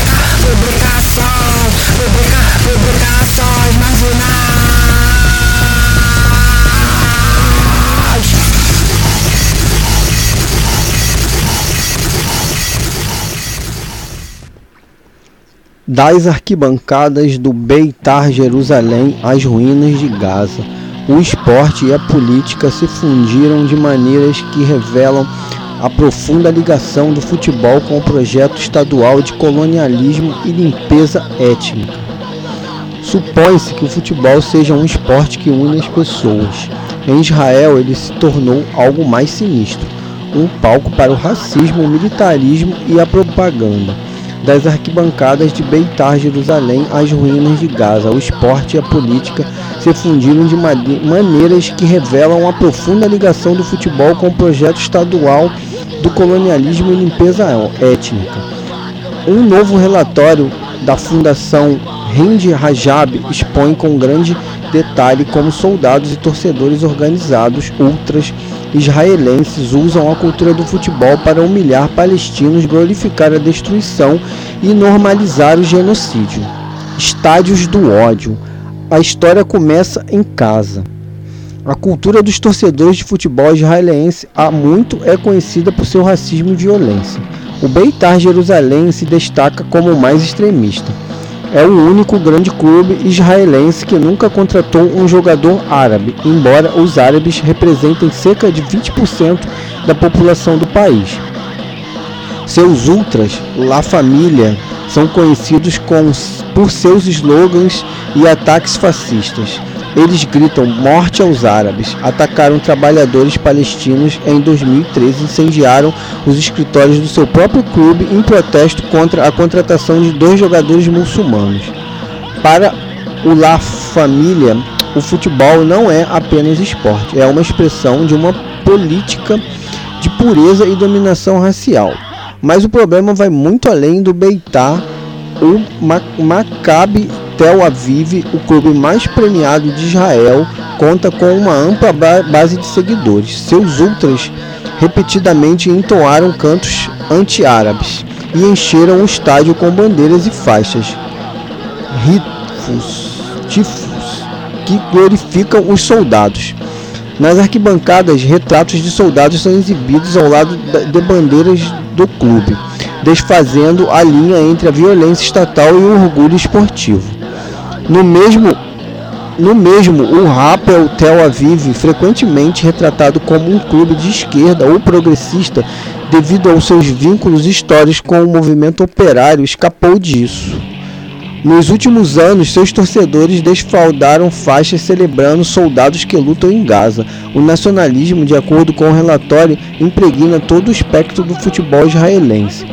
Publicações marginais. Das arquibancadas do Beitar Jerusalém às ruínas de Gaza, o esporte e a política se fundiram de maneiras que revelam a profunda ligação do futebol com o projeto estadual de colonialismo e limpeza étnica. Supõe-se que o futebol seja um esporte que une as pessoas. Em Israel, ele se tornou algo mais sinistro, um palco para o racismo, o militarismo e a propaganda. Das arquibancadas de Beitar Jerusalém às ruínas de Gaza, o esporte e a política se fundiram de maneiras que revelam a profunda ligação do futebol com o projeto estadual do colonialismo e limpeza étnica. Um novo relatório da Fundação Hind Rajab expõe com grande detalhe como soldados e torcedores organizados ultras israelenses usam a cultura do futebol para humilhar palestinos, glorificar a destruição e normalizar o genocídio. Estádios do ódio. A história começa em casa. A cultura dos torcedores de futebol israelense há muito é conhecida por seu racismo e violência. O Beitar Jerusalém se destaca como o mais extremista. É o único grande clube israelense que nunca contratou um jogador árabe, embora os árabes representem cerca de 20% da população do país. Seus ultras, La Família, são conhecidos por seus slogans e ataques fascistas. Eles gritam morte aos árabes, atacaram trabalhadores palestinos em 2013 e incendiaram os escritórios do seu próprio clube em protesto contra a contratação de 2 jogadores muçulmanos. Para o La Família, o futebol não é apenas esporte, é uma expressão de uma política de pureza e dominação racial. Mas o problema vai muito além do Beitar. O Maccabi Tel Aviv, o clube mais premiado de Israel, conta com uma ampla base de seguidores. Seus ultras repetidamente entoaram cantos anti-árabes e encheram o estádio com bandeiras e faixas tifos que glorificam os soldados. Nas arquibancadas, retratos de soldados são exibidos ao lado de bandeiras do clube, desfazendo a linha entre a violência estatal e o orgulho esportivo. No mesmo, o Hapoel Tel Aviv, frequentemente retratado como um clube de esquerda ou progressista devido aos seus vínculos históricos com o movimento operário, escapou disso. Nos últimos anos, seus torcedores desfaldaram faixas celebrando soldados que lutam em Gaza. O nacionalismo, de acordo com o relatório, impregna todo o espectro do futebol israelense.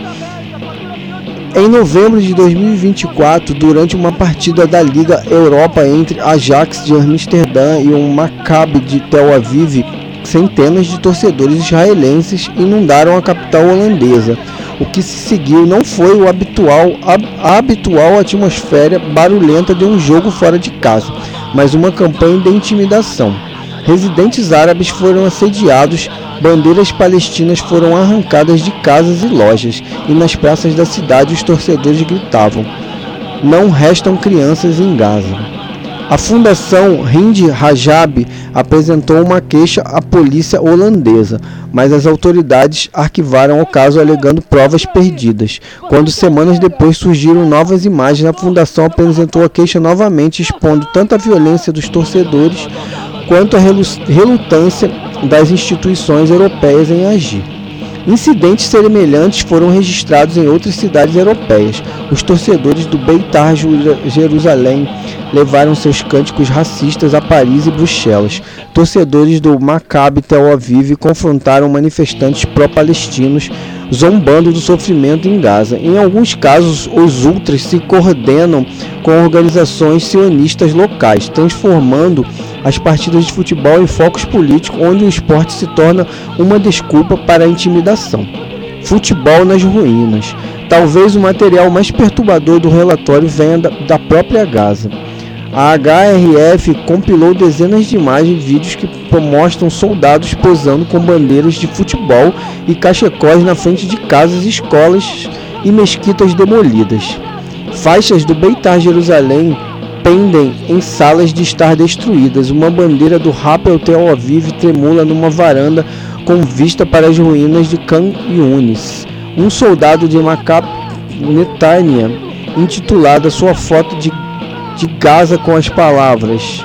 Em novembro de 2024, durante uma partida da Liga Europa entre Ajax de Amsterdã e o Maccabi de Tel Aviv, centenas de torcedores israelenses inundaram a capital holandesa. O que se seguiu não foi a habitual atmosfera barulhenta de um jogo fora de casa, mas uma campanha de intimidação. Residentes árabes foram assediados, bandeiras palestinas foram arrancadas de casas e lojas, e nas praças da cidade os torcedores gritavam: "Não restam crianças em Gaza". A Fundação Hind Rajab apresentou uma queixa à polícia holandesa, mas as autoridades arquivaram o caso alegando provas perdidas. Quando semanas depois surgiram novas imagens, a Fundação apresentou a queixa novamente, expondo tanto a violência dos torcedores quanto a relutância das instituições europeias em agir. Incidentes semelhantes foram registrados em outras cidades europeias. Os torcedores do Beitar Jerusalém levaram seus cânticos racistas a Paris e Bruxelas. Torcedores do Maccabi Tel Aviv confrontaram manifestantes pró-palestinos, zombando do sofrimento em Gaza. Em alguns casos, os ultras se coordenam com organizações sionistas locais, transformando as partidas de futebol em focos políticos, onde o esporte se torna uma desculpa para a intimidação. Futebol nas ruínas. Talvez o material mais perturbador do relatório venha da própria Gaza. A HRF compilou dezenas de imagens e vídeos que mostram soldados posando com bandeiras de futebol e cachecóis na frente de casas e escolas e mesquitas demolidas. Faixas do Beitar Jerusalém pendem em salas de estar destruídas. Uma bandeira do Hapoel Tel Aviv tremula numa varanda com vista para as ruínas de Khan Yunis. Um soldado de Maccabi Netanya intitula sua foto de Gaza com as palavras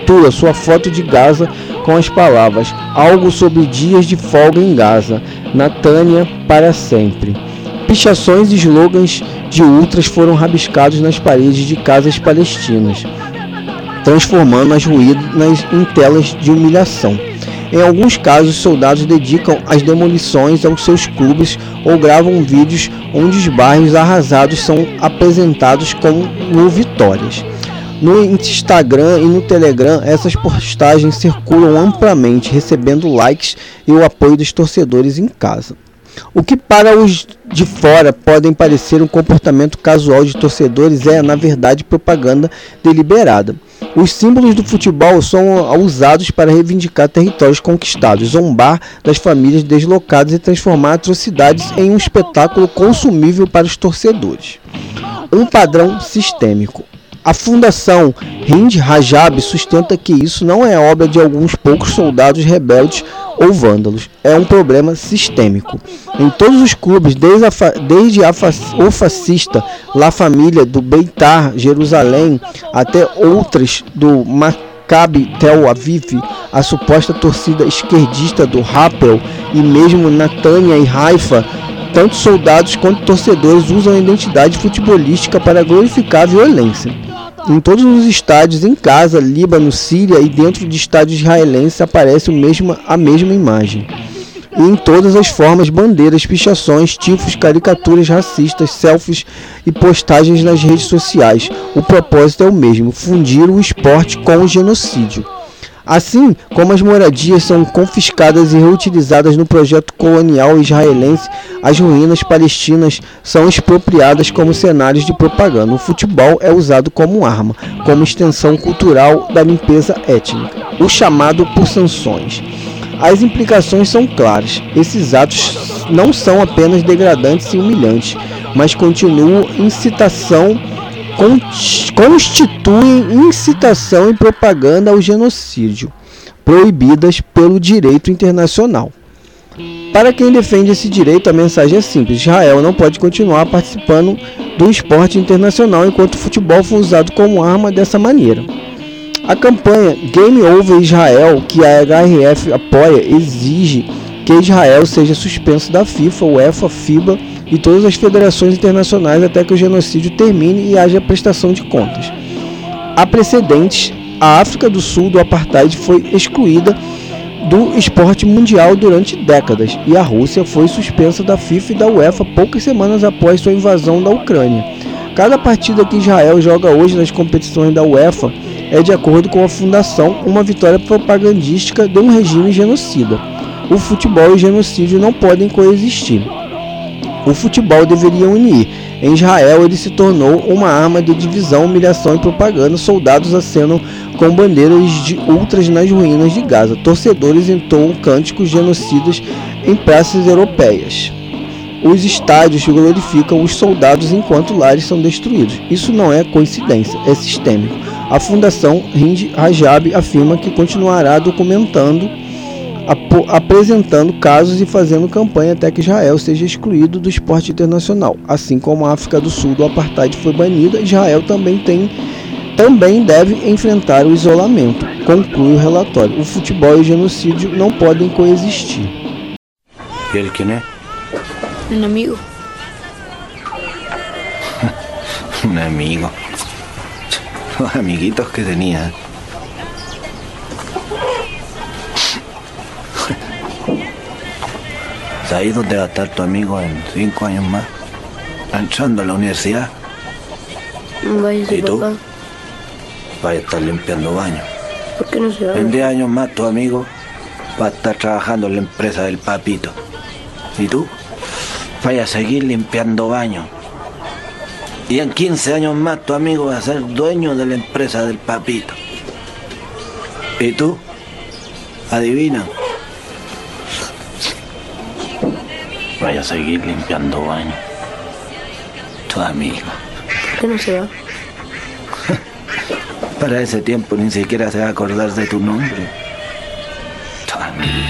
algo sobre dias de folga em Gaza, Netanya para sempre. Pichações e slogans de ultras foram rabiscados nas paredes de casas palestinas, transformando as ruínas em telas de humilhação. Em alguns casos, soldados dedicam as demolições aos seus clubes ou gravam vídeos onde os bairros arrasados são apresentados como vitórias. No Instagram e no Telegram, essas postagens circulam amplamente, recebendo likes e o apoio dos torcedores em casa. O que para os de fora podem parecer um comportamento casual de torcedores é, na verdade, propaganda deliberada. Os símbolos do futebol são usados para reivindicar territórios conquistados, zombar das famílias deslocadas e transformar atrocidades em um espetáculo consumível para os torcedores. Um padrão sistêmico. A Fundação Hind Rajab sustenta que isso não é obra de alguns poucos soldados rebeldes ou vândalos, é um problema sistêmico. Em todos os clubes, desde o fascista La Família do Beitar Jerusalém até outras do Maccabi Tel Aviv, a suposta torcida esquerdista do Hapoel e mesmo Netanya e Haifa, tanto soldados quanto torcedores usam a identidade futebolística para glorificar a violência. Em todos os estádios, em Gaza, Líbano, Síria e dentro de estádios israelenses aparece a mesma imagem. E em todas as formas, bandeiras, pichações, tifos, caricaturas racistas, selfies e postagens nas redes sociais. O propósito é o mesmo: fundir o esporte com o genocídio. Assim como as moradias são confiscadas e reutilizadas no projeto colonial israelense, as ruínas palestinas são expropriadas como cenários de propaganda. O futebol é usado como arma, como extensão cultural da limpeza étnica, o chamado por sanções. As implicações são claras. Esses atos não são apenas degradantes e humilhantes, mas constituem incitação e propaganda ao genocídio, proibidas pelo direito internacional. Para quem defende esse direito, a mensagem é simples: Israel não pode continuar participando do esporte internacional enquanto o futebol for usado como arma dessa maneira. A campanha Game Over Israel, que a HRF apoia, exige que Israel seja suspenso da FIFA, UEFA, FIBA e todas as federações internacionais até que o genocídio termine e haja prestação de contas. Há precedentes. A África do Sul do apartheid foi excluída do esporte mundial durante décadas e a Rússia foi suspensa da FIFA e da UEFA poucas semanas após sua invasão da Ucrânia. Cada partida que Israel joga hoje nas competições da UEFA é, de acordo com a fundação, uma vitória propagandística de um regime genocida. O futebol e o genocídio não podem coexistir. O futebol deveria unir. Em Israel, ele se tornou uma arma de divisão, humilhação e propaganda. Soldados acenam com bandeiras de ultras nas ruínas de Gaza. Torcedores entoam cânticos genocidas em praças europeias. Os estádios glorificam os soldados enquanto lares são destruídos. Isso não é coincidência, é sistêmico. A Fundação Hind Rajab afirma que continuará documentando, apresentando casos e fazendo campanha até que Israel seja excluído do esporte internacional. Assim como a África do Sul do apartheid foi banida, Israel também deve enfrentar o isolamento, conclui o relatório. O futebol e o genocídio não podem coexistir. ¿Y él quién es? Un amigo. Un amigo. Los amiguitos que tenía. ¿Sabes dónde va a estar tu amigo en 5 años más? Entrando a la universidad. Vaya, ¿Y tú? papá. Vaya a estar limpiando baños. ¿Por qué no se va? En 10 años más tu amigo va a estar trabajando en la empresa del papito. ¿Y tú? Vaya a seguir limpiando baños. Y en 15 años más tu amigo va a ser dueño de la empresa del papito. ¿Y tú? Adivina. Vaya a seguir limpiando baños. Tu amigo. ¿Por qué no se va? Para ese tiempo ni siquiera se va a acordar de tu nombre. Tu amigo.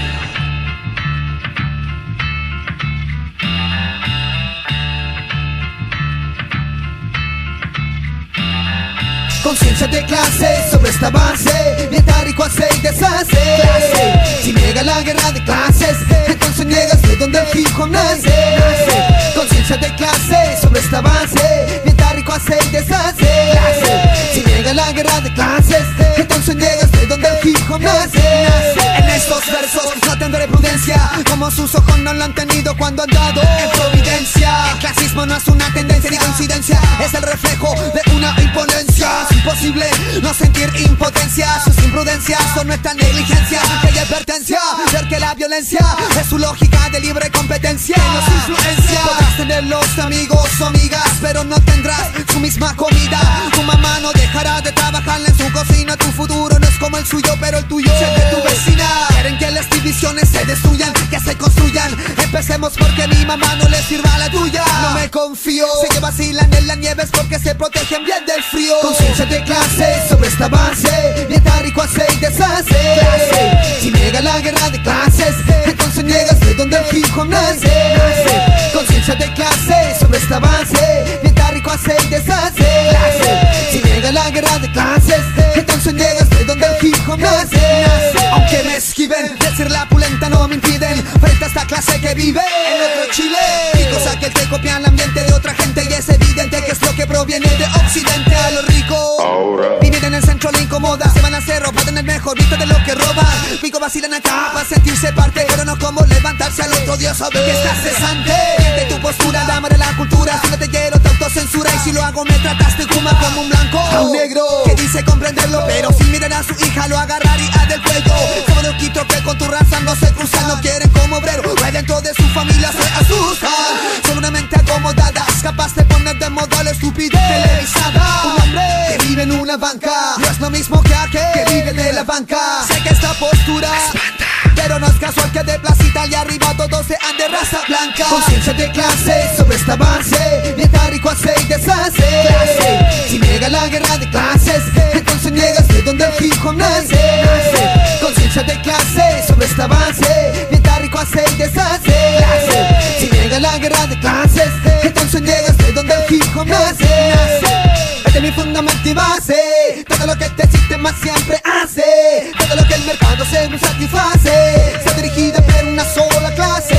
Conciencia de clase sobre esta base, nieta rico hace y deshace. Si niega la guerra de clases, entonces niegas de donde el hip hop nace. Conciencia de clase sobre esta base, nieta rico hace y deshace. Si niega la guerra de clases, entonces niegas de donde el hip hop nace. En estos versos no tendré prudencia, como sus ojos no lo han tenido cuando han dado en providencia. El clasismo no es una tendencia ni coincidencia, es el reflejo de una imponencia. Es imposible no sentir impotencia, sus imprudencias son nuestra negligencia. Que hay advertencia, ver que la violencia es su lógica de libre competencia. Nos influencia. Podrás tener los amigos o amigas, pero no tendrás su misma comida. Tu mamá no dejará de trabajar en su cocina. Tu futuro no es como el suyo, pero el tuyo es el de tu vecina. Quieren que las divisiones se destruyan, que se construyan. Empecemos porque mi mamá no le sirva la tuya. No me confío, sé que vacilan en la nieve es porque se protegen bien del frío. Conciencia de clase sobre esta base, nieta rico hace y deshace. Si niega la guerra de clases, entonces niegas de donde el hip hop nace. Conciencia de clase sobre esta base, nieta rico hace y deshace. Si niega la guerra de clases, entonces niegas de donde el hip hop nace. Aunque me esquiven, decir la pulenta no me impiden, frente a esta clase que vive en otro Chile. Ricos aquel que copia el ambiente de otra gente y es evidente que es lo que proviene de occidente. A los ricos vivir en el centro le incomoda, se van a hacer ropa, tener mejor vista de lo que roban. Ricos vacilan acá para sentirse parte, pero no como levantarse al otro día saber que estás cesante de tu postura, dama de la cultura. Si no te quiero te autocensura y si lo hago me trataste como un blanco a un negro que dice comprenderlo, pero sin mirar a su hija lo agarraría del cuello. Como de un quito que con tu raza no se cruzan, no quieren como obrero, pues dentro de su familia se asustan. Son una mente acomodada, capaz de poner de moda la estupidez televisada. Un hombre que vive en una banca no es lo mismo que aquel que vive de la banca. Sé que esta postura espanta, pero no es casual que de placita y arriba todos sean de raza blanca. Conciencia de clase sobre esta base, nieta rico hace y deshace. Si niega la guerra de clases, entonces niegas de donde el hip hop nace. Conciencia de clase sobre esta base, nieta rico hace y deshace. Si niega la guerra de clases, entonces niegas de donde el hip hop nace. Este es mi fundamento y base, todo lo que este sistema siempre hace, todo lo que el mercado se satisface, está dirigida por una sola clase.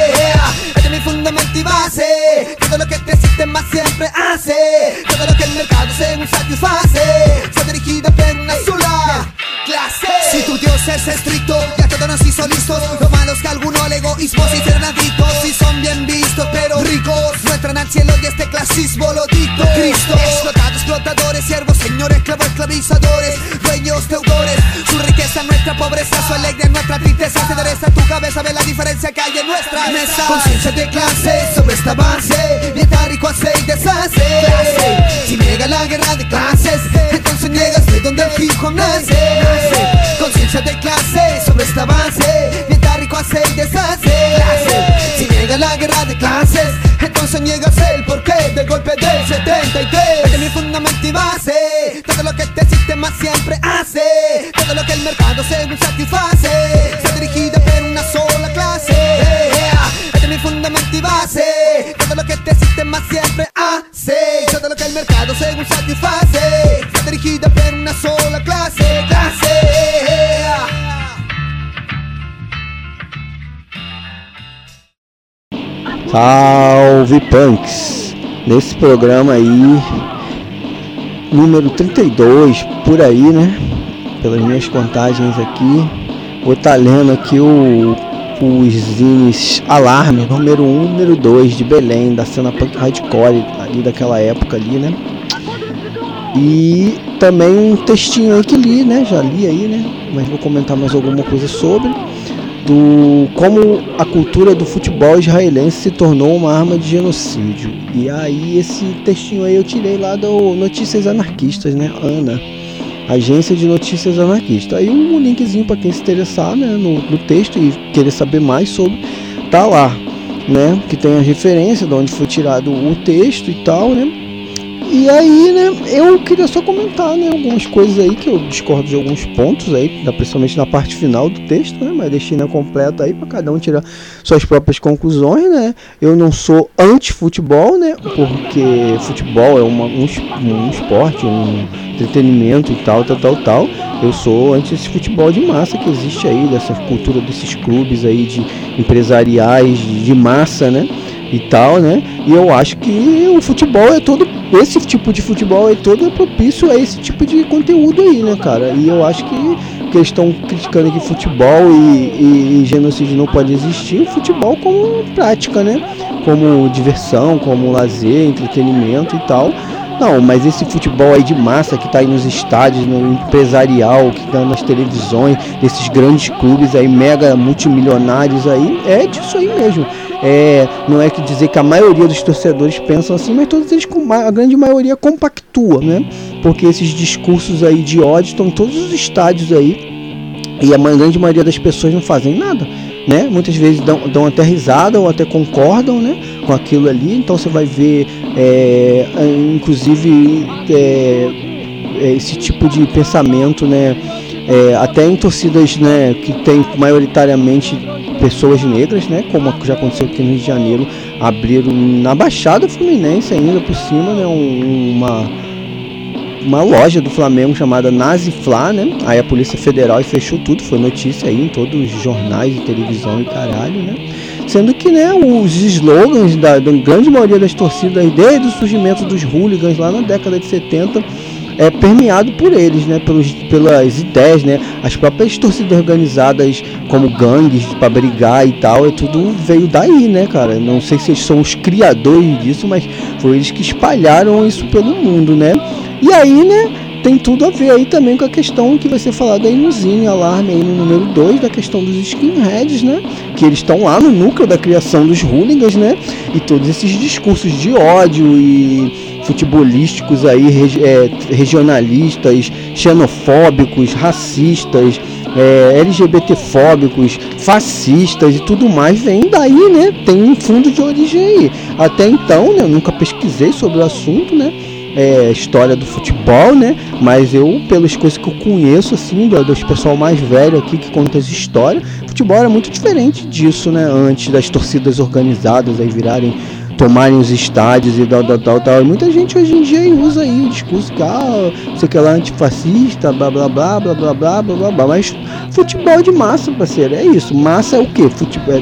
Este es mi fundamento y base, todo lo que este sistema siempre hace, todo lo que el mercado se satisface, está dirigida por una sola clase. Si tu Dios es estricto, ya todo nos hizo listos. Lo malo es que algunos al egoísmo se hicieron adictos y son bien vistos, pero ricos no entran al cielo y este clasismo lo dictó Cristo. Explotados, explotadores, siervos, señores, esclavos, esclavizadores, dueños, deudores. Su riqueza es nuestra pobreza, su alegría es nuestra tristeza. Se endereza tu cabeza, ve la diferencia que hay en nuestra mesa. Conciencia de clase sobre esta base, nieta rico hace y deshace. Si niega la guerra de clases, entonces niegas de donde el hip hop nace. Conciencia de clase sobre esta base, nieta rico hace y deshace. Si niega la guerra de clases, entonces niegas el porqué del golpe del 73. Este es mi fundamento y base, todo lo que este sistema siempre hace, todo lo que el mercado se satisface, está dirigida por una sola clase. Este es mi fundamento y base, todo lo que este sistema siempre hace, todo lo que el mercado se satisface, está dirigida por una sola clase. Salve Punks! Nesse programa aí, número 32, por aí, né? Pelas minhas contagens aqui, vou estar lendo aqui os zines Alarme, número 1, número 2 de Belém, da cena punk hardcore ali daquela época ali, né? E também um textinho aí que li, né? Já li aí, né? Mas vou comentar mais alguma coisa sobre como a cultura do futebol israelense se tornou uma arma de genocídio. E aí esse textinho aí eu tirei lá do Notícias Anarquistas, né? ANA, Agência de Notícias Anarquistas. Aí um linkzinho para quem se interessar, né, no texto e querer saber mais sobre, tá lá. né, que tem a referência de onde foi tirado o texto e tal, né. E aí, né, eu queria só comentar, né, algumas coisas aí que eu discordo de alguns pontos aí, principalmente na parte final do texto, né, mas deixei na completa aí para cada um tirar suas próprias conclusões, né. Eu não sou anti-futebol, né, porque futebol é um esporte, um entretenimento e tal. Eu sou anti esse futebol de massa que existe aí, dessa cultura desses clubes aí de empresariais de massa, né, e tal, né, e eu acho que o futebol é todo, esse tipo de futebol é todo propício a esse tipo de conteúdo aí, né, cara, e eu acho que eles estão criticando aqui futebol e genocídio não pode existir, o futebol como prática, né, como diversão, como lazer, entretenimento e tal. Não, mas esse futebol aí de massa que tá aí nos estádios, no empresarial, que tá nas televisões, desses grandes clubes aí, mega multimilionários aí, é disso aí mesmo. Não é que dizer que a maioria dos torcedores pensam assim, mas todos eles, a grande maioria compactua, né? Porque esses discursos aí de ódio estão em todos os estádios aí, e a grande maioria das pessoas não fazem nada, né? Muitas vezes dão até risada ou até concordam, né, com aquilo ali. Então você vai ver, inclusive, esse tipo de pensamento, né, até em torcidas, né, que tem maioritariamente pessoas negras, né, como já aconteceu aqui no Rio de Janeiro, abriram na Baixada Fluminense ainda por cima, né, uma loja do Flamengo chamada Naziflá, né? Aí a Polícia Federal fechou tudo, foi notícia aí em todos os jornais de televisão e caralho, né? Sendo que, né, os slogans da grande maioria das torcidas, desde o surgimento dos hooligans lá na década de 70, é permeado por eles, né, pelas ideias, né, as próprias torcidas organizadas como gangues para brigar e tal, tudo veio daí, né, cara. Não sei se eles são os criadores disso, mas foram eles que espalharam isso pelo mundo, né. E aí, né, tem tudo a ver aí também com a questão que vai ser falada aí no Zine Alarme, aí no número 2, da questão dos skinheads, né, que eles estão lá no núcleo da criação dos hooligans, né, e todos esses discursos de ódio e futebolísticos aí, regionalistas, xenofóbicos, racistas, LGBTfóbicos, fascistas e tudo mais, vem daí, né, tem um fundo de origem aí. Até então, né, eu nunca pesquisei sobre o assunto, né, história do futebol, né, mas eu, pelas coisas que eu conheço, assim, dos pessoal mais velho aqui que conta as histórias, futebol era muito diferente disso, né, antes das torcidas organizadas aí tomarem os estádios e tal. E muita gente hoje em dia usa aí o discurso que, sei que é lá antifascista, blá blá blá blá blá blá blá blá blá, mas futebol de massa, parceiro, é isso. Massa é o quê? Futebol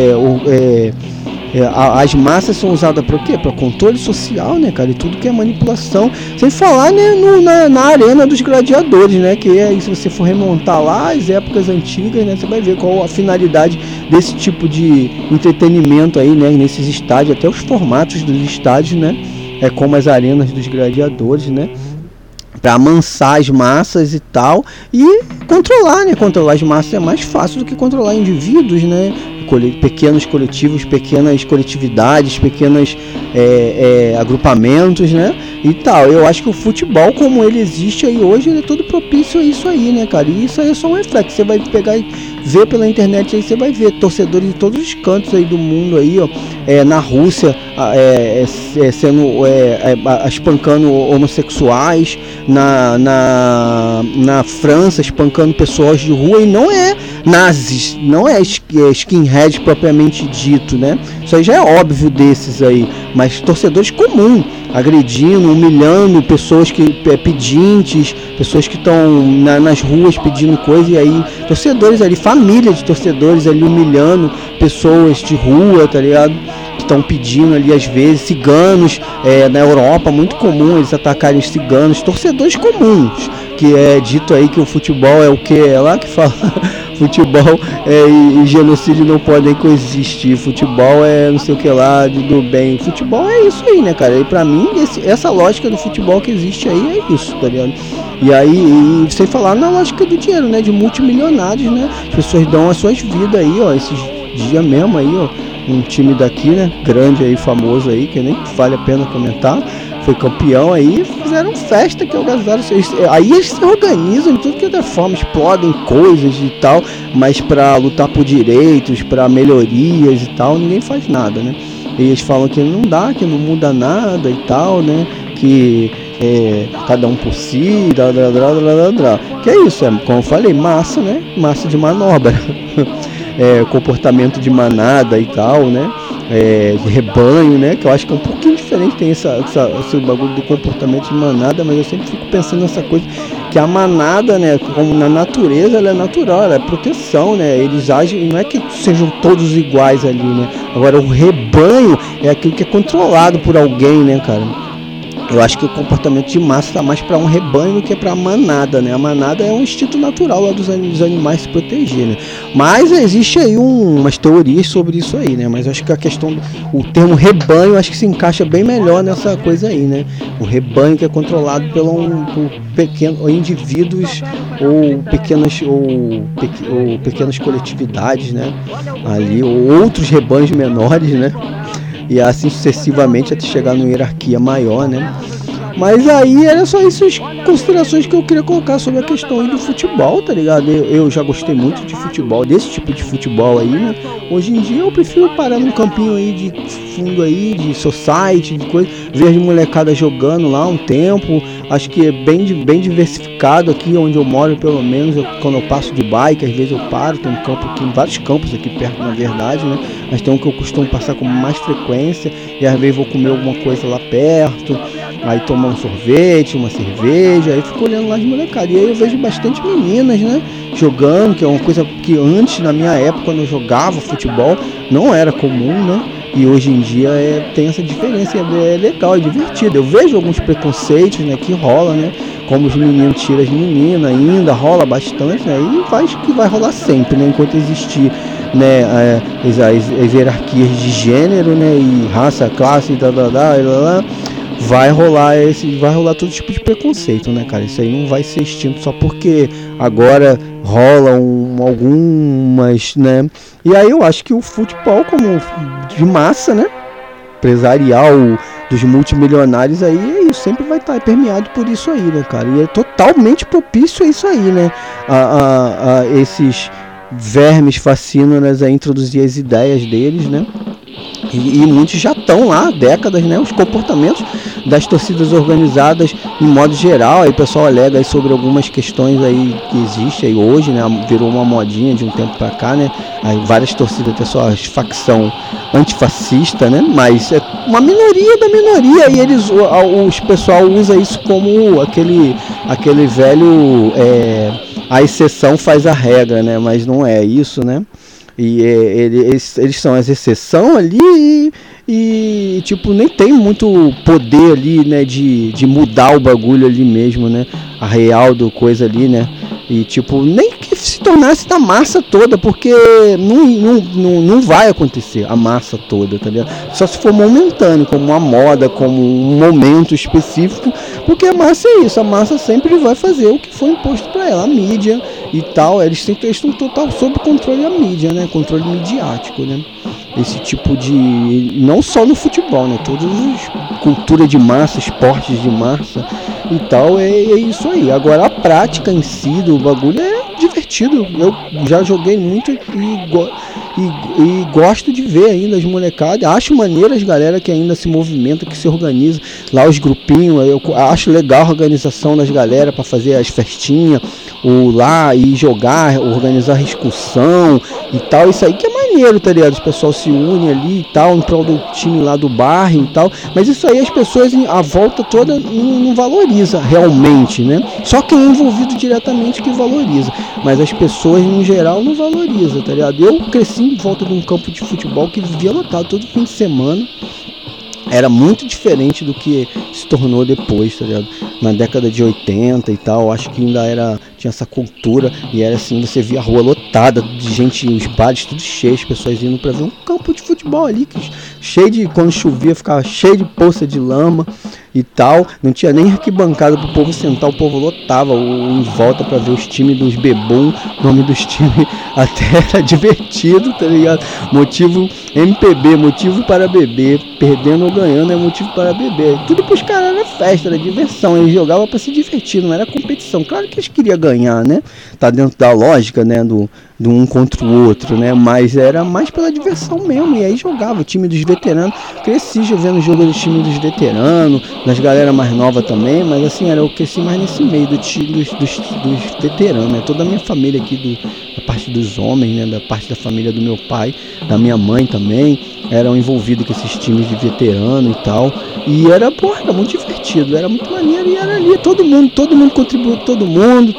as massas são usadas para o quê? Para controle social, né, cara? E tudo que é manipulação. Sem falar, né, na arena dos gladiadores, né? Que aí, se você for remontar lá as épocas antigas, né, você vai ver qual a finalidade desse tipo de entretenimento aí, né? Nesses estádios, até os formatos dos estádios, né? Como as arenas dos gladiadores, né? Para amansar as massas e tal, e controlar, né? Controlar as massas é mais fácil do que controlar indivíduos, né? Pequenos coletivos, pequenas coletividades, pequenos agrupamentos, né? E tal. Eu acho que o futebol, como ele existe aí hoje, ele é todo propício a isso aí, né, cara? E isso aí é só um reflexo. Você vai pegar e ver pela internet aí, você vai ver torcedores de todos os cantos aí do mundo aí, ó, na Rússia sendo espancando homossexuais, na França espancando pessoas de rua, e não é nazis, não é skinhead propriamente dito, né? Isso aí já é óbvio desses aí, mas torcedores comuns agredindo, humilhando pessoas pedintes, pessoas que estão nas ruas pedindo coisa, e aí torcedores ali, família de torcedores ali humilhando pessoas de rua, tá ligado? Que estão pedindo ali, às vezes, ciganos, na Europa, muito comum eles atacarem os ciganos, torcedores comuns, que é dito aí que o futebol é o que? É lá que fala futebol e genocídio não podem coexistir, futebol é não sei o que lá, do bem, futebol é isso aí, né, cara? E pra mim, essa lógica do futebol que existe aí é isso, tá ligado? E aí, sem falar na lógica do dinheiro, né, de multimilionários, né, as pessoas dão as suas vidas aí, ó, esses dias mesmo aí, ó, um time daqui, né, grande aí, famoso aí, que nem vale a pena comentar, foi campeão aí, fizeram festa que organizaram. Aí eles se organizam de tudo que é da forma, explodem coisas e tal, mas para lutar por direitos, para melhorias e tal, ninguém faz nada, né? Eles falam que não dá, que não muda nada e tal, né? Que cada um por si, que é isso, como eu falei, massa, né? Massa de manobra. Comportamento de manada e tal, né? De rebanho, né? Que eu acho que é um pouquinho diferente, tem esse bagulho do comportamento de manada, mas eu sempre fico pensando nessa coisa, que a manada, né? Como na natureza, ela é natural, ela é proteção, né? Eles agem, não é que sejam todos iguais ali, né? Agora, o rebanho é aquilo que é controlado por alguém, né, cara? Eu acho que o comportamento de massa está mais para um rebanho do que para a manada, né? A manada é um instinto natural lá dos animais se proteger, né? Mas existe aí umas teorias sobre isso aí, né? Mas eu acho que a questão, o termo rebanho, acho que se encaixa bem melhor nessa coisa aí, né? O rebanho que é controlado por pequenos indivíduos ou pequenas coletividades, né? Ali, ou outros rebanhos menores, né? E assim sucessivamente até chegar numa hierarquia maior, né? Mas aí era só essas considerações que eu queria colocar sobre a questão aí do futebol, tá ligado? Eu já gostei muito de futebol, desse tipo de futebol aí, né? Hoje em dia eu prefiro parar num campinho aí de fundo aí, de society, de coisa, ver as molecadas jogando lá um tempo. Acho que é bem diversificado aqui onde eu moro, pelo menos. Quando eu passo de bike, às vezes eu paro, tem um campo aqui, vários campos aqui perto, na verdade, né? Mas tem um que eu costumo passar com mais frequência, e às vezes vou comer alguma coisa lá perto, aí tomar um sorvete, uma cerveja, aí fico olhando lá as molecadas. E aí eu vejo bastante meninas, né, jogando, que é uma coisa que antes, na minha época, quando eu jogava futebol, não era comum, né? E hoje em dia tem essa diferença, é legal, é divertido. Eu vejo alguns preconceitos, né, que rola, né? Como os meninos tiram as meninas, ainda rola bastante, né? E acho que vai rolar sempre, né? Enquanto existir, né, as hierarquias de gênero, né, e raça, classe, vai rolar todo tipo de preconceito, né, cara? Isso aí não vai ser extinto só porque agora rolam algumas, né? E aí eu acho que o futebol, como de massa, né, empresarial dos multimilionários aí, é isso, sempre vai estar permeado por isso aí, né, cara? E é totalmente propício a isso aí, né? A esses vermes fascínoras a introduzir as ideias deles, né? E muitos já estão lá há décadas, né? Os comportamentos das torcidas organizadas em modo geral, aí o pessoal alega aí sobre algumas questões aí que existem aí hoje, né? Virou uma modinha de um tempo pra cá, né? Aí várias torcidas têm sua facção antifascista, né? Mas é uma minoria da minoria, e os pessoal usa isso como aquele velho a exceção faz a regra, né? Mas não é isso, né? E eles são as exceção ali e tipo, nem tem muito poder ali, né, de mudar o bagulho ali mesmo, né, a real do coisa ali, né, e tipo, nem que se tornasse da massa toda, porque não vai acontecer a massa toda, tá ligado? Só se for momentâneo, como uma moda, como um momento específico, porque a massa é isso, a massa sempre vai fazer o que foi imposto para ela, a mídia e tal, eles estão total sob controle da mídia, né, controle midiático, né, esse tipo de, não só no futebol, né, todas as cultura de massa, esportes de massa e tal, é isso aí. Agora a prática em si do bagulho é divertido, eu já joguei muito e gosto de ver ainda as molecadas, acho maneiro as galera que ainda se movimenta, que se organiza, lá os grupinhos, eu acho legal a organização das galera para fazer as festinhas, ou lá e jogar, organizar excursão e tal, isso aí que é maneiro, tá ligado? Os pessoal se unem ali e tal, em prol do time lá do bairro e tal, mas isso aí as pessoas à volta toda não valoriza realmente, né? Só quem é envolvido diretamente que valoriza, mas as pessoas no geral não valorizam, tá ligado? Eu cresci em volta de um campo de futebol que vivia lotado todo fim de semana. Era muito diferente do que se tornou depois, tá ligado? Na década de 80 e tal, acho que ainda tinha essa cultura, e era assim, você via a rua lotada de gente, os bares tudo cheios, as pessoas indo pra ver um campo de futebol futebol ali, cheio de, quando chovia, ficava cheio de poça de lama e tal, não tinha nem arquibancada pro povo sentar, o povo lotava em volta para ver os times dos bebum, nome dos times até era divertido, tá ligado? Motivo MPB, motivo para beber, perdendo ou ganhando é motivo para beber, tudo pros caras era festa, era diversão, eles jogavam para se divertir, não era competição, claro que eles queriam ganhar, né, tá dentro da lógica, né, do um contra o outro, né, mas era mais pela diversão mesmo, e aí jogava o time dos veteranos, cresci já vendo o jogo do time dos veteranos, das galera mais nova também, mas assim, eu cresci mais nesse meio dos veteranos, né, toda a minha família aqui, da parte dos homens, né, da parte da família do meu pai, da minha mãe também, eram envolvidos com esses times de veterano e tal, e era muito divertido, era muito maneiro, e era ali, todo mundo contribuiu, todo mundo,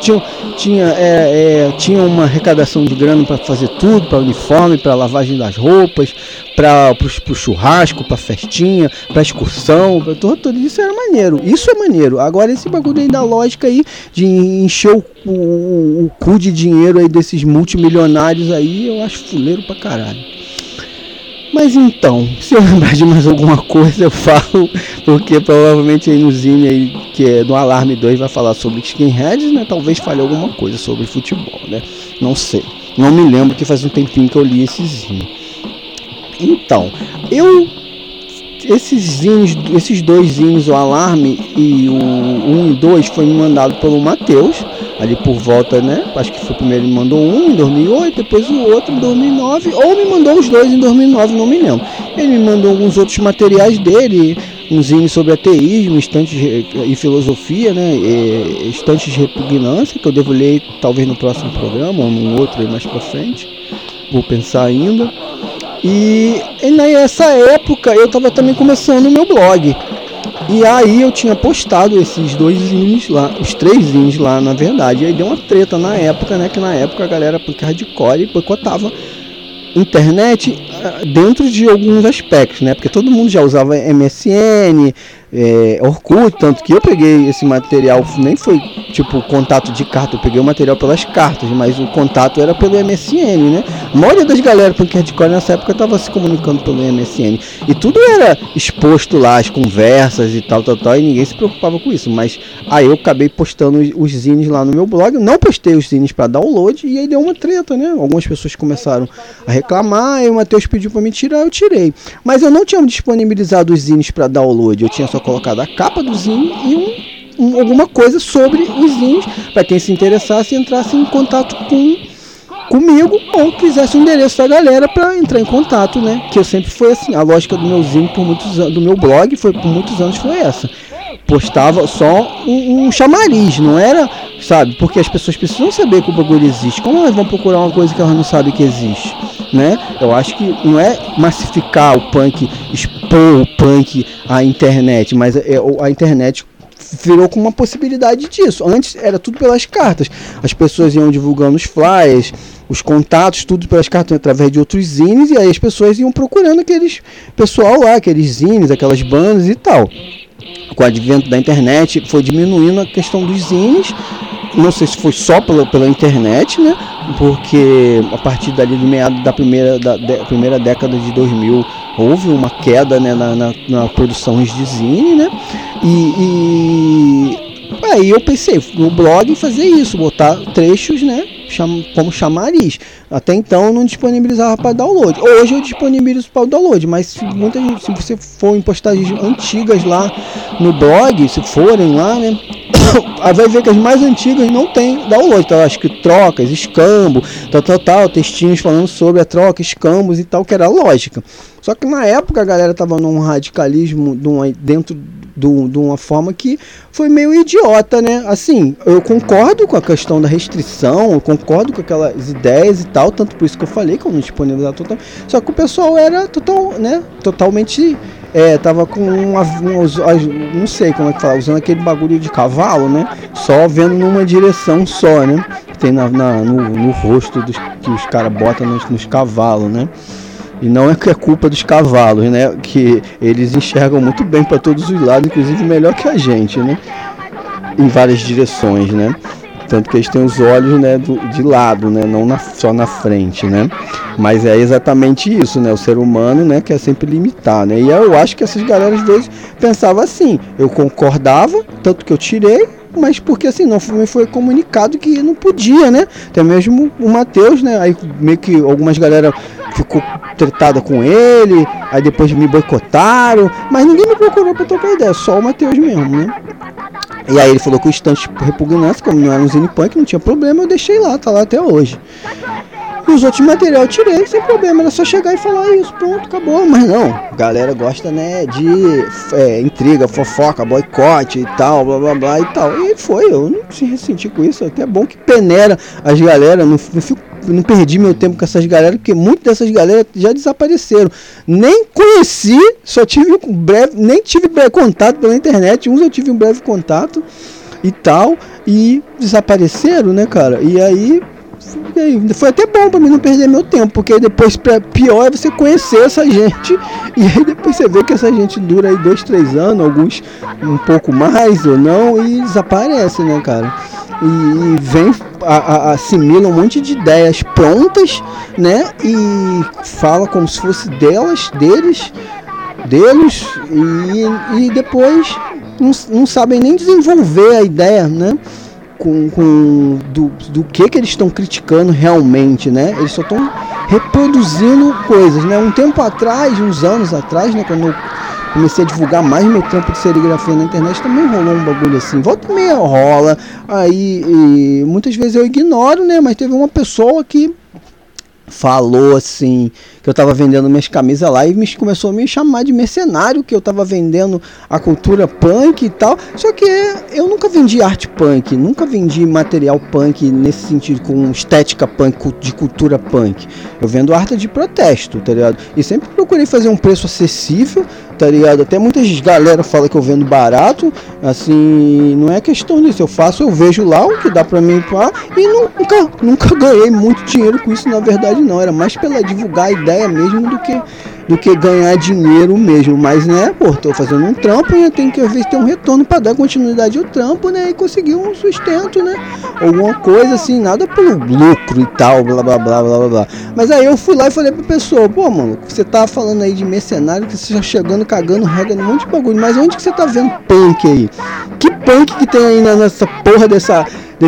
tinha uma arrecadação de grana para fazer tudo, para uniforme, para lavagem das roupas, para o churrasco, para festinha, para excursão, pra tudo isso era maneiro, isso é maneiro. Agora esse bagulho aí da lógica aí de encher o cu de dinheiro aí desses multimilionários aí, eu acho fuleiro pra caralho. Mas então, se eu lembrar de mais alguma coisa eu falo, porque provavelmente aí no Zine aí, que é no Alarme 2 vai falar sobre skinheads, né? Talvez fale alguma coisa sobre futebol, né? Não sei, não me lembro, que faz um tempinho que eu li esse Zine. Então, esses dois zines, o Alarme e o 1 e 2, foi me mandado pelo Matheus, ali por volta, né? Acho que foi o primeiro, ele mandou um em 2008, depois o outro em 2009, ou me mandou os dois em 2009, não me lembro. Ele me mandou alguns outros materiais dele, um zine sobre ateísmo, instantes e filosofia, né? Instantes de repugnância, que eu devo ler talvez no próximo programa, ou num outro aí mais pra frente, vou pensar ainda. E nessa época eu estava também começando o meu blog. E aí eu tinha postado esses dois zines lá, os três zines lá, na verdade. E aí deu uma treta na época, né? Que na época a galera hardcore boicotava internet dentro de alguns aspectos, né? Porque todo mundo já usava MSN, Orkut, tanto que eu peguei esse material, nem foi tipo contato de carta, eu peguei o material pelas cartas, mas o contato era pelo MSN, né? A maioria das galera punk hardcore nessa época estava se comunicando pelo MSN, e tudo era exposto lá, as conversas e tal, e ninguém se preocupava com isso. Mas aí eu acabei postando os zines lá no meu blog, eu não postei os zines para download, e aí deu uma treta, né? Algumas pessoas começaram a reclamar, e o Matheus pediu para me tirar, eu tirei. Mas eu não tinha disponibilizado os zines para download, eu tinha só colocado a capa do zine e alguma coisa sobre os zines, para quem se interessasse e entrasse em contato comigo, ou quisesse o endereço da galera para entrar em contato, né? Que eu sempre foi assim, a lógica do meu zine por muitos anos, do meu blog por muitos anos foi essa. Postava só um chamariz, não era, sabe? Porque as pessoas precisam saber que o bagulho existe. Como elas vão procurar uma coisa que elas não sabem que existe, né? Eu acho que não é massificar o punk, expor o punk à internet, mas a internet virou com uma possibilidade disso. Antes era tudo pelas cartas. As pessoas iam divulgando os flyers, os contatos, tudo pelas cartas através de outros zines, e aí as pessoas iam procurando aqueles pessoal lá, aqueles zines, aquelas bandas e tal. Com o advento da internet foi diminuindo a questão dos zines. Não sei se foi só pela internet, né? Porque a partir dali do meado da primeira década de 2000 houve uma queda, né, na produção de zine, né? E aí eu pensei no blog fazer isso, botar trechos, né, como chamariz. Até então eu não disponibilizava para download. Hoje eu disponibilizo para download, mas se você for em postagens antigas lá no blog, se forem lá, né, vai ver que as mais antigas não tem download. Então, acho que trocas, escambo, tal, textinhos falando sobre a troca, escambos e tal, que era lógica. Só que na época a galera tava num radicalismo dentro de uma forma que foi meio idiota, né? Assim, eu concordo com a questão da restrição, eu concordo com aquelas ideias e tal, tanto por isso que eu falei que eu não disponibilizava total. Só que o pessoal era totalmente tava com não sei como é que fala, usando aquele bagulho de cavalo, né? Só vendo numa direção só, né? Tem no rosto que os caras botam nos cavalos, né? E não é que é culpa dos cavalos, né? Que eles enxergam muito bem para todos os lados, inclusive melhor que a gente, né? Em várias direções, né? Tanto que eles têm os olhos, né, de lado, né, não só na frente, né? Mas é exatamente isso, né? O ser humano, né, quer sempre limitar, né? E eu acho que essas galera às vezes pensavam assim. Eu concordava, tanto que eu tirei, mas porque assim, não me foi comunicado que não podia, né? Até mesmo o Matheus, né? Aí meio que algumas galera ficou tretada com ele, aí depois me boicotaram, mas ninguém me procurou pra trocar ideia, só o Matheus mesmo, né? E aí ele falou que o instante repugnância, como não era um zine punk, não tinha problema, eu deixei lá, tá lá até hoje. E os outros materiais eu tirei sem problema, era só chegar e falar isso, pronto, acabou. Mas não, a galera gosta, né, de intriga, fofoca, boicote e tal, blá blá blá e tal. E foi, eu não se ressenti com isso, até é bom que peneira as galera, não perdi meu tempo com essas galera, porque muitas dessas galera já desapareceram. Nem conheci, só tive nem tive breve contato pela internet, uns eu tive um breve contato e tal, e desapareceram, né, cara? E aí foi até bom pra mim não perder meu tempo, porque depois pior é você conhecer essa gente, e aí depois você vê que essa gente dura aí 2, 3 anos, alguns um pouco mais ou não, e desaparece, né, cara? E vem, assimila um monte de ideias prontas, né, e fala como se fosse deles, e depois não sabem nem desenvolver a ideia, né, do que eles estão criticando realmente, né? Eles só estão reproduzindo coisas, né? Um tempo atrás, uns anos atrás, né, quando eu comecei a divulgar mais meu trampo de serigrafia na internet, também rolou um bagulho assim, volta e meia rola, aí e muitas vezes eu ignoro, né? Mas teve uma pessoa que falou assim, que eu tava vendendo minhas camisas lá e começou a me chamar de mercenário, que eu tava vendendo a cultura punk e tal, só que eu nunca vendi arte punk, nunca vendi material punk nesse sentido, com estética punk, de cultura punk. Eu vendo arte de protesto, tá ligado? E sempre procurei fazer um preço acessível, tá ligado? Até muitas galera fala que eu vendo barato, assim, não é questão disso, eu vejo lá o que dá pra mim e nunca ganhei muito dinheiro com isso, na verdade não, era mais pela divulgar a ideia mesmo do que ganhar dinheiro mesmo, mas né, pô, tô fazendo um trampo e eu tenho que às vezes ter um retorno para dar continuidade ao trampo, né, e conseguir um sustento, né, alguma coisa assim, nada pelo lucro e tal, blá blá blá blá blá blá. Mas aí eu fui lá e falei pra pessoa, pô, mano, você tá falando aí de mercenário, que você tá chegando, cagando, regando um monte de bagulho, mas onde que você tá vendo punk aí? Que punk que tem aí nessa porra dessa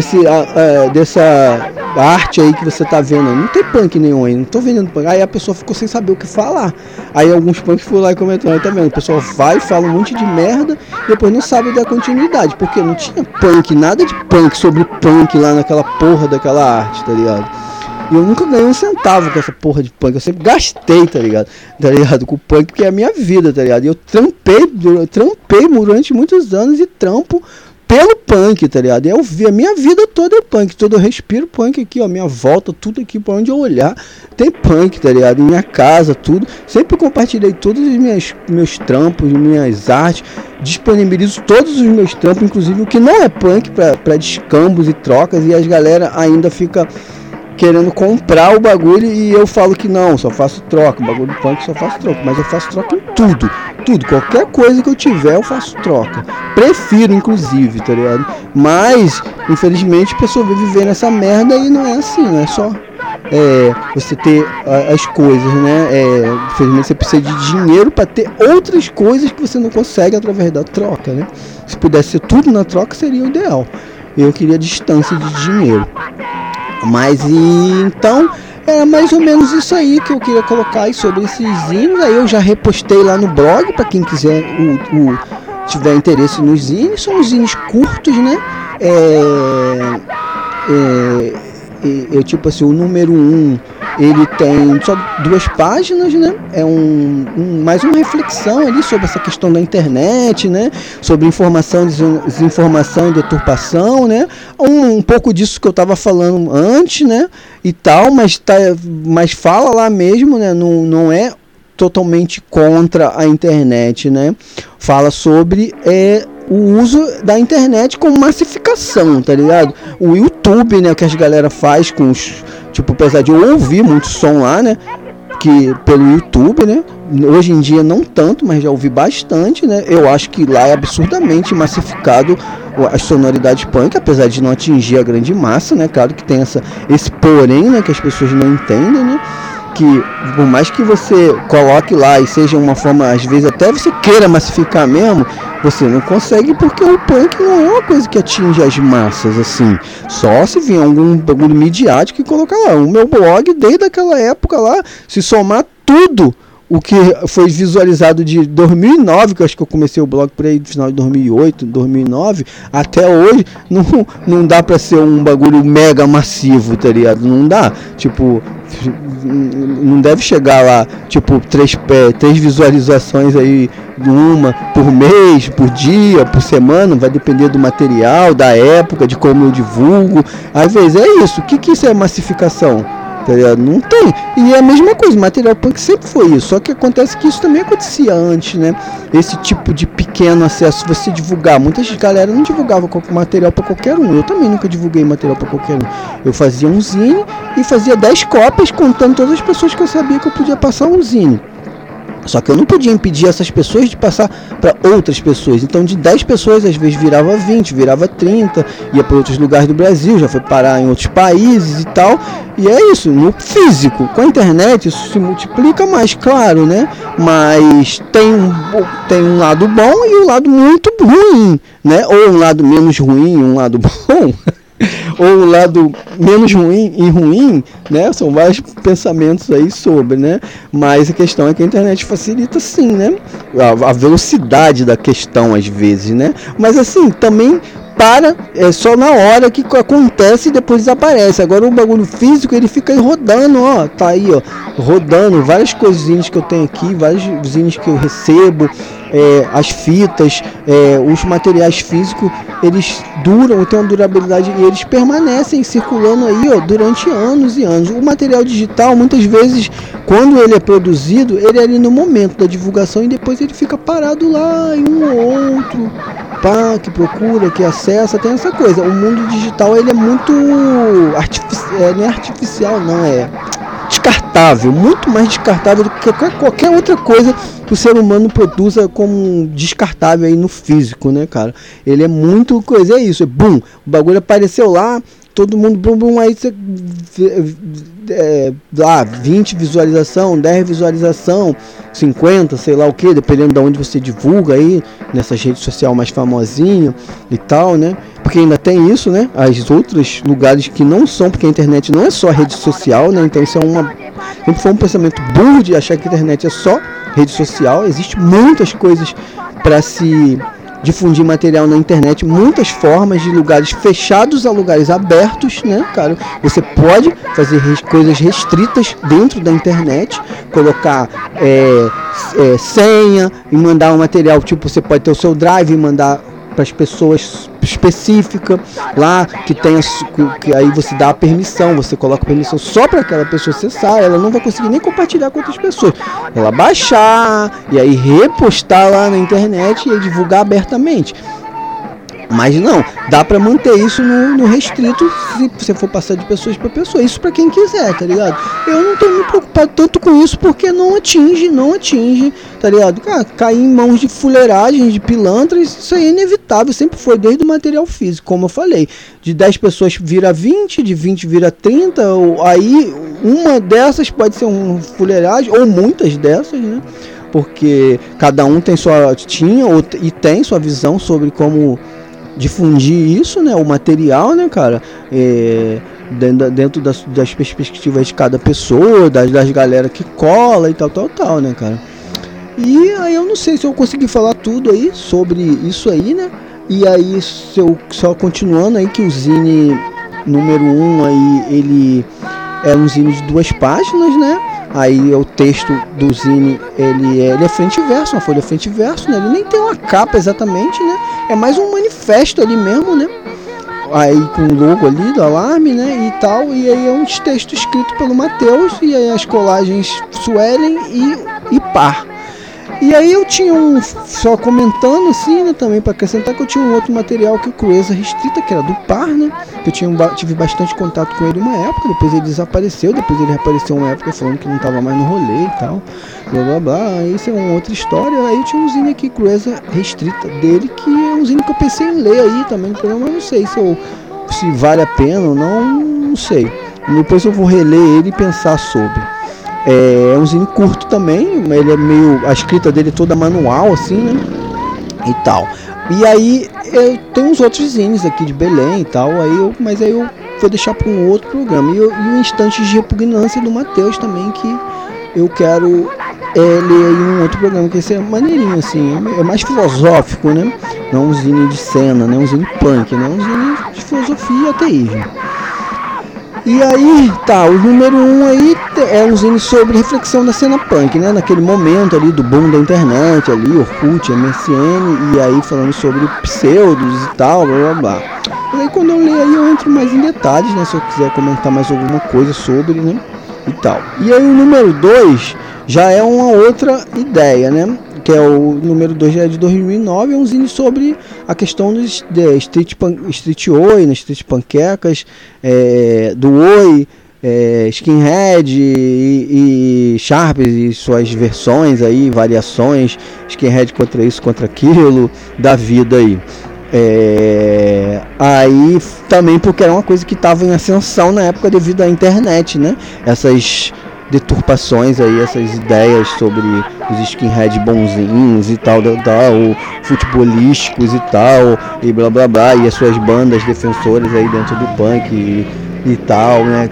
arte aí que você tá vendo? Não tem punk nenhum aí, não tô vendendo punk. Aí a pessoa ficou sem saber o que falar. Aí alguns punks foram lá e comentaram, tá vendo? O pessoal vai, fala um monte de merda e depois não sabe dar continuidade, porque não tinha punk, nada de punk sobre punk lá naquela porra daquela arte, tá ligado? E eu nunca ganhei um centavo com essa porra de punk, eu sempre gastei, tá ligado? Com o punk, porque é a minha vida, tá ligado? E eu trampei durante muitos anos e trampo pelo punk, tá ligado? Eu vi a minha vida toda é punk, todo eu respiro punk aqui, ó, minha volta, tudo aqui pra onde eu olhar tem punk, tá ligado? Em minha casa, tudo, sempre compartilhei todos os meus trampos, minhas artes, disponibilizo todos os meus trampos, inclusive o que não é punk, pra descambos e trocas, e as galera ainda fica querendo comprar o bagulho e eu falo que não, só faço troca, o bagulho do punk só faço troca, mas eu faço troca em tudo, qualquer coisa que eu tiver eu faço troca, prefiro inclusive, tá ligado? Mas, infelizmente, a pessoa vai viver nessa merda e não é assim, não é só você ter as coisas, né? Infelizmente você precisa de dinheiro para ter outras coisas que você não consegue através da troca, né? Se pudesse ser tudo na troca seria o ideal, eu queria distância de dinheiro. Mas então era mais ou menos isso aí que eu queria colocar aí sobre esses zines. Aí eu já repostei lá no blog para quem quiser tiver interesse nos zines. São zines curtos, né? Tipo assim, o número 1 ele tem só 2 páginas, né? É mais uma reflexão ali sobre essa questão da internet, né? Sobre informação, desinformação e deturpação, né? Um pouco disso que eu estava falando antes, né? E tal, mas fala lá mesmo, né? Não é totalmente contra a internet, né? Fala sobre o uso da internet como massificação, tá ligado? O YouTube, né, que as galera faz com os... Tipo, apesar de eu ouvir muito som lá, né? que pelo YouTube, né? Hoje em dia não tanto, mas já ouvi bastante, né? Eu acho que lá é absurdamente massificado as sonoridades punk, apesar de não atingir a grande massa, né? Claro que tem esse porém, né? Que as pessoas não entendem, né? Que por mais que você coloque lá e seja uma forma, às vezes até você queira massificar mesmo, você não consegue, porque o punk não é uma coisa que atinge as massas, assim. Só se vier algum bagulho midiático e colocar lá. O meu blog, desde aquela época lá, se somar tudo o que foi visualizado de 2009, que eu acho que eu comecei o blog por aí no final de 2008, 2009, até hoje, não dá pra ser um bagulho mega massivo, tá ligado? Não dá. Tipo, não deve chegar lá, tipo, três visualizações aí, uma por mês, por dia, por semana, vai depender do material, da época, de como eu divulgo. Às vezes é isso. O que isso é massificação? Tá ligado? Não tem. E é a mesma coisa, material punk sempre foi isso. Só que acontece que isso também acontecia antes, né? Esse tipo de pequeno acesso, você divulgar. Muitas galera não divulgava material para qualquer um. Eu também nunca divulguei material para qualquer um. Eu fazia um zine e fazia 10 cópias, contando todas as pessoas que eu sabia que eu podia passar um zine. Só que eu não podia impedir essas pessoas de passar para outras pessoas. Então de 10 pessoas, às vezes virava 20, virava 30, ia para outros lugares do Brasil, já foi parar em outros países e tal. E é isso, no físico. Com a internet isso se multiplica mais, claro, né? Mas tem um lado bom e um lado muito ruim, né? Ou um lado menos ruim e um lado bom. Ou o lado menos ruim e ruim, né? São vários pensamentos aí sobre, né? Mas a questão é que a internet facilita, sim, né? A velocidade da questão às vezes, né? Mas assim, também só na hora que acontece e depois desaparece. Agora o bagulho físico, ele fica aí rodando, ó, tá aí, ó, rodando várias coisinhas que eu tenho aqui, vários zines que eu recebo, as fitas, os materiais físicos, eles duram, têm uma durabilidade e eles permanecem circulando aí, ó, durante anos e anos. O material digital, muitas vezes, quando ele é produzido, ele é ali no momento da divulgação e depois ele fica parado lá em um ou outro, pá, que procura, que acessa, tem essa coisa. O mundo digital, ele é muito não é artificial, não, é descartável, muito mais descartável do que qualquer outra coisa que o ser humano produza como descartável aí no físico, né, cara? Ele é muito coisa, é isso, bum, o bagulho apareceu lá, todo mundo bum, aí você lá, 20 visualização, 10 visualização, 50, sei lá o que, dependendo de onde você divulga aí, nessas redes sociais mais famosinho e tal, né? Porque ainda tem isso, né? As outros lugares que não são, porque a internet não é só rede social, né? Então isso é sempre foi um pensamento burro de achar que a internet é só rede social. Existem muitas coisas para se difundir material na internet, muitas formas, de lugares fechados a lugares abertos, né, cara? Você pode fazer coisas restritas dentro da internet, colocar senha e mandar um material, tipo, você pode ter o seu drive e mandar para as pessoas específicas lá, que aí você dá a permissão, você coloca a permissão só para aquela pessoa acessar, ela não vai conseguir nem compartilhar com outras pessoas, ela baixar e aí repostar lá na internet e divulgar abertamente. Mas não, dá pra manter isso no restrito, se você for passar de pessoas para pessoa. Isso pra quem quiser, tá ligado? Eu não tô me preocupado tanto com isso, porque não atinge, tá ligado? Cara, cair em mãos de fuleiragem, de pilantras, isso aí é inevitável, sempre foi, desde o material físico, como eu falei. De 10 pessoas vira 20, de 20 vira 30, aí uma dessas pode ser uma fuleiragem, ou muitas dessas, né? Porque cada um tem e tem sua visão sobre como difundir isso, né, o material, né, cara, dentro das perspectivas de cada pessoa, das galera que cola e tal, né, cara. E aí eu não sei se eu consegui falar tudo aí sobre isso aí, né, e aí se eu só continuando aí que o zine número 1 aí, ele é um zine de 2 páginas, né. Aí o texto do zine, ele é frente e verso, uma folha frente e verso, né? Ele nem tem uma capa exatamente, né? É mais um manifesto ali mesmo, né? Aí com o logo ali do Alarme, né? E tal, e aí é um texto escrito pelo Matheus, e aí as colagens Suelen e Par. E aí eu tinha só comentando assim, né, também para acrescentar, que eu tinha um outro material que o Crueza Restrita, que era do Par, né, que eu tive bastante contato com ele uma época, depois ele desapareceu, depois ele reapareceu uma época falando que não estava mais no rolê e tal, blá blá blá, isso é uma outra história. Aí eu tinha um zine aqui, Crueza Restrita, dele, que é um zine que eu pensei em ler aí também no programa, mas não sei se vale a pena ou não sei. Depois eu vou reler ele e pensar sobre. É um zine curto também, ele é meio, a escrita dele é toda manual assim, né, e tal. E aí eu tenho uns outros zines aqui de Belém e tal, mas aí eu vou deixar para um outro programa. E o Instantes de Repugnância do Matheus também, que eu quero ler em um outro programa, que esse é maneirinho assim, é mais filosófico, né, não um zine de cena, né, um zine punk, né, um zine de filosofia e ateísmo. E aí, tá, o número 1 aí é um zine sobre reflexão da cena punk, né? Naquele momento ali do boom da internet, ali, Orkut, MSN, e aí falando sobre pseudos e tal, blá blá blá. E aí quando eu ler aí eu entro mais em detalhes, né? Se eu quiser comentar mais alguma coisa sobre, né? E tal. E aí o número 2 já é uma outra ideia, né? Que é o número 2 já é de 2009, é um zine sobre a questão do street oi, né, street panquecas, do oi, skinhead e sharps e suas versões aí, variações, skinhead contra isso, contra aquilo, da vida aí. Aí também porque era uma coisa que estava em ascensão na época devido à internet, né? Essas deturpações aí, essas ideias sobre os skinhead bonzinhos e tal, futebolísticos e tal, e blá blá blá, e as suas bandas defensoras aí dentro do punk e tal, né,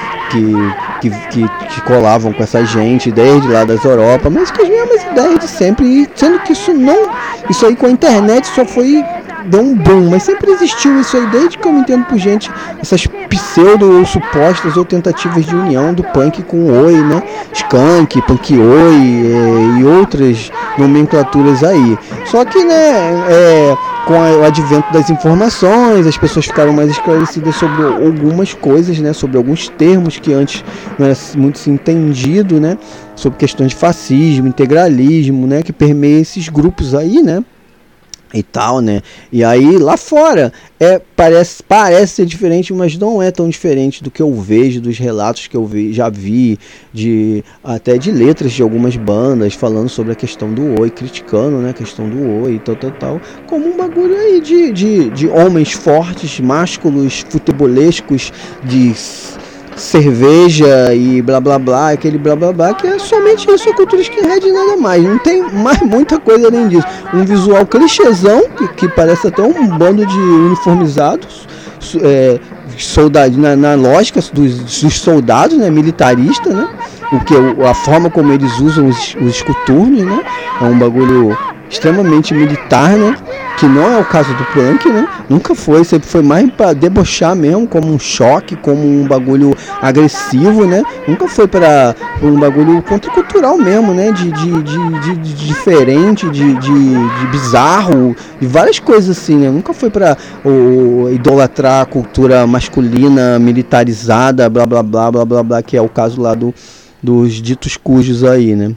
que colavam com essa gente desde lá das Europa, mas que as mesmas ideias de sempre, e sendo que isso aí com a internet só deu um boom, mas sempre existiu isso aí desde que eu me entendo por gente, essas pseudo ou supostas ou tentativas de união do punk com o oi, né, skunk, punk oi e outras nomenclaturas aí. Só que, né, com o advento das informações, as pessoas ficaram mais esclarecidas sobre algumas coisas, né, sobre alguns termos que antes não era muito se entendido, né, sobre questões de fascismo, integralismo, né, que permeia esses grupos aí, né, e tal, né? E aí lá fora parece ser diferente, mas não é tão diferente do que eu vejo, dos relatos que eu já vi, até de letras de algumas bandas falando sobre a questão do oi, criticando, né, a questão do oi e tal, como um bagulho aí de homens fortes, másculos, futebolescos, de cerveja e blá blá blá, aquele blá blá blá, que é somente isso, a cultura skinhead e nada mais, não tem mais muita coisa além disso. Um visual clichêzão, que parece até um bando de uniformizados, soldados, na lógica dos soldados, né, militaristas, né, a forma como eles usam os coturnos, né, é um bagulho extremamente militar, né, que não é o caso do punk, né, nunca foi, sempre foi mais para debochar mesmo, como um choque, como um bagulho agressivo, né, nunca foi para um bagulho contracultural mesmo, né, de diferente, de bizarro, de várias coisas assim, né, nunca foi para idolatrar a cultura masculina, militarizada, blá blá blá blá blá blá, que é o caso lá dos ditos cujos aí, né,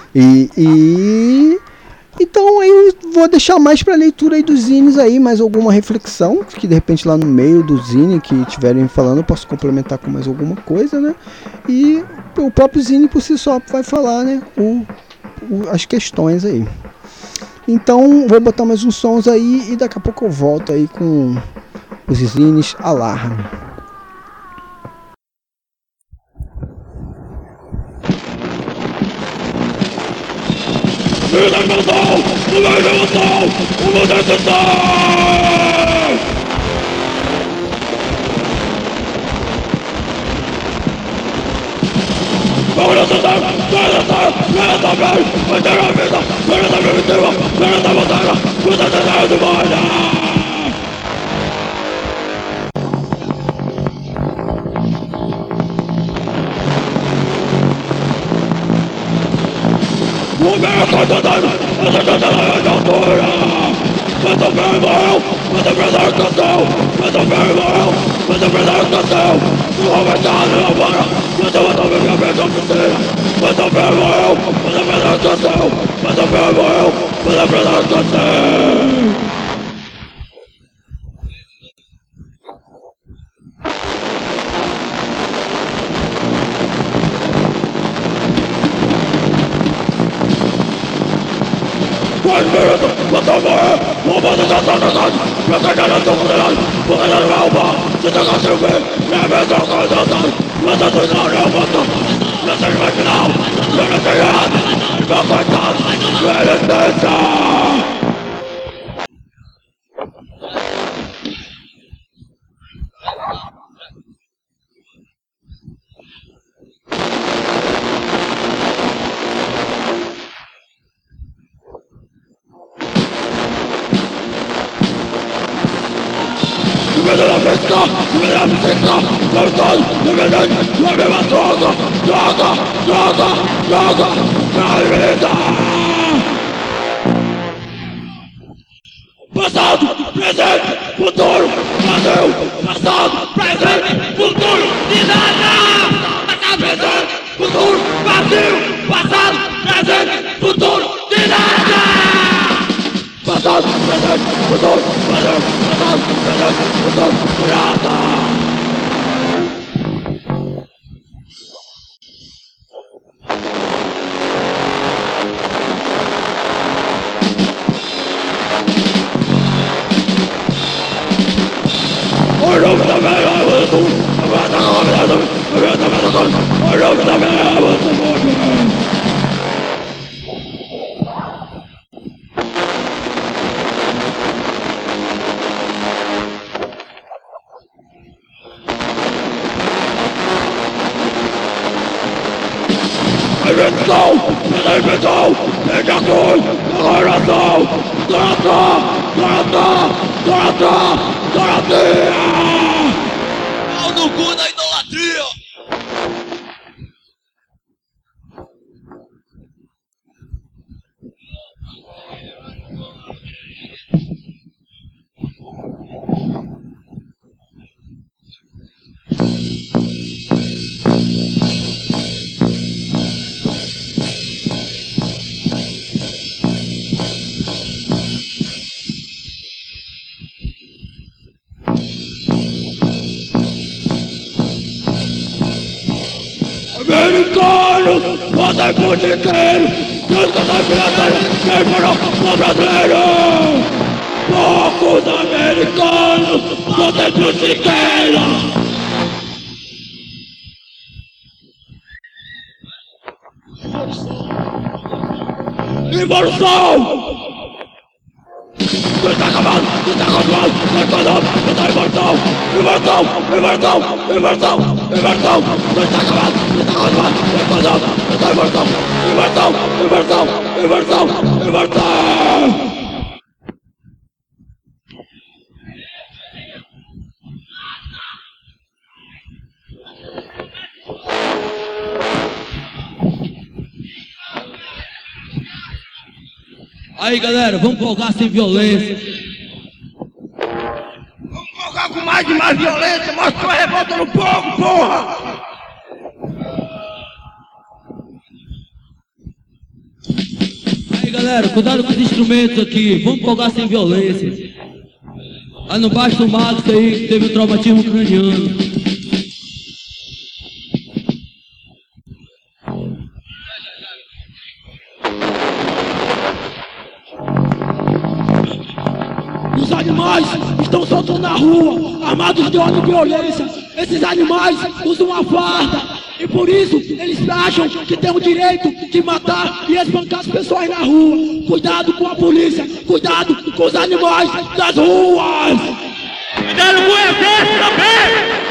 então aí eu vou deixar mais para leitura aí dos zines aí, mais alguma reflexão, que de repente lá no meio do zine que estiverem falando eu posso complementar com mais alguma coisa, né? E o próprio zine por si só vai falar, né, as questões aí. Então vou botar mais uns sons aí e daqui a pouco eu volto aí com os zines Alarme. Mas Passado, presente, futuro, Brasil. Passado, presente, futuro, de nada. Passado, presente, futuro, Brasil. Passado, presente, futuro, de nada. Passado, presente, futuro, Brasil. Passado, presente, futuro, de nada. Invenção, negações, declaração, idolatria! Pau no cu da idolatria! Americanos, votem por dinheiro, nunca da financeira, quem foram os brasileiros? Poucos americanos, votem por dinheiro. Evolução! Tu está acabado, tu está controlado, tu está acabado, tu está imortal. Inversão, inversão, inversão, inversão. Tu está acabado, tu está controlado, tu está acabado, tu está imortal. Inversão, inversão, inversão, inversão. Aí galera, vamos folgar sem violência. Vamos folgar com mais e mais violência. Mostra a revolta no povo, porra! Aí galera, cuidado com os instrumentos aqui. Vamos folgar sem violência. Aí no baixo do Max aí, que teve um traumatismo craniano. Os animais estão soltos na rua, armados de ódio e violência. Esses animais usam uma farda e por isso eles acham que têm o direito de matar e espancar as pessoas na rua. Cuidado com a polícia, cuidado com os animais das ruas. Cuidado com o exército também.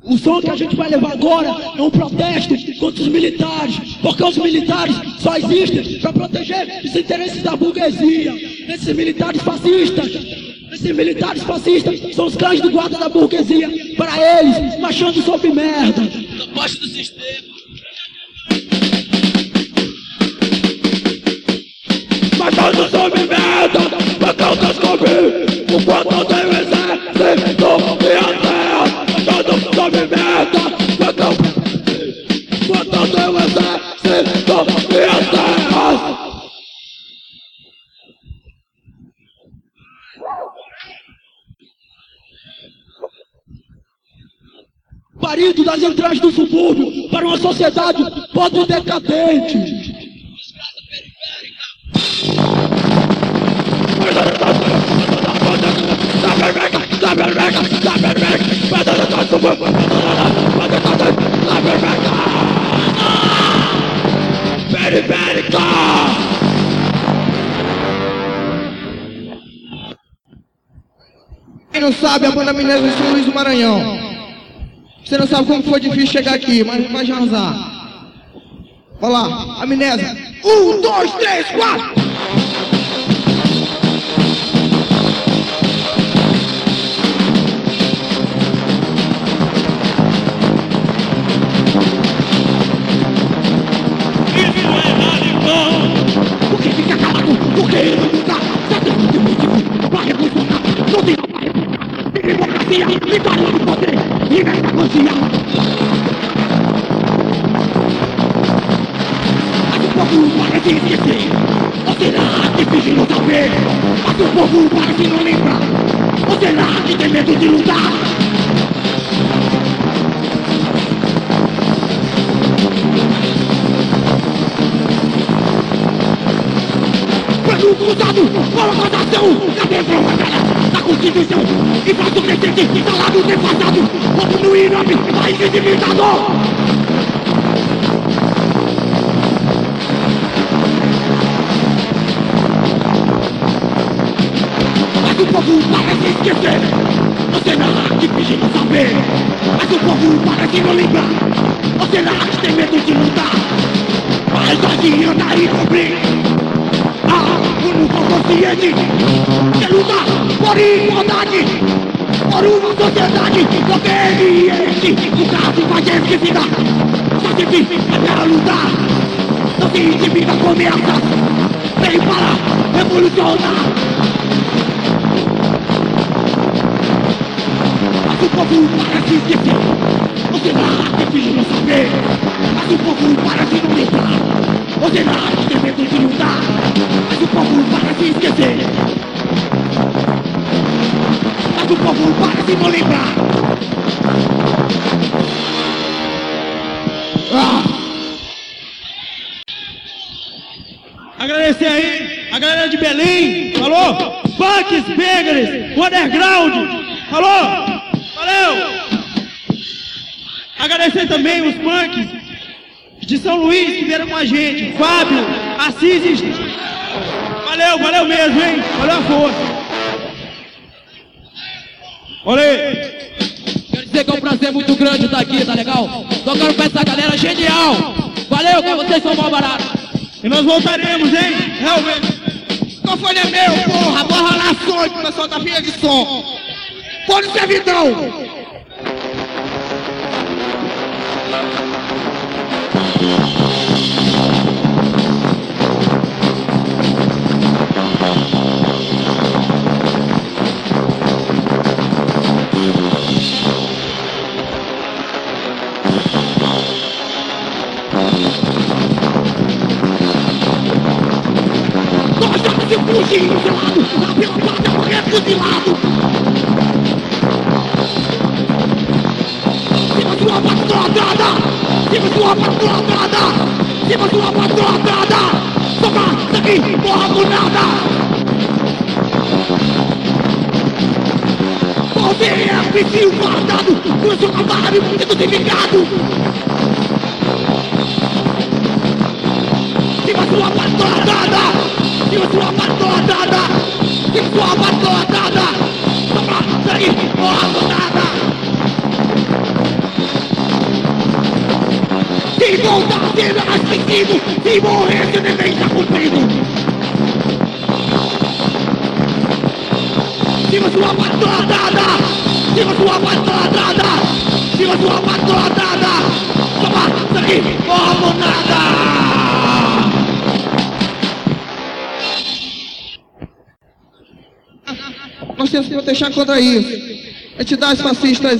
O som que a gente vai levar agora é um protesto contra os militares, porque os militares só existem para proteger os interesses da burguesia. Esses militares fascistas são os cães do guarda da burguesia, para eles, marchando sobre merda. Debaixo do sistema. Marchando sobre merda, pra causa descobrir o quanto tem o exército e a terra. Marchando sobre merda, pra causa quanto tem o exército e a terra. Parido das entradas do subúrbio para uma sociedade podre e decadente. Quem não sabe, a banda mineira de São Luís do Maranhão. Você não sabe como foi difícil chegar aqui, mas vai já usar. Olha lá, amnésia. 1, 2, 3, 4. Por que fica calado? Por que ele não lutar? Só tem um motivo pra revolucionar. Não tem democracia, vitória do poder e meritocracia. Mas o povo parece esquecer. Ou será que finge não saber? Mas o povo parece não lembrar. Ou será que tem medo de lutar? Pelo cruzado, bola rotação, cadê a da Constituição? E faz o presente, instalado no passado, como no Irame, país civilizador. Mas o povo parece esquecer. Ou será que finge não saber? Mas o povo parece não lembrar. Ou será que tem medo de lutar? Mas adianta ir cobrir. O único consciente quer lutar por igualdade, por uma sociedade conveniente. O caso vai ser esquecida. Só se vive para lutar. Não se intimida com ameaças. Vem para revolucionar. Mas o povo parece esquecer. Ou será que finge não saber? Mas o povo parece não lembrar. Ou será que tem medo de lutar? Mas o povo parece esquecer. Mas o povo parece não lembrar. Agradecer aí a galera de Belém. Falou? Punks, Bangers, Underground. Falou? Valeu! Agradecer também os punks de São Luís que vieram com a gente. Fábio, Assis. Valeu mesmo, hein? Valeu a força. Olê! Quero dizer que é um prazer muito grande estar aqui, tá legal? Tocando pra essa galera genial. Valeu, que vocês são mal baratos. E nós voltaremos, hein? Realmente. O microfone é meu, porra. Bora rolar som, que o pessoal tá pilha de som. Pode servidão. Nós estamos se fugindo de lado, na pela pátria morrendo de lado. Siga sua patrulhada, siga sua patrulhada, siga sua patrulhada. Soca, daqui, morra por nada. Você é vizinho guardado, por seu trabalho muito desligado. Siga sua patrulhada, siga sua patrulhada, siga sua patrulhada. Soca, daqui, morra por nada. volta a ser esquecido. Se morrer, seu dever está cumprido. Siga sua patrulhada, siga sua patrulhada, siga sua patrulhada. Toma, isso aqui, como nada. Nós temos que proteger contra isso. Entidades fascistas.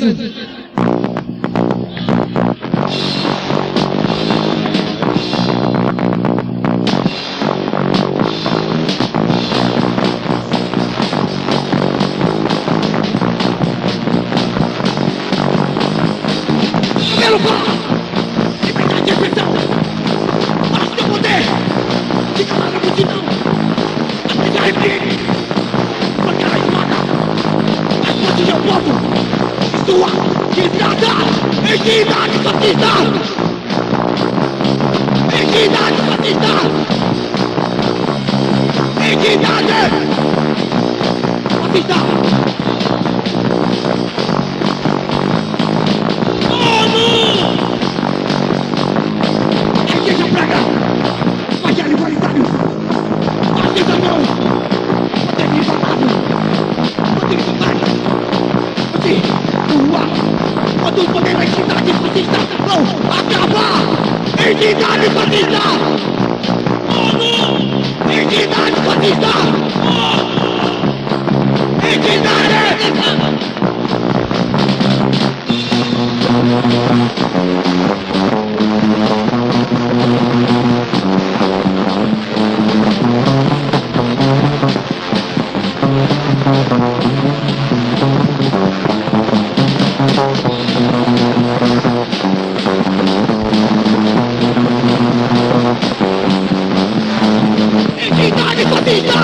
Cabelo fala! Liberdade de expressão! Fala seu poder! Fica lá na multidão! Até se arrepende! Porque a espada! Mais forte que o povo! Sua desgraça! Entidade fascista! Entidade fascista! Entidade fascista! Igreja prega, evangelho igualitário, artesanal, derivatável, anti-vontade, anti-rua, quando os poderes da entidade fascista vão acabar, entidade fascista, entidade fascista, entidade. Entidade fascista!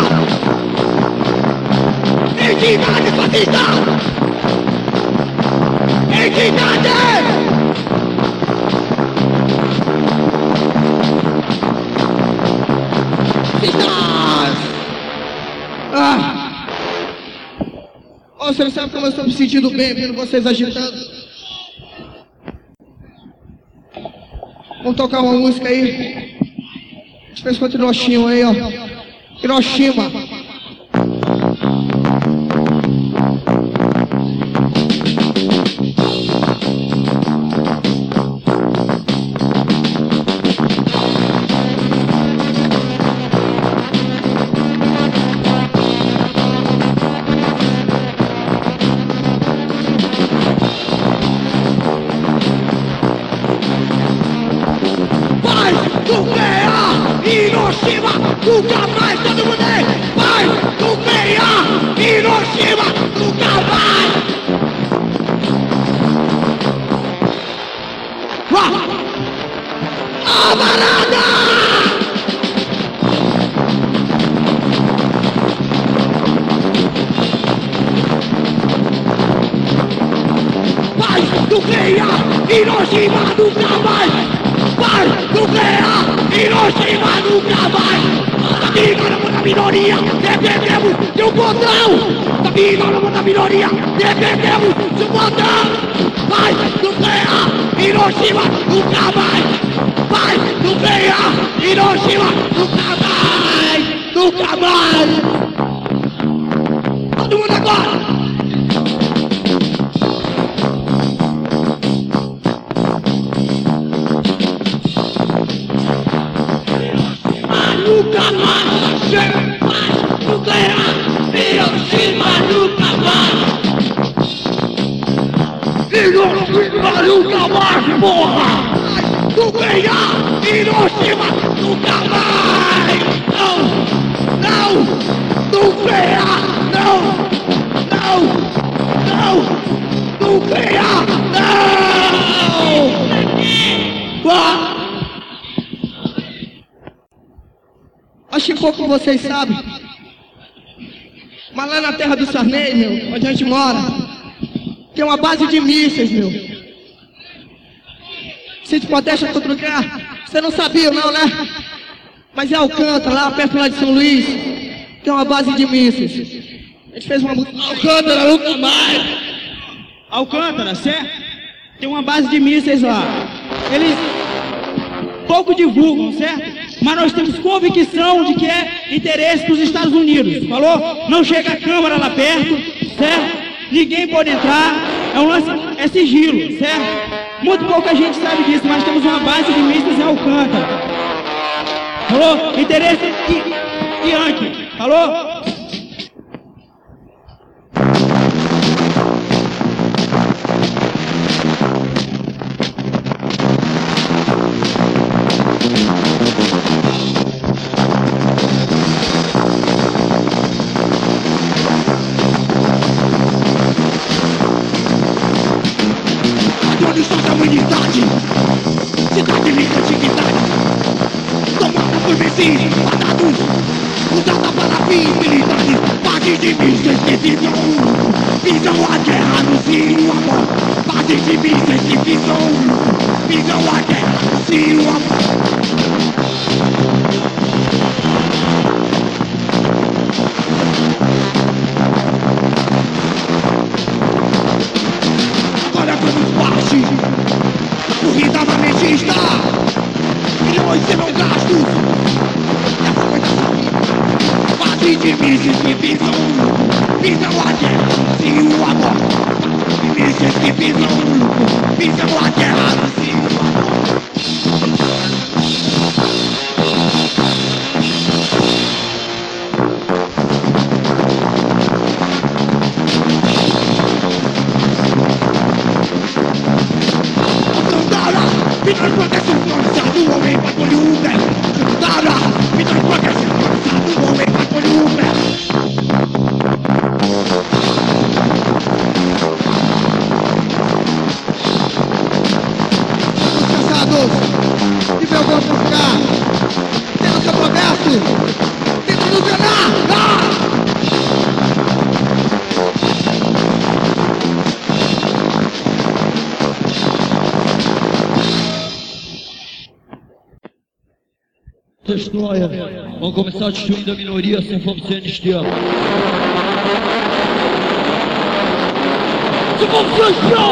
Entidade fascista! Entidade! Vocês sabem como eu estou me sentindo bem vendo vocês agitando. Vamos tocar uma música aí. A gente fez com o Hiroshima aí, ó. Hiroshima. Hiroshima, nunca mais, todo mundo aí, vai, nuclear, Hiroshima, nunca mais. A varada! Vai, nuclear, Hiroshima, nunca mais. Vai, nuclear, Hiroshima nunca mais! Da minoria, dependemos de um botão! Da minoria, dependemos de um botão! Vai, nuclear, Hiroshima nunca mais! Vai, nuclear, Hiroshima nunca mais! Nunca mais! Todo mundo agora! Nunca mais, nuclear, Hiroshima nunca mais. Hiroshima nunca mais, porra. Nuclear, Hiroshima nunca mais. Não, não, nuclear, não, não, não, nuclear, não. Acho que pouco vocês sabem, mas lá na terra do Sarney, meu, onde a gente mora, tem uma base de mísseis, meu. Se te protege contra o lugar, você não sabia não, né? Mas é Alcântara, lá perto lá de São Luís, tem uma base de mísseis. A gente fez uma música, Alcântara nunca mais. Alcântara, certo? Tem uma base de mísseis lá. pouco divulgam, certo? Mas nós temos convicção de que é interesse dos Estados Unidos, falou? Não chega a câmera lá perto, certo? Ninguém pode entrar, é um lance, é sigilo, certo? Muito pouca gente sabe disso, mas temos uma base de mísseis em Alcântara. Falou? Interesse Yankee, falou? Cidade linda, antiguidade, tomada por imbecis, matados, usada para fins militares, parte de mísseis que visam o lucro, visam a guerra no cio amor, parte de mísseis que visam o lucro, visam a guerra no cio amor. Agora vamos parte, corrida armamentista, milhões serão gastos, e a fragmentação, base de mísseis que visam o lucro, visam a guerra e o amor, base de mísseis que visam o lucro, visam a guerra e o amor. Peter Protestant forza do homem patrulha. Dara, Peter Protestant forza do homem patrulha. Os cansados, que veio para buscar, temos seu protesto, temos que nos enganar! Destroia, vão começar destruindo a minoria sem fome sem anistia. Se fome sem anistia!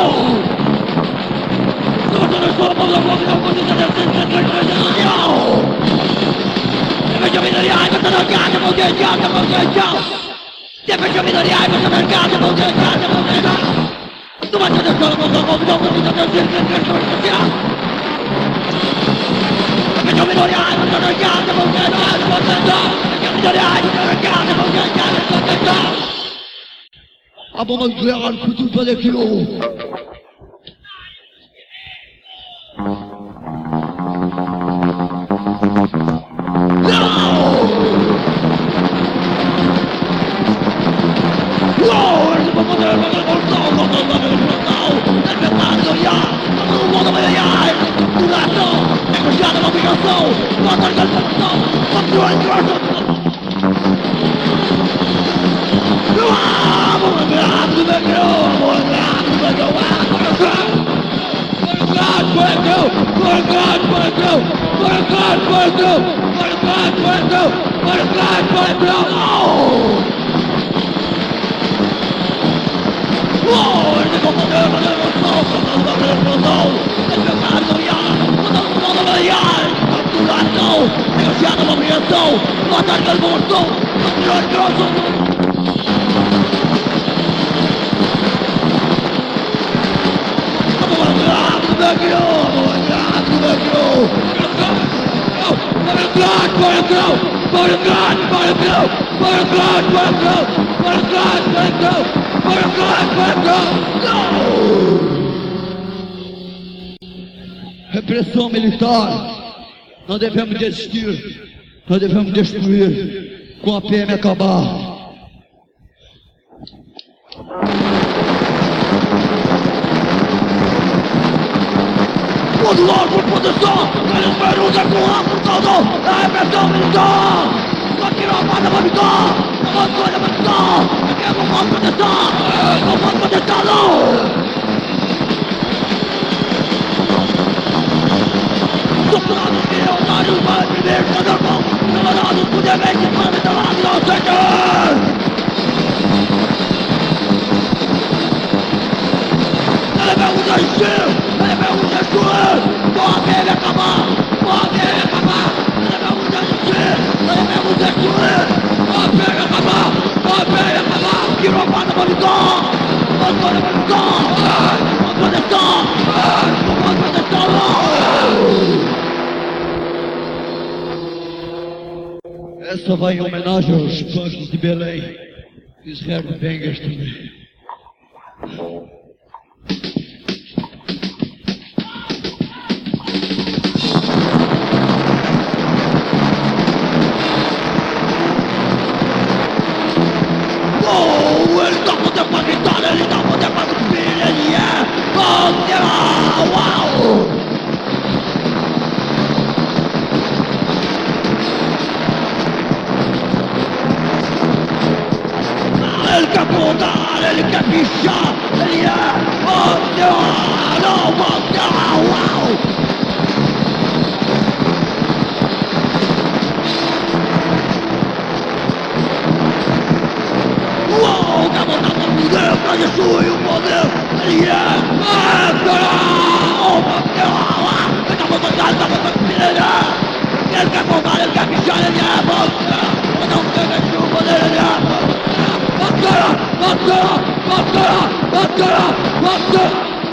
Toda a escola povo da fome não condição de ser social! Defende a minoria e você não gasta, vão ter gasta, vão ter gasta! Defende a minoria e você não gasta, vão ter gasta, vão ter gasta! Não vai ter escola povo da fome não condição de ser social! Defende a minoria e você não gasta, vão ter gasta, vão ter gasta! Defende a minoria e você não gasta, vão ter gasta, vão ter gasta! A bomba nuclear por tudo para aquilo! Repressão militar, não devemos desistir, nós devemos destruir, com a PM acabar. Todo lado por proteção, eles perguntam com a portada da repressão militar. Só que não mata pra militar, não mata pra militar, aqui eu não posso protestar, não posso protestar não. Soprados milionários vai primeiro cada mão, camaradas por demente, manda da lado não senhor. Ele vai usar encher, ele vai usar destruir, com a PM acabar, com pode acabar. Devemos desistir, devemos destruir. Pode acabar, que roubada monitor. Pode monitor, pode proteção, pode proteção. Essa vai em homenagem aos punks de Belém e os headbangers também. Ele tá com tempo pra gritar, ele tá com tempo pra cuspir, ele é Pantera, uau! Ele quer apontar, ele quer pichar, ele é Pantera, não Pantera, uau! Uau, quer botar pra fuder, pra destruir o poder, ele é Pantera, oh Pantera, uau! Ele tá botando, ele tá botando pilha, ele quer apontar, ele quer pichar, ele é Pantera, não quer destruir o poder, ele é Pantera, Pantera, Pantera, Pantera, Pantera.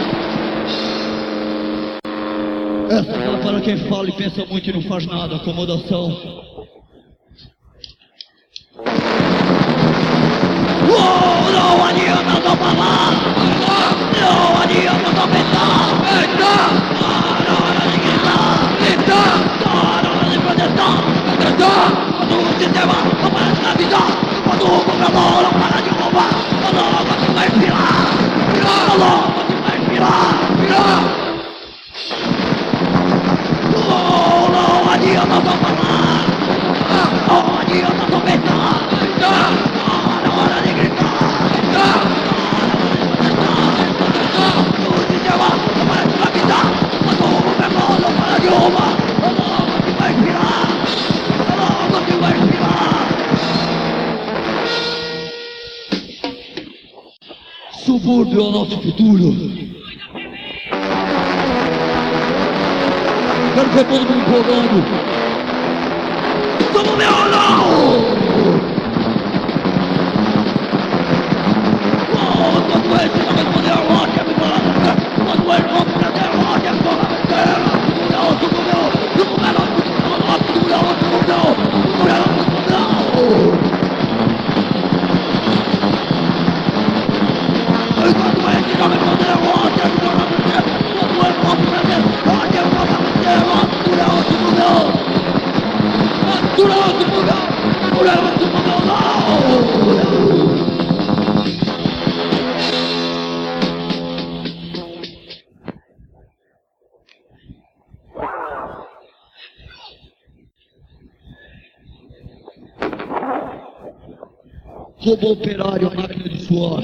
Essa é para quem fala e pensa muito e não faz nada, acomodação. Não adianta só falar, não adianta só pensar. Tá na hora de gritar, tá na hora de protestar. Quando o sistema não para de escravizar, quando o governador não para de roubar, logo você vai virar, logo você vai virar. Não adianta só falar, não adianta só pensar. Tá na hora de gritar, tá na hora de protestar. O sistema não para de escravizar, quando o governador não para de roubar, logo você vai virar, logo você vai virar. Subúrbio é o nosso futuro. Quero ver todo mundo empolgando. Somos meu ou não? Quando esse não responder a loja, me fala. Quando ele não responder a loja, me fala. Robô operário, máquina de suor.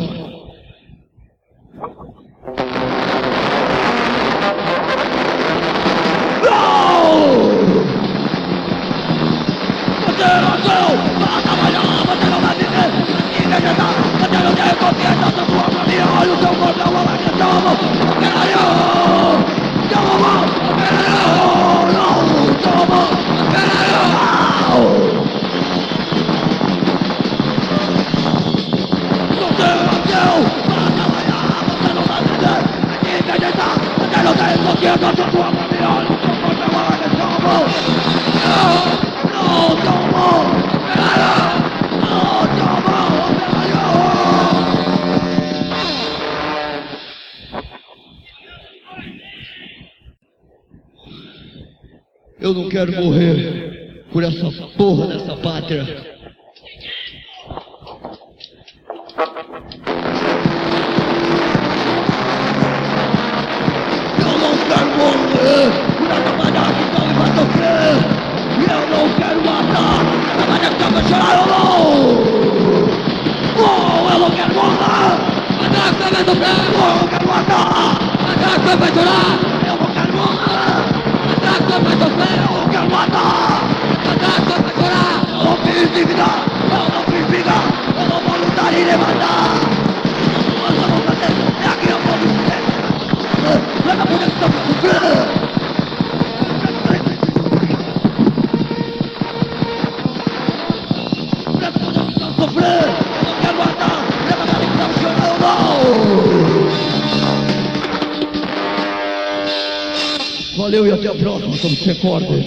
Eu não quero morrer por essa porra dessa pátria. Eu não quero morrer por essa pátria que só me vai sofrer. Eu não quero matar essa pátria que só vai chorar ou não. Oh, eu não quero morrer. Matar que só vai sofrer. Oh, eu não quero matar. Matar que só vai chorar. Eu não quero morrer. Matar que só vai sofrer. Eu não quero matar. Matar que só vai chorar. Eu não fiz dívida. Eu não fiz briga. Eu não vou lutar e nem matar. Eu não vou fazer. É aqui eu vou me fuder. Leva a mulher que só vai sofrer. Valeu e até a próxima, Somos Recorder.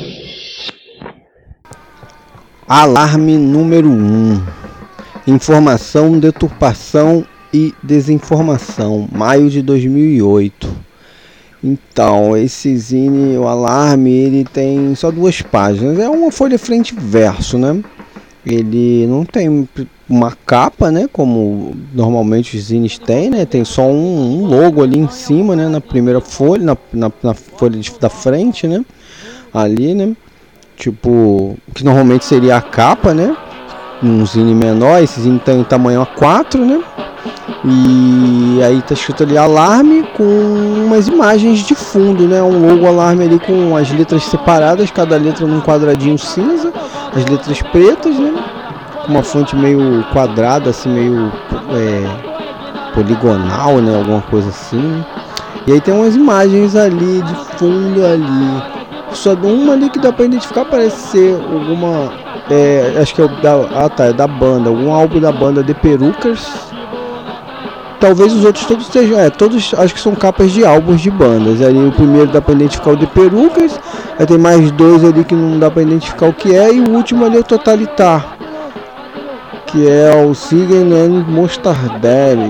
Alarme número 1. Informação, deturpação e desinformação. Maio de 2008. Então, esse zine, o Alarme, ele tem só 2 páginas. É uma folha frente e verso, né? Ele não tem uma capa, né? Como normalmente os zines têm, né? Tem só um logo ali em cima, né? Na primeira folha, na folha da frente, né? Ali, né? Tipo, que normalmente seria a capa, né? Um zine menor, esse zine tem tamanho A4, né? E aí tá escrito ali Alarme com umas imagens de fundo, né? Um logo Alarme ali com as letras separadas, cada letra num quadradinho cinza, as letras pretas, né? Com uma fonte meio quadrada, assim, meio poligonal, né? Alguma coisa assim. E aí tem umas imagens ali de fundo ali. Só uma ali que dá pra identificar, parece ser alguma... acho que é da banda, algum álbum da banda The Perukers. Talvez os outros todos sejam, todos acho que são capas de álbuns de bandas. Ali o primeiro dá pra identificar o The Perukers, aí tem mais 2 ali que não dá pra identificar o que é, e o último ali é o Totalitar, que é o Sigen and Mostandere.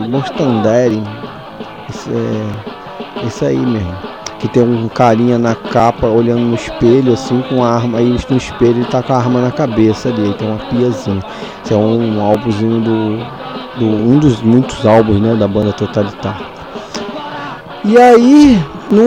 Esse aí mesmo. Que tem um carinha na capa olhando no espelho assim com a arma, aí no espelho ele tá com a arma na cabeça ali, tem uma piazinha. Esse é um álbumzinho um dos muitos álbuns, né, da banda Totalitar. E aí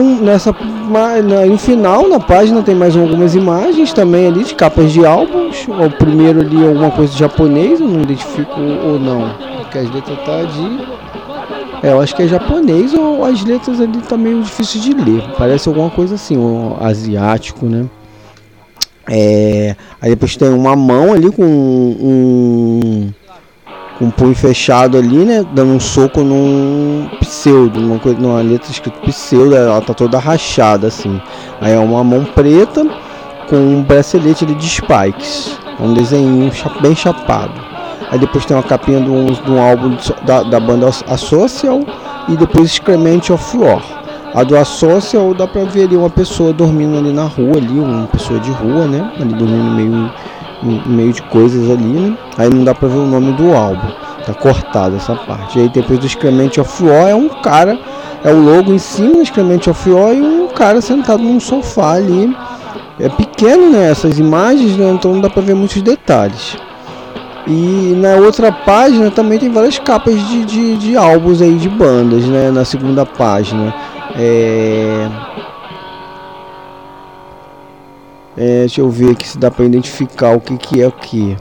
no final na página tem mais algumas imagens também ali de capas de álbuns. O primeiro ali é alguma coisa de japonês, eu não identifico ou não, porque as letras tá de... eu acho que é japonês, ou as letras ali tá meio difícil de ler. Parece alguma coisa assim, um asiático, né? Aí depois tem uma mão ali com um punho fechado ali, né? Dando um soco num pseudo, numa letra escrito pseudo, ela tá toda rachada assim. Aí é uma mão preta com um bracelete ali de spikes. Um desenho bem chapado. Aí depois tem uma capinha de um álbum da banda Asocial e depois Excrement of War. A do Asocial dá pra ver ali uma pessoa dormindo ali na rua, ali, uma pessoa de rua, né? Ali dormindo no meio de coisas ali, né? Aí não dá pra ver o nome do álbum, tá cortado essa parte. E aí depois do Excrement of War é um cara, é o logo em cima do Excrement of War e um cara sentado num sofá ali. É pequeno, né? Essas imagens, né? Então não dá pra ver muitos detalhes. E na outra página também tem várias capas de álbuns aí de bandas, né? Na segunda página. Deixa eu ver aqui se dá para identificar o que é o que.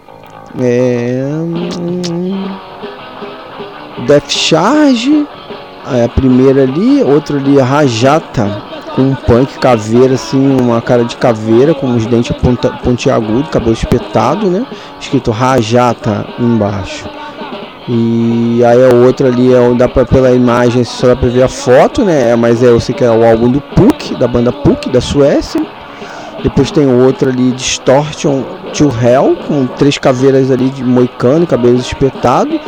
Death Charge, a primeira ali, outra ali, Rajata, com um punk caveira, assim, uma cara de caveira, com os dentes pontiagudos, cabelo espetado, né? Escrito Rajata embaixo. E aí a outra ali, dá pra, pela imagem, só dá pra ver a foto, né? Mas eu sei que é o álbum do Puck, da banda Puck, da Suécia. Depois tem outra ali, Distortion to Hell, com 3 caveiras ali de moicano, cabelos espetados.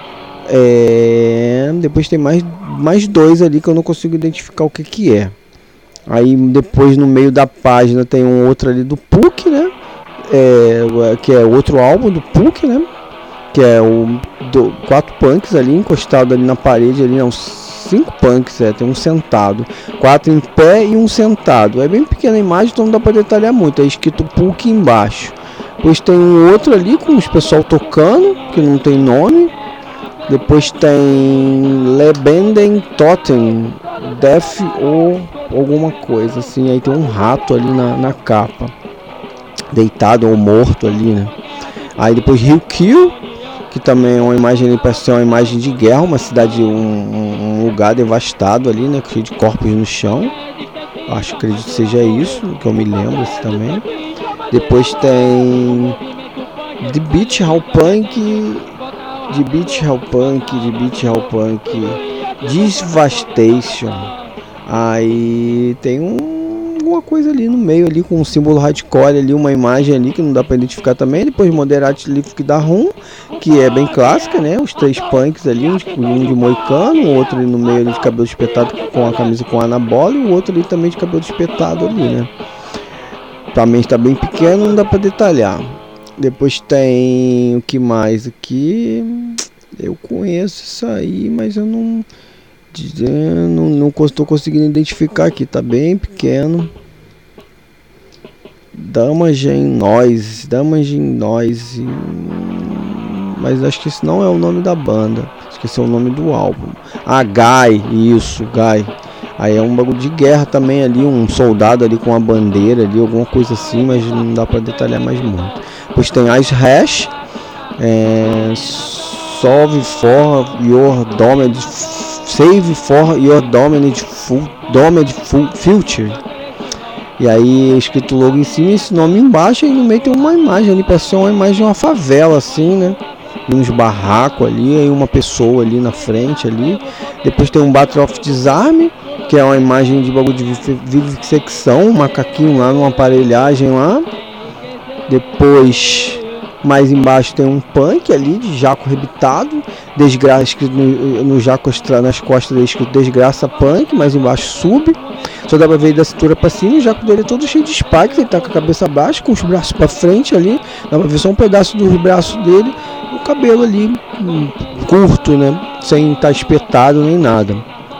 Depois tem mais 2 ali que eu não consigo identificar o que é. Aí depois no meio da página tem um outro ali do Puck, né? Que é outro álbum do Puck, né? Que é 4 punks ali encostados ali na parede, ali, uns 5 punks, tem um sentado, 4 em pé e um sentado. É bem pequena a imagem, então não dá para detalhar muito. É escrito Puck embaixo. Depois tem um outro ali com os pessoal tocando, que não tem nome. Depois tem Lebenden Totem Death ou alguma coisa assim. Aí tem um rato ali na capa, deitado ou morto ali, né? Aí depois Ryukyu, que também é uma imagem ali, parece ser uma imagem de guerra, uma cidade, um lugar devastado ali, né? Cheio de corpos no chão. Acredito que seja isso, que eu me lembro assim, também. Depois tem The Beach Hall Punk, Devastation. Aí tem alguma coisa ali no meio ali com um símbolo hardcore ali, uma imagem ali que não dá para identificar também. Depois Moderate Livre da Rum, que é bem clássica, né? Os 3 punks ali, um de moicano, o outro ali no meio ali de cabelo espetado com a camisa com anabola e o outro ali também de cabelo espetado ali, né? Também está bem pequeno, não dá para detalhar. Depois tem o que mais aqui? Eu conheço isso aí, mas eu não estou conseguindo identificar aqui, tá bem pequeno. Damagem Noise, mas acho que esse não é o nome da banda, acho que esse é o nome do álbum. Guy, isso, Guy. Aí é um bagulho de guerra também ali, um soldado ali com uma bandeira ali, alguma coisa assim, mas não dá pra detalhar mais muito. Depois tem Ice Hash, Save for Your Dominant Future. E aí escrito logo em cima, esse nome embaixo, e no meio tem uma imagem ali, parece ser uma imagem de uma favela assim, né? E uns barracos ali, aí uma pessoa ali na frente ali. Depois tem um Battle of Disarm, que é uma imagem de bagulho de vivissecção, um macaquinho lá numa aparelhagem lá. Depois, mais embaixo tem um punk ali de jaco rebitado, desgraça, escrito no jaco nas costas dele escrito desgraça punk, mais embaixo sub. Só dá pra ver da cintura pra cima, o jaco dele é todo cheio de spikes, ele tá com a cabeça baixa, com os braços pra frente ali, dá pra ver só um pedaço dos braços dele, o cabelo ali curto, né, sem estar espetado nem nada.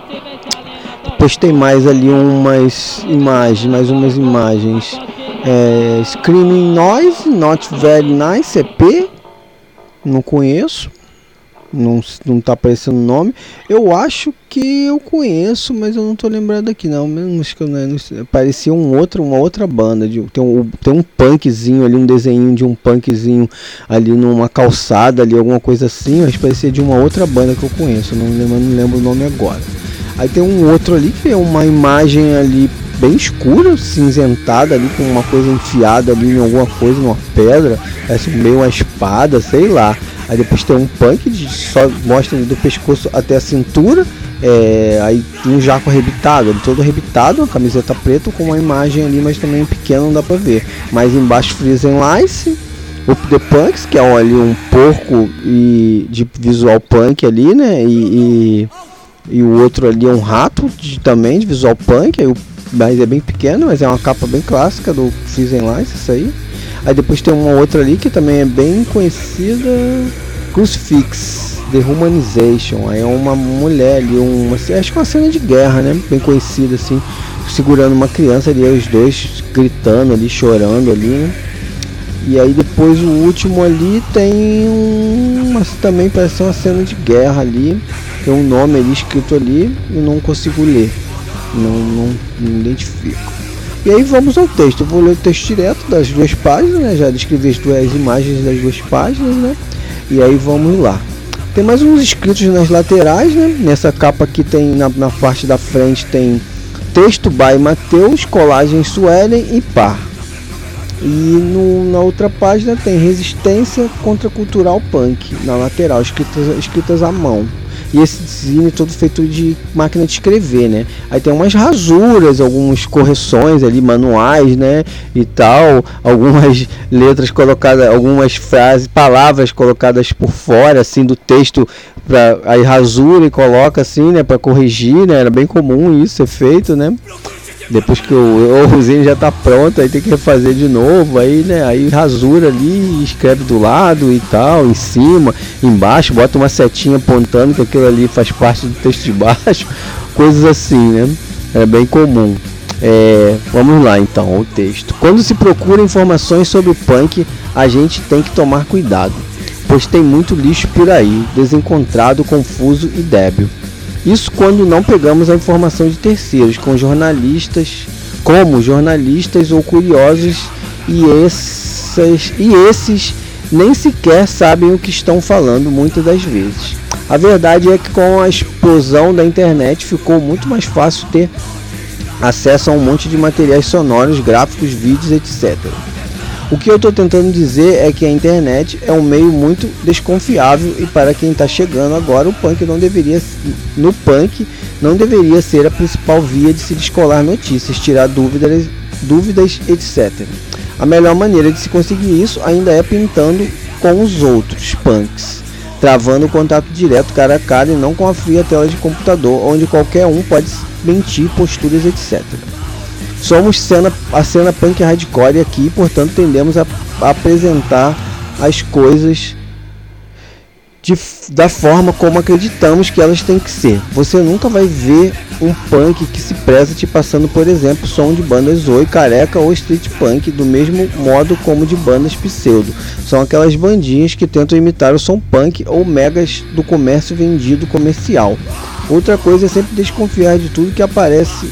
Depois tem mais ali umas imagens, Screaming Noise, Not Very Nice, EP, não conheço. Não tá aparecendo o nome. Eu acho que eu conheço, mas eu não tô lembrado aqui não. Acho que parecia uma outra banda. Tem um punkzinho ali, um desenho de um punkzinho ali numa calçada ali, alguma coisa assim. Mas parecia de uma outra banda que eu conheço. Não lembro o nome agora. Aí tem um outro ali que é uma imagem ali bem escura, cinzentada ali, com uma coisa enfiada ali em alguma coisa, numa pedra. Parece meio uma espada, sei lá. Aí depois tem um punk, só mostra do pescoço até a cintura. Aí um jaco arrebitado, ele todo arrebitado, uma camiseta preta com uma imagem ali, mas também pequena, não dá pra ver. Mais embaixo Freezing Lice, Up The Punks, que é ali um porco e de visual punk ali, né? E o outro ali é um rato também de visual punk, mas é bem pequeno, mas é uma capa bem clássica do Freezing Lice, isso aí. Aí depois tem uma outra ali que também é bem conhecida, Crucifix, The Humanization. Aí é uma mulher ali, acho que uma cena de guerra, né? Bem conhecida assim, segurando uma criança ali, os dois gritando ali, chorando ali, né? E aí depois o último ali tem também parece uma cena de guerra ali, tem um nome ali escrito ali, eu não consigo ler, não identifico. E aí vamos ao texto, eu vou ler o texto direto das 2 páginas, né? Já descrevi as imagens das 2 páginas, né? E aí vamos lá. Tem mais uns escritos nas laterais, né? Nessa capa aqui tem, na parte da frente tem texto by Matheus, colagem Suelen e Par. E na outra página tem resistência contracultural punk, na lateral, escritas à mão. E esse desenho todo feito de máquina de escrever, né? Aí tem umas rasuras, algumas correções ali, manuais, né? E tal, algumas letras colocadas, algumas frases, palavras colocadas por fora, assim, do texto, aí rasura e coloca assim, né? Para corrigir, né? Era bem comum isso ser feito, né? Depois que o desenho já tá pronto, aí tem que refazer de novo, aí, né, aí rasura ali, escreve do lado e tal, em cima, embaixo, bota uma setinha apontando que aquilo ali faz parte do texto de baixo, coisas assim, né, é bem comum. Vamos lá então, o texto. Quando se procura informações sobre o punk, a gente tem que tomar cuidado, pois tem muito lixo por aí, desencontrado, confuso e débil. Isso quando não pegamos a informação de terceiros, como jornalistas ou curiosos, e esses nem sequer sabem o que estão falando muitas das vezes. A verdade é que com a explosão da internet ficou muito mais fácil ter acesso a um monte de materiais sonoros, gráficos, vídeos, etc. O que eu estou tentando dizer é que a internet é um meio muito desconfiável e para quem está chegando agora, o punk não deveria ser a principal via de se descolar notícias, tirar dúvidas, etc. A melhor maneira de se conseguir isso ainda é pintando com os outros punks, travando o contato direto cara a cara e não com a fria tela de computador, onde qualquer um pode mentir, posturas, etc. Somos a cena punk hardcore aqui, portanto tendemos a apresentar as coisas da forma como acreditamos que elas têm que ser. Você nunca vai ver um punk que se preza te passando, por exemplo, som de bandas oi, careca ou street punk, do mesmo modo como de bandas pseudo. São aquelas bandinhas que tentam imitar o som punk ou megas do comércio vendido comercial. Outra coisa é sempre desconfiar de tudo que aparece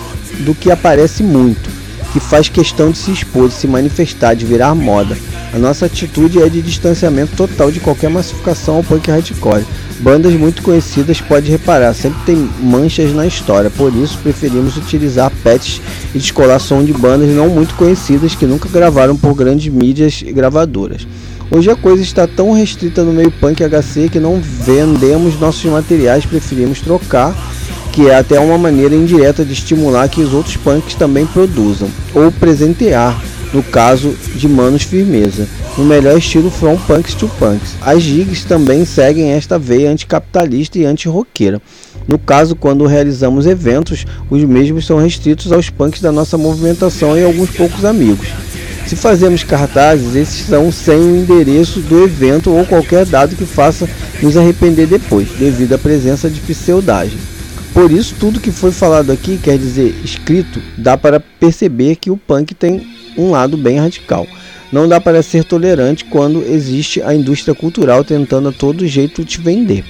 muito, que faz questão de se expor, de se manifestar, de virar moda. A nossa atitude é de distanciamento total de qualquer massificação ao punk hardcore. Bandas muito conhecidas, pode reparar, sempre tem manchas na história, por isso preferimos utilizar patches e descolar som de bandas não muito conhecidas que nunca gravaram por grandes mídias e gravadoras. Hoje a coisa está tão restrita no meio punk HC que não vendemos nossos materiais, preferimos trocar, que é até uma maneira indireta de estimular que os outros punks também produzam, ou presentear, no caso de Manos Firmeza, no melhor estilo From Punks to Punks. As gigs também seguem esta veia anticapitalista e anti-roqueira. No caso, quando realizamos eventos, os mesmos são restritos aos punks da nossa movimentação e alguns poucos amigos. Se fazemos cartazes, esses são sem o endereço do evento ou qualquer dado que faça nos arrepender depois, devido à presença de pseudagem. Por isso, tudo que foi falado aqui, quer dizer, escrito, dá para perceber que o punk tem um lado bem radical. Não dá para ser tolerante quando existe a indústria cultural tentando a todo jeito te vender,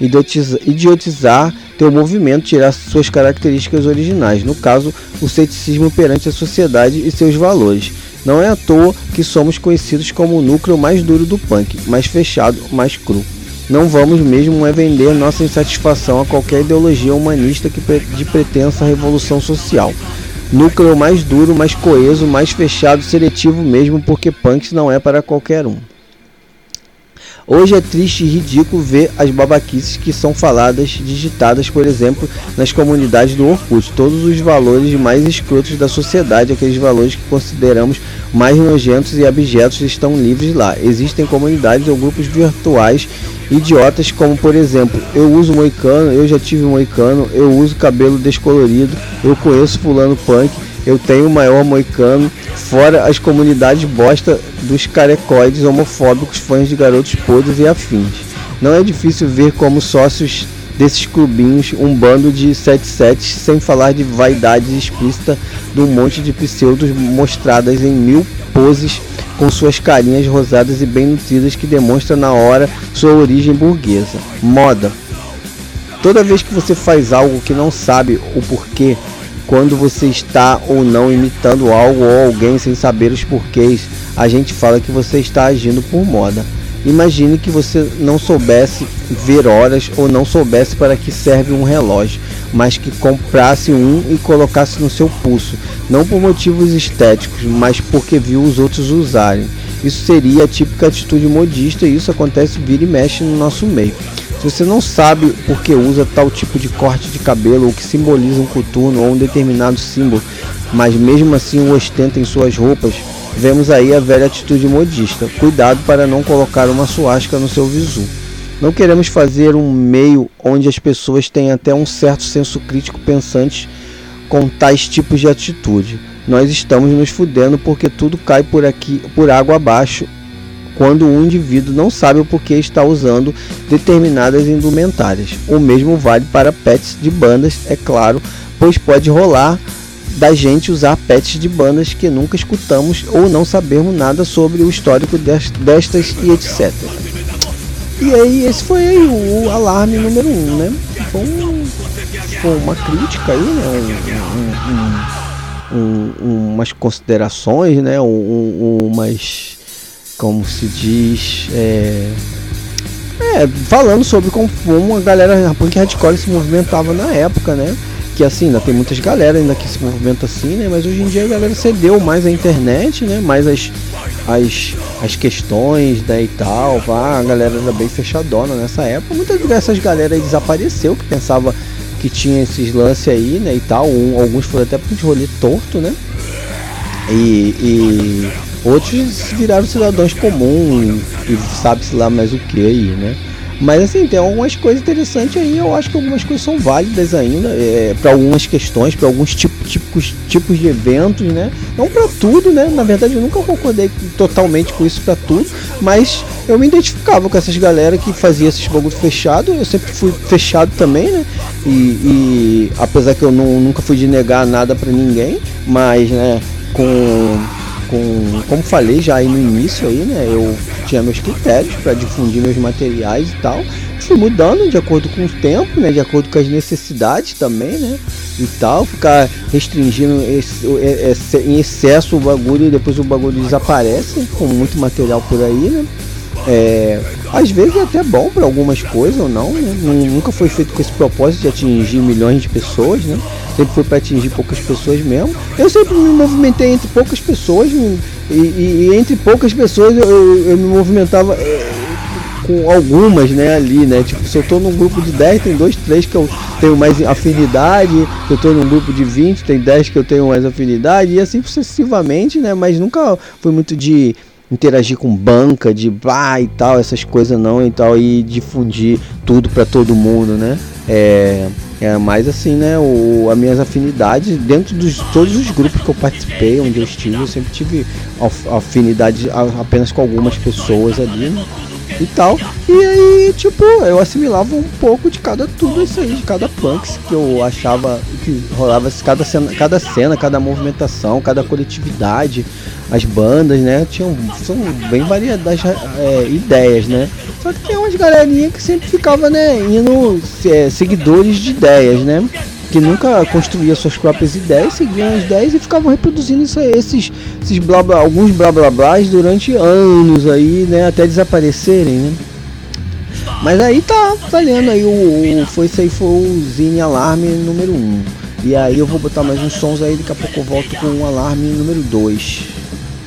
idiotizar teu movimento, tirar suas características originais, no caso, o ceticismo perante a sociedade e seus valores. Não é à toa que somos conhecidos como o núcleo mais duro do punk, mais fechado, mais cru. Não vamos mesmo vender nossa insatisfação a qualquer ideologia humanista de pretensa revolução social. Núcleo mais duro, mais coeso, mais fechado, seletivo mesmo, porque punks não é para qualquer um. Hoje é triste e ridículo ver as babaquices que são faladas, digitadas, por exemplo, nas comunidades do Orkut. Todos os valores mais escrotos da sociedade, aqueles valores que consideramos mais nojentos e abjetos, estão livres lá. Existem comunidades ou grupos virtuais idiotas como, por exemplo, eu uso moicano, eu já tive moicano, eu uso cabelo descolorido, eu conheço fulano punk, eu tenho o maior moicano, fora as comunidades bosta dos carecoides homofóbicos, fãs de garotos podres e afins. Não é difícil ver como sócios desses clubinhos um bando de 77, sem falar de vaidade explícita de um monte de pseudos mostradas em 1000 poses com suas carinhas rosadas e bem nutridas que demonstram na hora sua origem burguesa. Moda. Toda vez que você faz algo que não sabe o porquê, quando você está ou não imitando algo ou alguém sem saber os porquês, a gente fala que você está agindo por moda. Imagine que você não soubesse ver horas ou não soubesse para que serve um relógio, mas que comprasse um e colocasse no seu pulso, não por motivos estéticos, mas porque viu os outros usarem. Isso seria a típica atitude modista e isso acontece vira e mexe no nosso meio. Se você não sabe por que usa tal tipo de corte de cabelo ou que simboliza um coturno ou um determinado símbolo, mas mesmo assim o ostenta em suas roupas, vemos aí a velha atitude modista. Cuidado para não colocar uma suástica no seu visu. Não queremos fazer um meio onde as pessoas têm até um certo senso crítico pensante com tais tipos de atitude. Nós estamos nos fudendo porque tudo cai por água abaixo quando um indivíduo não sabe o porquê está usando determinadas indumentárias. O mesmo vale para pets de bandas, é claro, pois pode rolar da gente usar pets de bandas que nunca escutamos ou não sabermos nada sobre o histórico destas e etc. E aí, esse foi aí o alarme número 1, né? Foi uma crítica aí, né? Umas considerações, né? Umas, como se diz, falando sobre como a galera punk hardcore se movimentava na época, né? Que assim, ainda tem muitas galera ainda que se movimenta assim, né? Mas hoje em dia a galera cedeu mais à internet, né? Mais as questões, né, e tal. A galera era bem fechadona nessa época. Muitas dessas galera aí desapareceu, que pensava que tinha esses lances aí, né, e tal. Alguns foram até para um rolê torto, né? E outros viraram cidadãos comuns e sabe-se lá mais o que aí, né? Mas assim, tem algumas coisas interessantes aí. Eu acho que algumas coisas são válidas ainda, para algumas questões, para alguns tipos de eventos, né? Não para tudo, né? Na verdade eu nunca concordei totalmente com isso para tudo, mas eu me identificava com essas galera que fazia esses bagulho fechado. Eu sempre fui fechado também, né? E apesar que eu nunca fui de negar nada para ninguém, mas, né, como falei já aí no início aí, né, eu tinha meus critérios para difundir meus materiais e tal. Fui mudando de acordo com o tempo, né, de acordo com as necessidades também, né, e tal. Ficar restringindo em excesso o bagulho e depois o bagulho desaparece, com muito material por aí, né. Às vezes é até bom para algumas coisas ou não, né? Nunca foi feito com esse propósito de atingir milhões de pessoas, né? Sempre foi para atingir poucas pessoas mesmo. Eu sempre me movimentei entre poucas pessoas e entre poucas pessoas eu me movimentava com algumas, né, ali, né? Tipo, se eu tô num grupo de 10, tem 2, 3 que eu tenho mais afinidade. Se eu tô num grupo de 20, tem 10 que eu tenho mais afinidade, e assim sucessivamente, né? Mas nunca foi muito de interagir com banca, de e tal, essas coisas não, e tal, e difundir tudo para todo mundo, né? É mais assim, né? As minhas afinidades dentro de todos os grupos que eu participei, onde eu estive, eu sempre tive afinidade apenas com algumas pessoas ali, né? E tal, e aí, tipo, eu assimilava um pouco de tudo isso aí, de cada punk que eu achava que rolava, cada cena, cada movimentação, cada coletividade, as bandas, né, são bem variadas ideias, né, só que tem umas galerinhas que sempre ficava, né, indo seguidores de ideias, né, que nunca construía suas próprias ideias, seguiam as ideias e ficavam reproduzindo esses alguns blá blá blás durante anos aí, né, até desaparecerem, né. Mas aí tá lendo aí esse aí foi o Zine Alarme número 1. E aí eu vou botar mais uns sons aí, daqui a pouco eu volto com o Alarme número 2.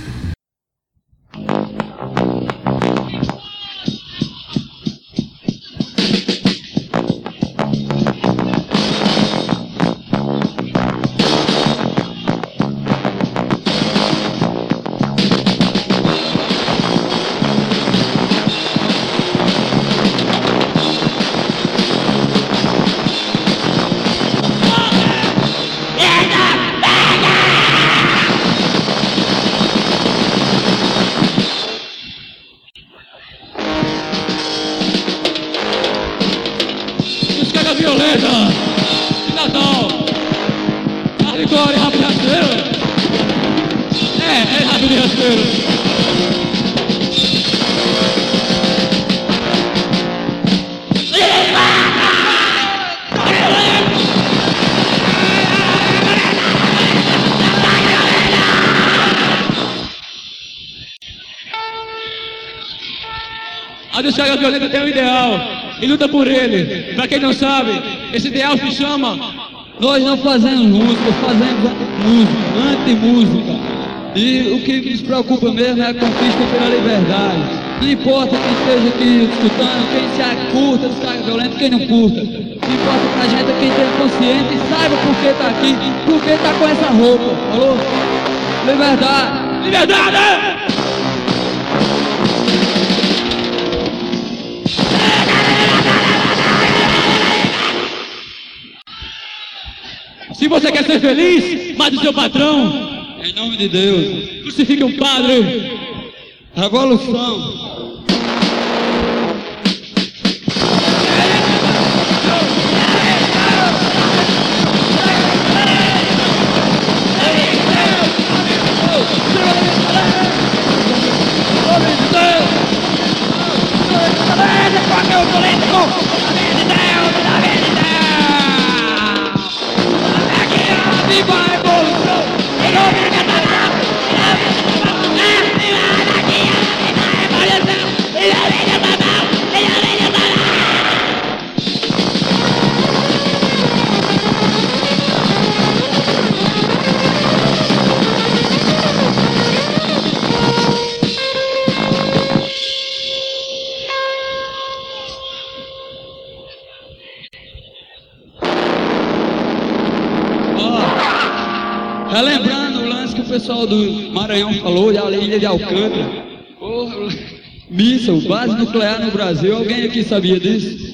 A descarga violenta tem um ideal e luta por ele. Pra quem não sabe, esse ideal se chama: nós não fazemos música, fazemos anti-música. E o que nos preocupa mesmo é a conquista pela liberdade. Não importa quem esteja aqui escutando, quem se curta descarga violenta, quem não curta. Não importa pra gente é quem esteja consciente e saiba por que tá aqui, por que tá com essa roupa. Falou? Liberdade! Liberdade! Se você quer ser feliz, mate o seu patrão. Em nome de Deus. Crucifique um padre. Revolução. Viva a revolução! Viva a revolução! Relembrando o lance que o pessoal do Maranhão falou, da ilha de Alcântara. Porra, míssil, base nuclear no Brasil, alguém aqui sabia disso?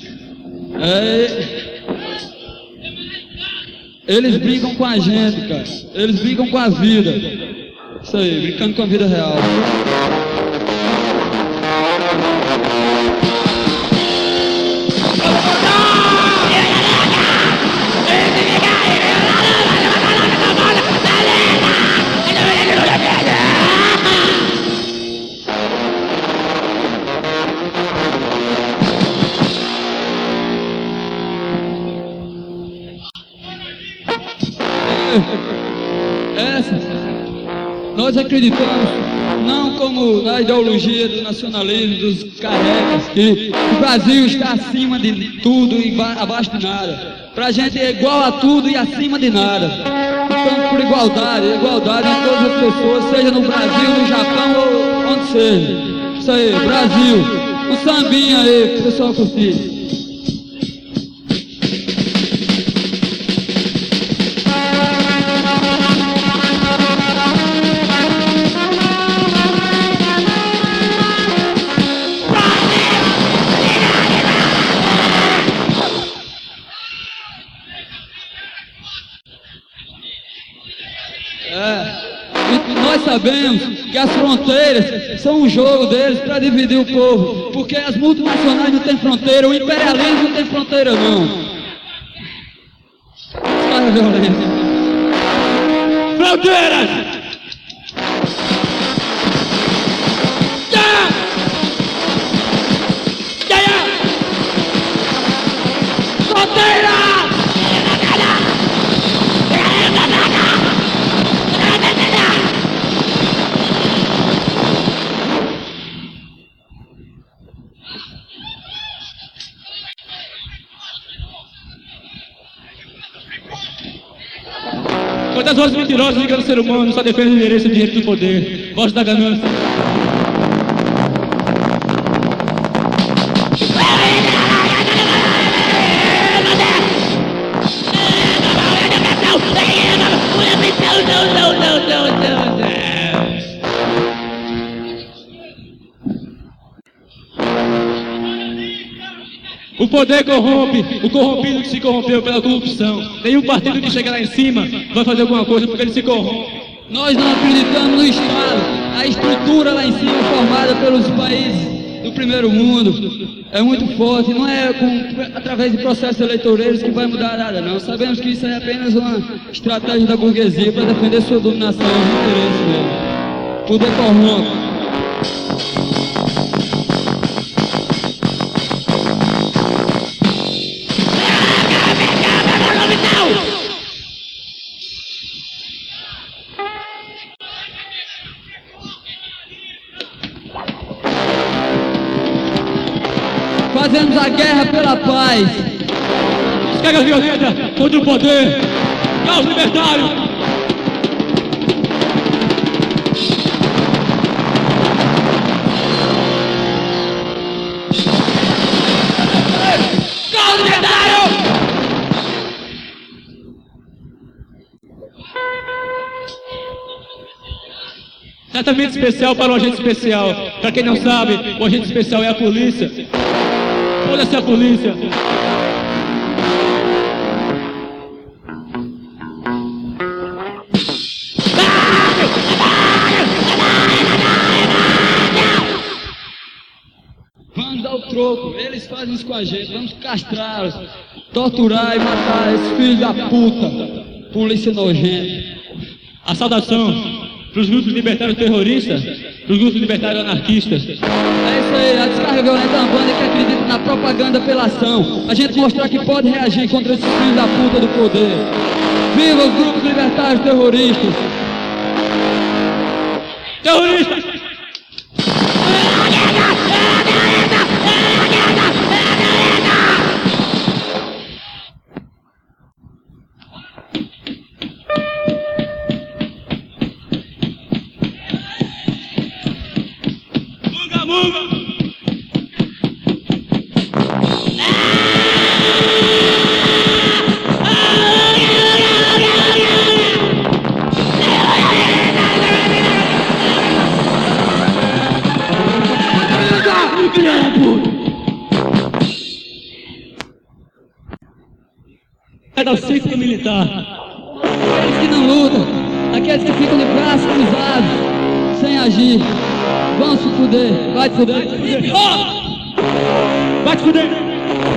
Eles brincam com a gente, cara. Eles brincam com a vida. Isso aí, brincando com a vida real. Nós acreditamos, não como na ideologia do nacionalismo, dos carecas, que o Brasil está acima de tudo e abaixo de nada. Pra gente é igual a tudo e acima de nada. Então, por igualdade em todas as pessoas, seja no Brasil, no Japão ou onde seja. Isso aí, Brasil. Um sambinha aí, pro pessoal curtir. Sabemos que as fronteiras são um jogo deles para dividir o povo, porque as multinacionais não têm fronteira, o imperialismo não tem fronteira não. Os caras violentos. Fronteiras! Fronteiras! Quantas vozes mentirosas ligam no ser humano, só defende o interesse do dinheiro e do poder. Voz da ganância. O poder corrompe, o corrompido que se corrompeu pela corrupção. Nenhum partido que chega lá em cima vai fazer alguma coisa porque ele se corrompe. Nós não acreditamos no Estado. A estrutura lá em cima formada pelos países do primeiro mundo é muito forte. Não é através de processos eleitoreiros que vai mudar nada, não. Sabemos que isso é apenas uma estratégia da burguesia para defender sua dominação e os interesses dele. O poder corrompe. Fazemos a guerra pela paz. Descarga violenta contra o poder. Caos libertário. Caos libertário. Tratamento especial para o agente especial. Para quem não sabe, o agente especial é a polícia. Foda-se a polícia. Vamos dar o troco. Eles fazem isso com a gente. Vamos castrá-los, torturar e matar esses filhos da puta. Polícia nojenta. A saudação para os grupos libertários terroristas, para os grupos libertários anarquistas. É isso aí, a Descarga Violenta é uma banda que acredita na propaganda pela ação. A gente mostrar que pode reagir contra esses filhos da puta do poder. Viva os grupos libertários terroristas! Terroristas! militar. Aqueles que não lutam, aqueles que ficam de braços cruzados, sem agir, vão se fuder, vai te fuder. Vai te fuder!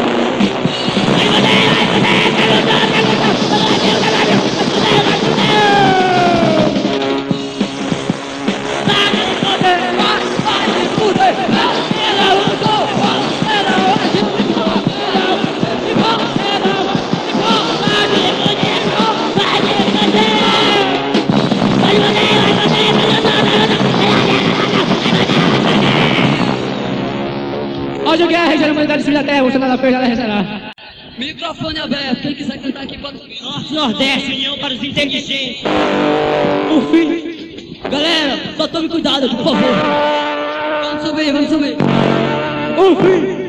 Ódio, guerra, região humanidade civil da terra, você nada fez, nada restará. Microfone aberto, quem quiser cantar aqui pode subir. Norte Nordeste, União para os Inteligentes. Por fim, Galera, só tome cuidado, por favor. Vamos subir, vamos subir. por fim.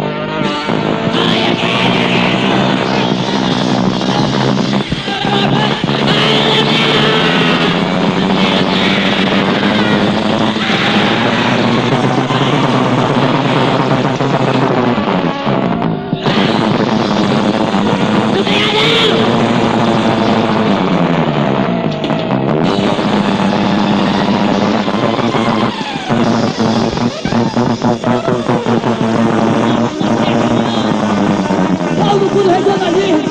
Paulo por regionalismo.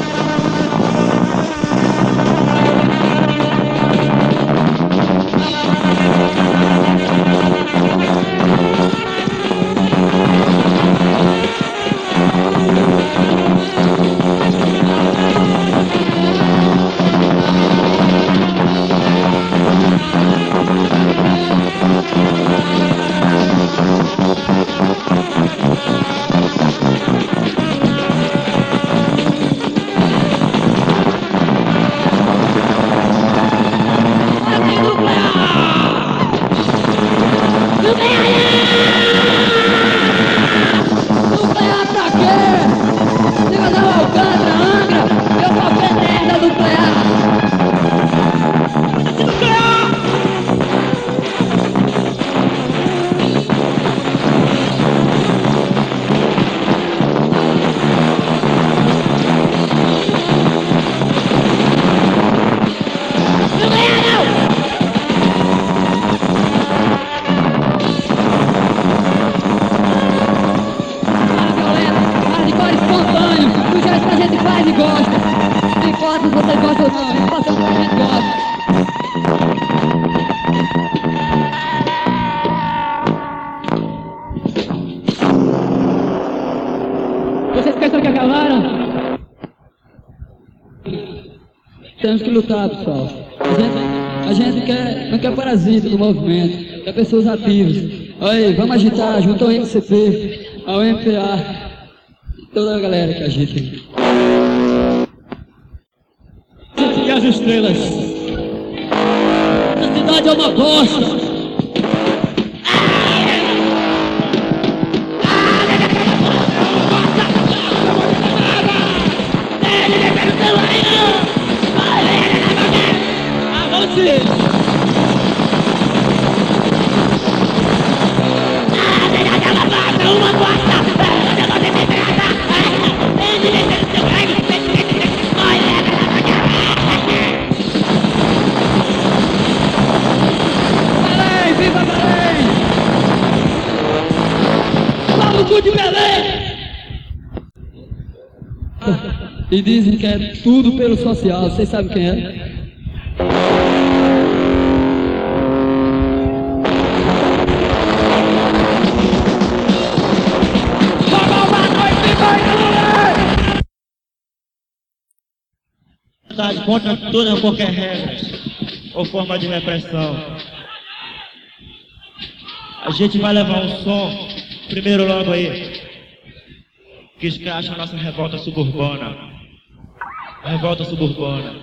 Nuclear pra quê? Se mandar o Alcântara, Angra, eu vou ver merda nuclear. Hardcore espontâneo, do jeito que a gente faz e gosta. Não importa se você gosta ou não, importa o que a gente gosta. Vocês pensam que acabaram? Temos que lutar, pessoal. A gente não quer parasita do movimento, quer pessoas ativas. Aí, vamos agitar, junto ao MCP, ao MPA, toda a galera que agita. E as estrelas? A cidade é uma bosta. Belém, viva Belém! Vamos de Belém! E dizem que é tudo pelo social, vocês sabem quem é? Contra toda e qualquer regra ou forma de repressão. A gente vai levar um som, primeiro logo aí, que escracha a nossa revolta suburbana. A revolta suburbana.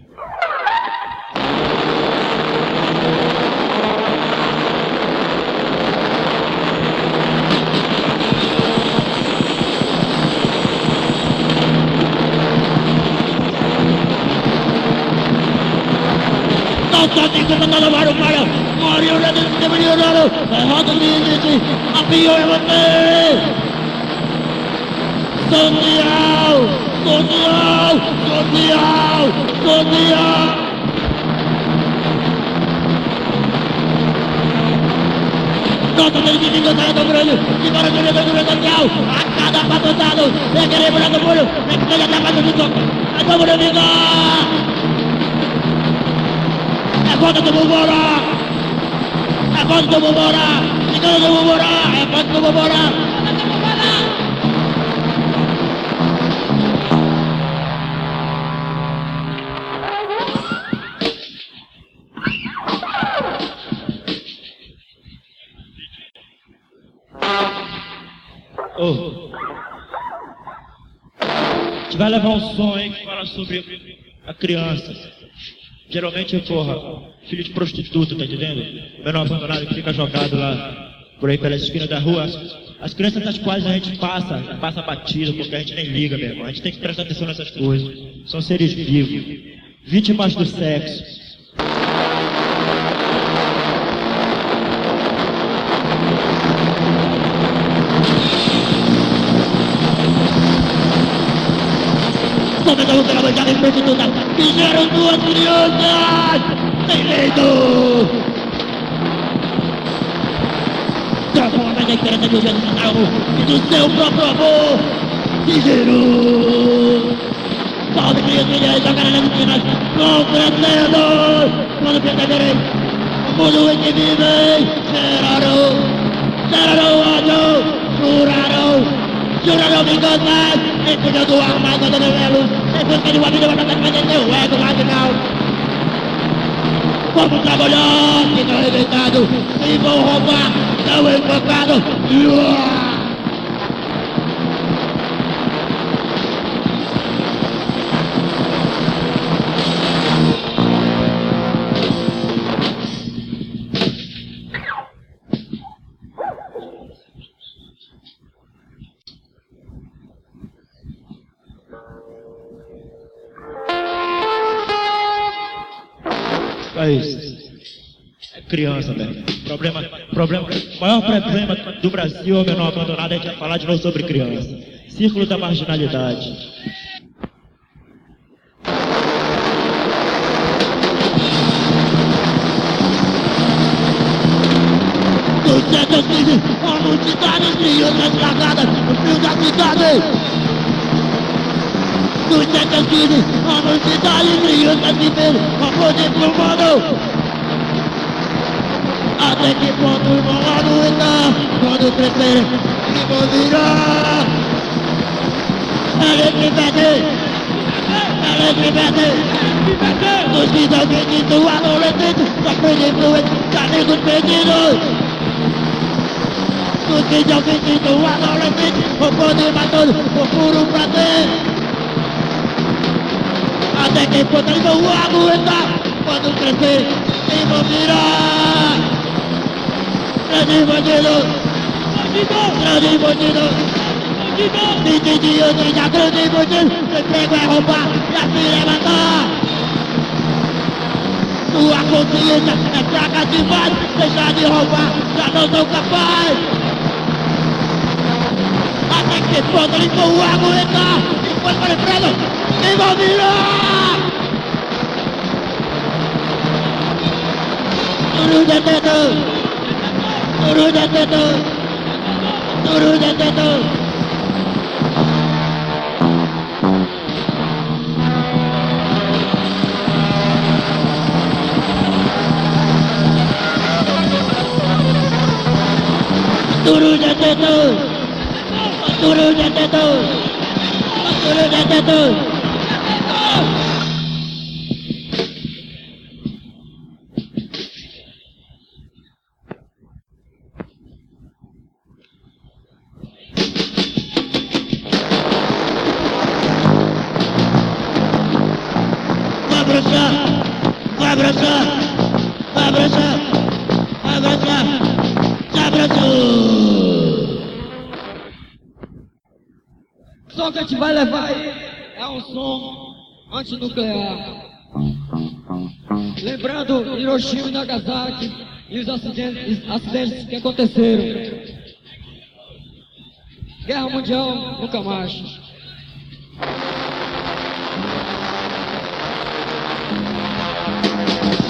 Não só tem que mandar levar o pai, Mario, de melhorado, errado de a pior é você! Santiago! Social! Social! Social! Nossa, tem que vir gostar do grande, de para o jogador do social, a cada patotado, é querer bolar do muro, é que seja da parte do toque, é como não ligar! É volta do Bubora! É volta do Bubora! É volta do Bubora! É volta do Bubora! Oh. A gente vai levar um som aí que fala sobre a criança. Geralmente, porra, filho de prostituta, tá entendendo? Menor abandonado que fica jogado lá, por aí pela esquina da rua. As crianças das quais a gente passa batido, porque a gente nem liga, meu irmão. A gente tem que prestar atenção nessas coisas. São seres vivos, vítimas do sexo. Começamos pela bancada de prostituta, fizeram 2 crianças, sem leito! Transforma a esperança de um jeito salvo e do seu próprio amor, fizeram! Salve crianças, jogaram nas esquinas, vão crescendo! Quando perceberem, o mundo em que vivem, serão ódio, juraram vinganças, empurrando armas a novelos, depois que uma vida vai tratar de seu ego marginal. Vamos trabalhar, ficam arrebentados, e vão roubar, são enfocados. É isso. É criança, velho. O maior problema do Brasil é o menor abandonado. A gente vai falar de novo sobre criança. Círculo da marginalidade. Do século XV, a multidade crianças largadas no fio da cidade. Do século XV, a multidade crianças vivendo a poder pro mundo. Até que ponto vão aguentar quando crescerem e vão virar. Eles se perdem, nos dias alguém do adolescente, sofrem de influência, amigos perdidos. Nos dias alguém do adolescente, o poder matando, o puro prazer. Até que ponto eles vão aguentar quando crescerem e vão virar. Grande bandido, grande bandido, 20 dias de grande bandido, seu emprego é roubar e a filha é matar. Sua consciência é fraca demais, deixar de roubar, já não são capazes. Até que ponto eles vão aguentar, depois para o preso e vão virar. Turu de teto. Turu de teto, turu de teto. Turu de teto, turu de teto, turu de teto. Vai abraçar, te abraçou. O som que a gente vai levar aí é um som antinuclear. Lembrando Hiroshima e Nagasaki e os acidentes que aconteceram. Guerra Mundial nunca mais.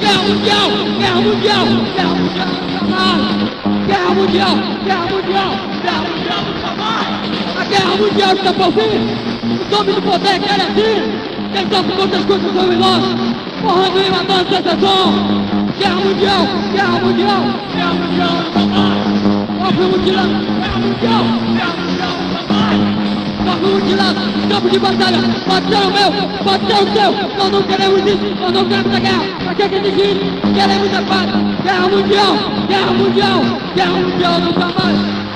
Guerra mundial, guerra mundial, guerra mundial, nunca mais. Guerra mundial, guerra mundial, guerra mundial, nunca mais. A guerra mundial está por vir. Os homens do poder querem assim. Quem sofre contra as coisas são nós. Morrendo e matando sensação. Guerra mundial, guerra mundial, guerra mundial, nunca mais. Sofre mutilado, guerra mundial, nunca mais. Sofre mutilado, campo de batalha, pode ser o meu, pode ser o seu. Nós não queremos isso, nós não queremos a guerra. Pra que exigir? Queremos a paz. Guerra mundial, guerra mundial, guerra mundial, nunca mais.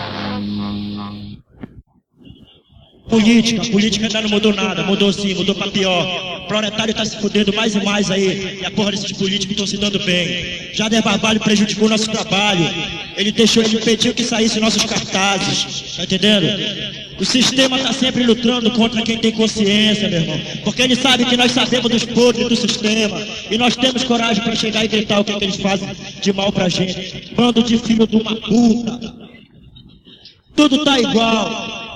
Política ainda não mudou nada, mudou sim, mudou pra pior. O proletário tá se fudendo mais e mais aí, e a porra desses políticos estão se dando bem. Jader Barbalho prejudicou nosso trabalho, ele impediu que saíssem nossos cartazes, tá entendendo? O sistema tá sempre lutando contra quem tem consciência, meu irmão, porque ele sabe que nós sabemos dos podres do sistema, e nós temos coragem pra chegar e gritar o que eles fazem de mal pra gente. Bando de filho de uma puta. Tudo tá igual.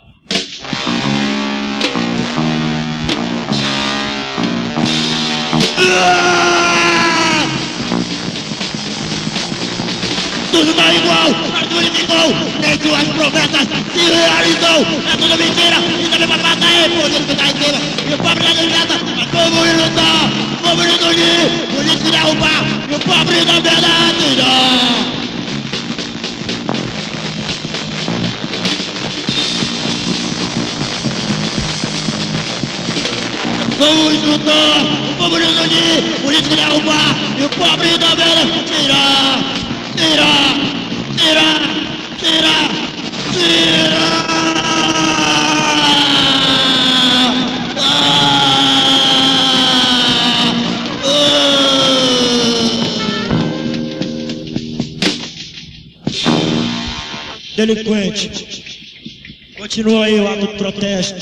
Tudo tá igual, mas tudo igual, nem suas promessas se realizou. É tudo mentira, e também pra matar é por isso que tá em cima. E o pobre da desgraça, mas como ele lutar, como ele não unir, político derrubar, e o pobre da verdade não. Vamos lutar, vamos nos unir, político derrubar, e o pobre da vela tirar, tirar, tirar, tirar, tirar. Delinquente, continua aí o ato de protesto.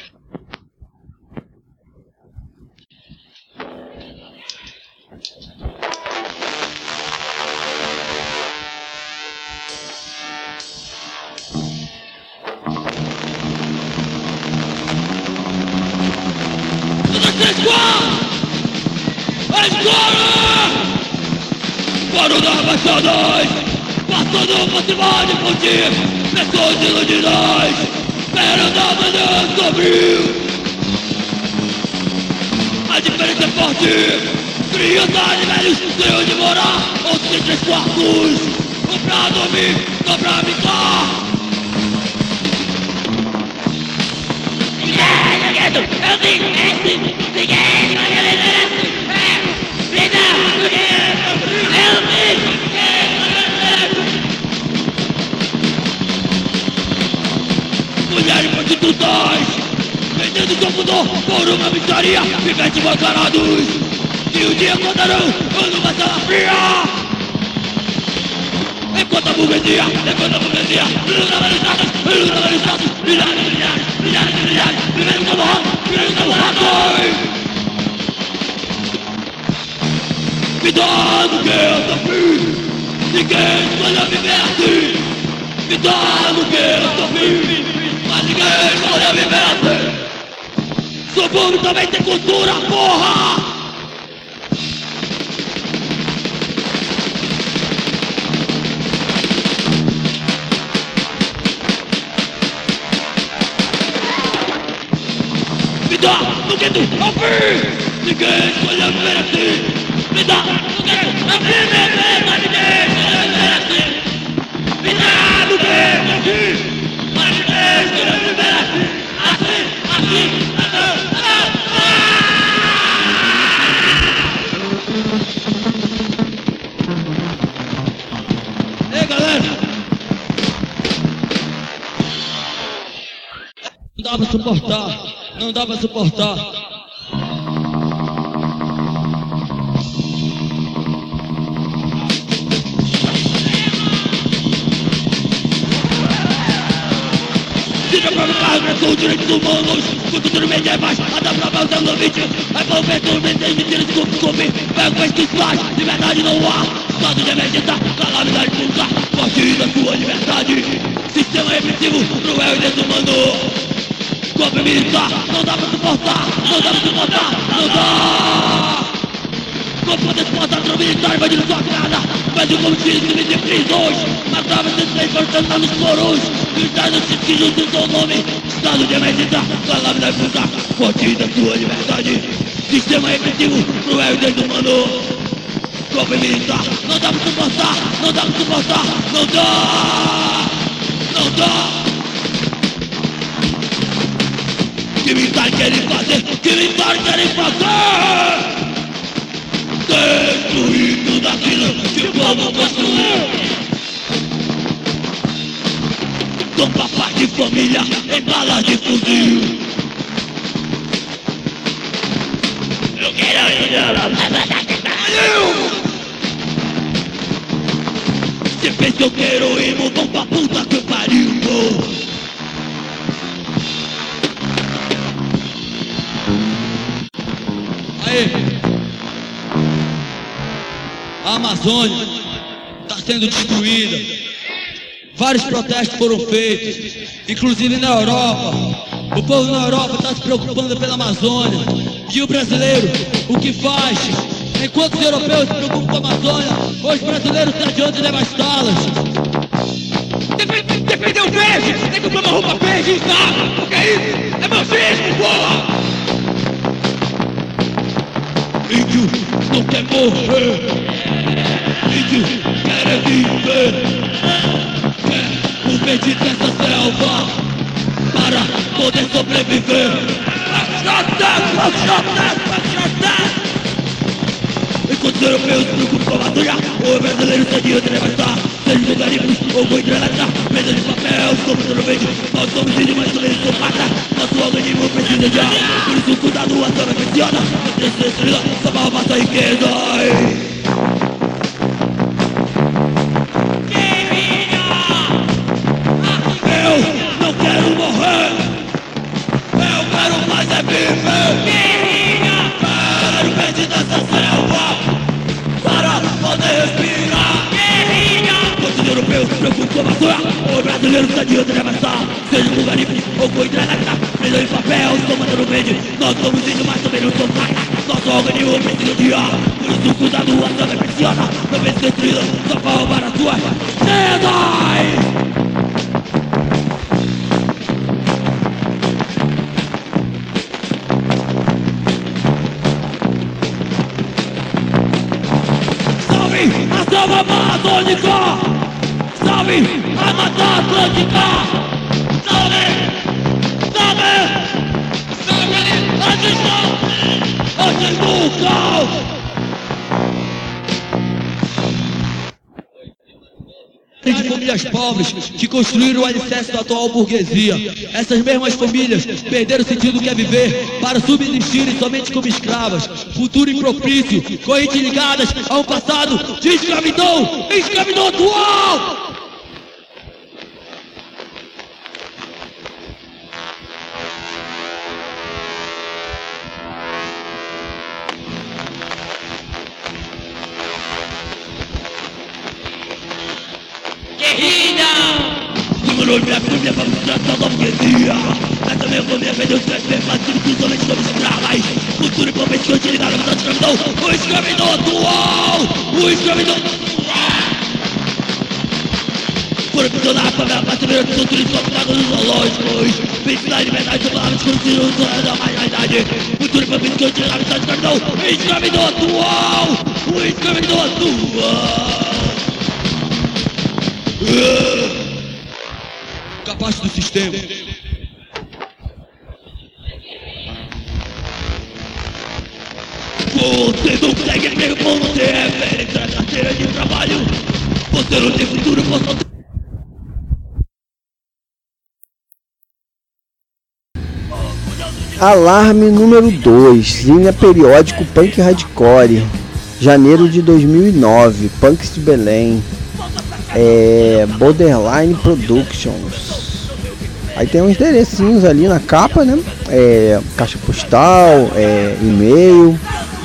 Fora das baixadas, passando por cima de fugir, pessoas iludidas, esperando a manhã sombrio. A diferença é forte, crianças e velhos sonham de morar, outros em 3 quartos, um pra dormir, só pra brincar. Eu vim, ninguém vai merece, mulheres prostitutas, vendendo seu pudor por uma micharia, viventes mascarados, e um dia contarão numa sala fria. Enquanto a burguesia, ilusionalizados, milhares, vivendo como ratos. Cuidado que eu sofri, ninguém escolheu viver assim. Cuidado que eu sofri, mas ninguém escolheu viver assim. Subúrbio também tem cultura, porra! Me dá no gueto ao fim, ninguém escolheu viver assim. Me dá no gueto ao fim, mas ninguém escolheu viver assim. Me dá no gueto ao fim, mas ninguém escolheu viver assim. Assim. Ei, galera! Não dá pra suportar, não dá pra suportar. Seja pra lugar, agressão, direitos humanos, cultura media é mais, adaptável aos anos 20. É bom ver tudo, mentira, mentiras, desculpe, pega o que faz, liberdade não há. Estado de emergência, calamidade pública, forte da sua liberdade. Sistema repressivo, cruel e desumano. Golpe militar, não dá pra suportar, não dá pra suportar, não dá. Enquanto despontado no militar, invadindo sua casa. Brasil como tiro que me prisões. Matava esses três cortando nos porões. Militar no sítio do seu nome. Estado de emergência, sua lâmina é puta. Forte da sua liberdade. Sistema repressivo, cruel e desumano. Golpe militar, não dá pra suportar, não dá pra suportar, não dá! Não dá! Que militar querem fazer? Que militar querem fazer? Destruir tudo aquilo que o povo construiu. Com papai de família em balas de fuzil. Eu quero se pensa que eu quero irmão, vão pra puta que pariu. Aí, a Amazônia está sendo destruída. Vários protestos foram feitos, inclusive na Europa. O povo na Europa está se preocupando pela Amazônia. E o brasileiro, o que faz? Enquanto os europeus se preocupam com a Amazônia, os brasileiros se adiantam de devastá-las. Defender o verde, tem que comprar uma roupa verde e usar. O que é isso? É machismo, porra! Índio não quer morrer. Índio quer viver. Quer o verde dessa selva para poder sobreviver. Enquanto os europeus se preocupam com a Amazônia, o brasileiro se adianta de devastar. Seja do garimpo ou com hidrelétrica, mesa de papel, como todo verde. Nós somos índios, mas também somos mata. Nosso organismo precisa de ar. Por isso cuidado, a ação não funciona. Essa estrela só para nossa riqueza. Eu não quero morrer. Eu quero mais é viver. Quero verde dessa selva para poder respirar. Quando os europeus se preocupam com a Amazônia, o brasileiro se adianta de avançar. Seja com garimpo ou com hidrelétrica, presa em papel, estou matando verde. Nós somos índios, mas também não somos mais. Nosso organismo precisa de ar. Por isso cuidado, a ação é pressiona. Não vê se estrela, só para roubar as suas cenas. A selva amazônica, salve a Mata Atlântica, salve, salve, salve, antes do caos. De famílias pobres que construíram o alicerce da atual burguesia. Essas mesmas famílias perderam o sentido do que é viver para subsistirem somente como escravas. Futuro impropício, correntes ligadas a um passado de escravidão, escravidão atual. Segurou minha família para mostrar toda a burguesia. Essa minha família perdeu os três pés, mas principalmente como escravas. Futuro e promete que eu te ligaram da escravidão. O escravidão atual! O escravidão atual! Por aprisionar a favela brasileira, que são turistas ocupados nos zoológicos. Felicidade e liberdade são palavras conhecidas no sonho da marginalidade. Futuro e promete que eu te ligaram da escravidão. O escravidão atual! O escravidão atual! Capaz do sistema. Você não consegue emprego por não ter referência na carteira de trabalho. Você não tem futuro, você não tem... Alarme número 2, linha periódico Punk Hardcore, janeiro de 2009, Punks de Belém. Borderline Productions. Aí tem uns enderecinhos ali na capa, né? Caixa postal, e-mail.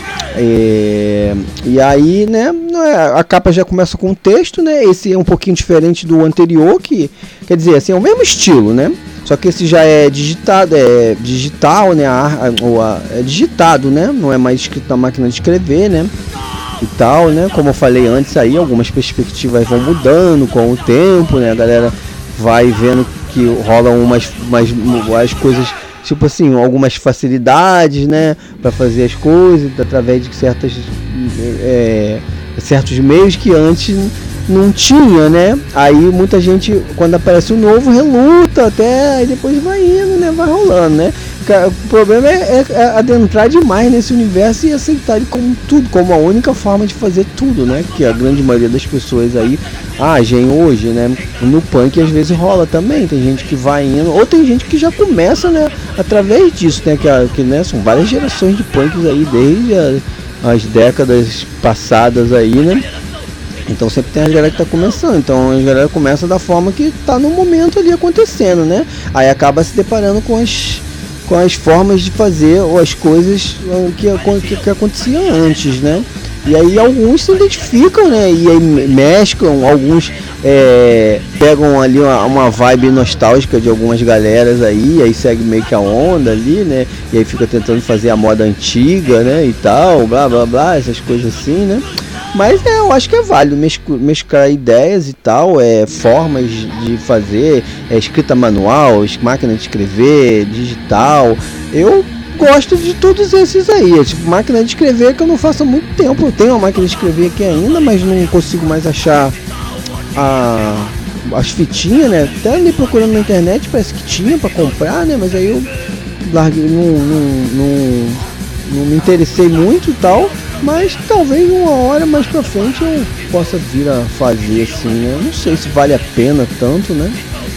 E aí, né? A capa já começa com um texto, né? Esse é um pouquinho diferente do anterior, que quer dizer, assim, é o mesmo estilo, né? Só que esse já é digitado, é digital, né? É digitado, né? Não é mais escrito na máquina de escrever, né? e tal, né? Como eu falei antes aí, algumas perspectivas vão mudando com o tempo, né? A galera vai vendo que rolam umas coisas, tipo assim, algumas facilidades, né? Para fazer as coisas através de certos meios que antes não tinha, né? Aí muita gente, quando aparece o novo, reluta até, e depois vai indo, né? Vai rolando, né? O problema é adentrar demais nesse universo e aceitar ele como tudo, como a única forma de fazer tudo, né? Que a grande maioria das pessoas aí agem hoje, né? No punk às vezes rola também, tem gente que vai indo, ou tem gente que já começa, né? Através disso, né? Que né? São várias gerações de punks aí, desde as décadas passadas aí, né? Então sempre tem a galera que tá começando, então a galera começa da forma que tá no momento ali acontecendo, né? Aí acaba se deparando com as formas de fazer ou as coisas que aconteciam antes, né? E aí alguns se identificam, né? E aí mesclam, alguns pegam ali uma vibe nostálgica de algumas galeras aí segue meio que a onda ali, né? E aí fica tentando fazer a moda antiga, né? E tal, blá blá blá, essas coisas assim, né? Mas eu acho que é válido mesclar ideias e tal, formas de fazer, escrita manual, máquina de escrever, digital. Eu gosto de todos esses aí, tipo máquina de escrever que eu não faço há muito tempo. Eu tenho uma máquina de escrever aqui ainda, mas não consigo mais achar as fitinhas, né? Até andei procurando na internet, parece que tinha para comprar, né? Mas aí eu larguei, não me interessei muito e tal. Mas talvez uma hora mais pra frente eu possa vir a fazer assim, né? Não sei se vale a pena tanto, né?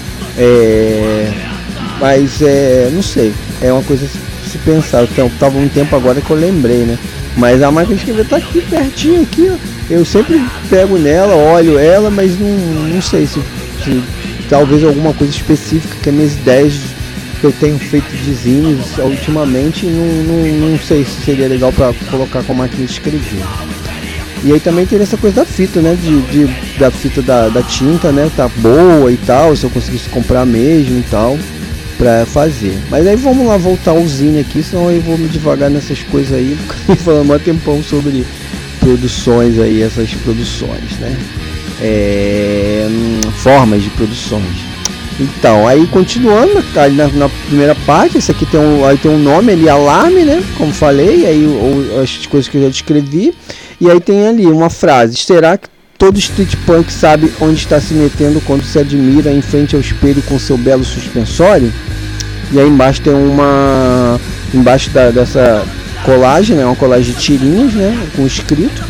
Mas não sei, é uma coisa a se pensar. Eu tava um tempo agora que eu lembrei, né? Mas a máquina de escrever tá aqui pertinho, aqui, ó. Eu sempre pego nela, olho ela, mas não sei se talvez alguma coisa específica que as minhas ideias que eu tenho feito de zines ultimamente, não sei se seria legal para colocar com a máquina de escrever. E aí também tem essa coisa da fita, né? Da fita da tinta, né? Tá boa e tal, se eu conseguisse comprar mesmo e tal, pra fazer. Mas aí vamos lá voltar ao zine aqui, senão eu vou me devagar nessas coisas aí, falando um tempão sobre produções aí, essas produções, né? Formas de produções. Então, aí continuando na primeira parte, esse aqui tem um nome ali, alarme, né? Como falei, aí as coisas que eu já descrevi. E aí tem ali uma frase: será que todo street punk sabe onde está se metendo quando se admira em frente ao espelho com seu belo suspensório? E aí embaixo tem embaixo dessa colagem, né? Uma colagem de tirinhas, né? Com escrito.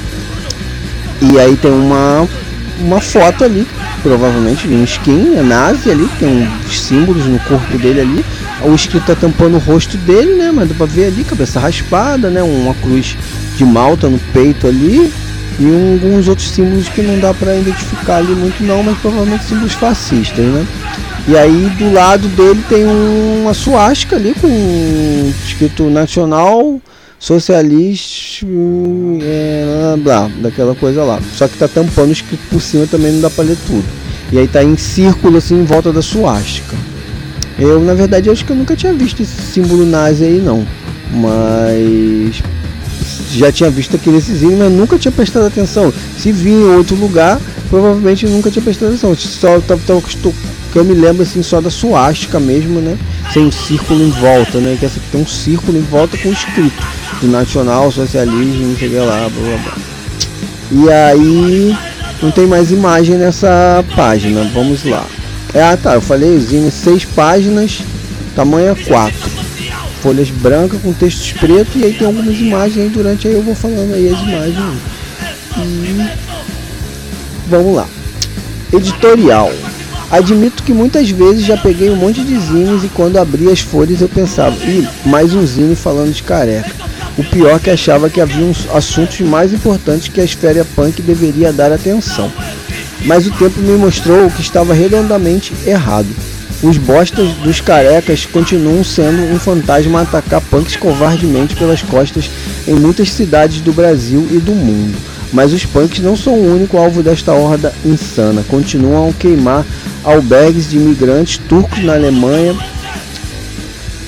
E aí tem uma foto ali, provavelmente um skin, nazi ali, tem uns símbolos no corpo dele ali. O escrito tá tampando o rosto dele, né? Mas dá pra ver ali, cabeça raspada, né? Uma cruz de Malta no peito ali. E alguns outros símbolos que não dá pra identificar ali muito não, mas provavelmente símbolos fascistas, né? E aí do lado dele tem uma suástica ali com escrito Nacional Socialista, blá, daquela coisa lá. Só que tá tampando escrito por cima, também não dá pra ler tudo. E aí tá em círculo assim em volta da suástica. Eu, na verdade, acho que eu nunca tinha visto esse símbolo nazi aí não. Mas já tinha visto aquele zine, mas nunca tinha prestado atenção. Se vi em outro lugar, provavelmente eu nunca tinha prestado atenção. Só que eu me lembro assim só da suástica mesmo, né? Sem um círculo em volta, né? Que essa aqui tem um círculo em volta com escrito do Nacional Socialismo, não sei o que lá, blá blá blá. E aí não tem mais imagem nessa página. Vamos lá. Tá, eu falei o zine 6 páginas, tamanho 4. Folhas brancas com textos pretos, e aí tem algumas imagens aí durante aí eu vou falando aí as imagens. E vamos lá. Editorial. Admito que muitas vezes já peguei um monte de zines e quando abri as folhas eu pensava, mais um zine falando de careca. O pior é que achava que havia uns assuntos mais importantes que a esfera punk deveria dar atenção. Mas o tempo me mostrou que estava redondamente errado. Os bostas dos carecas continuam sendo um fantasma a atacar punks covardemente pelas costas em muitas cidades do Brasil e do mundo. Mas os punks não são o único alvo desta horda insana. Continuam a queimar albergues de imigrantes turcos na Alemanha,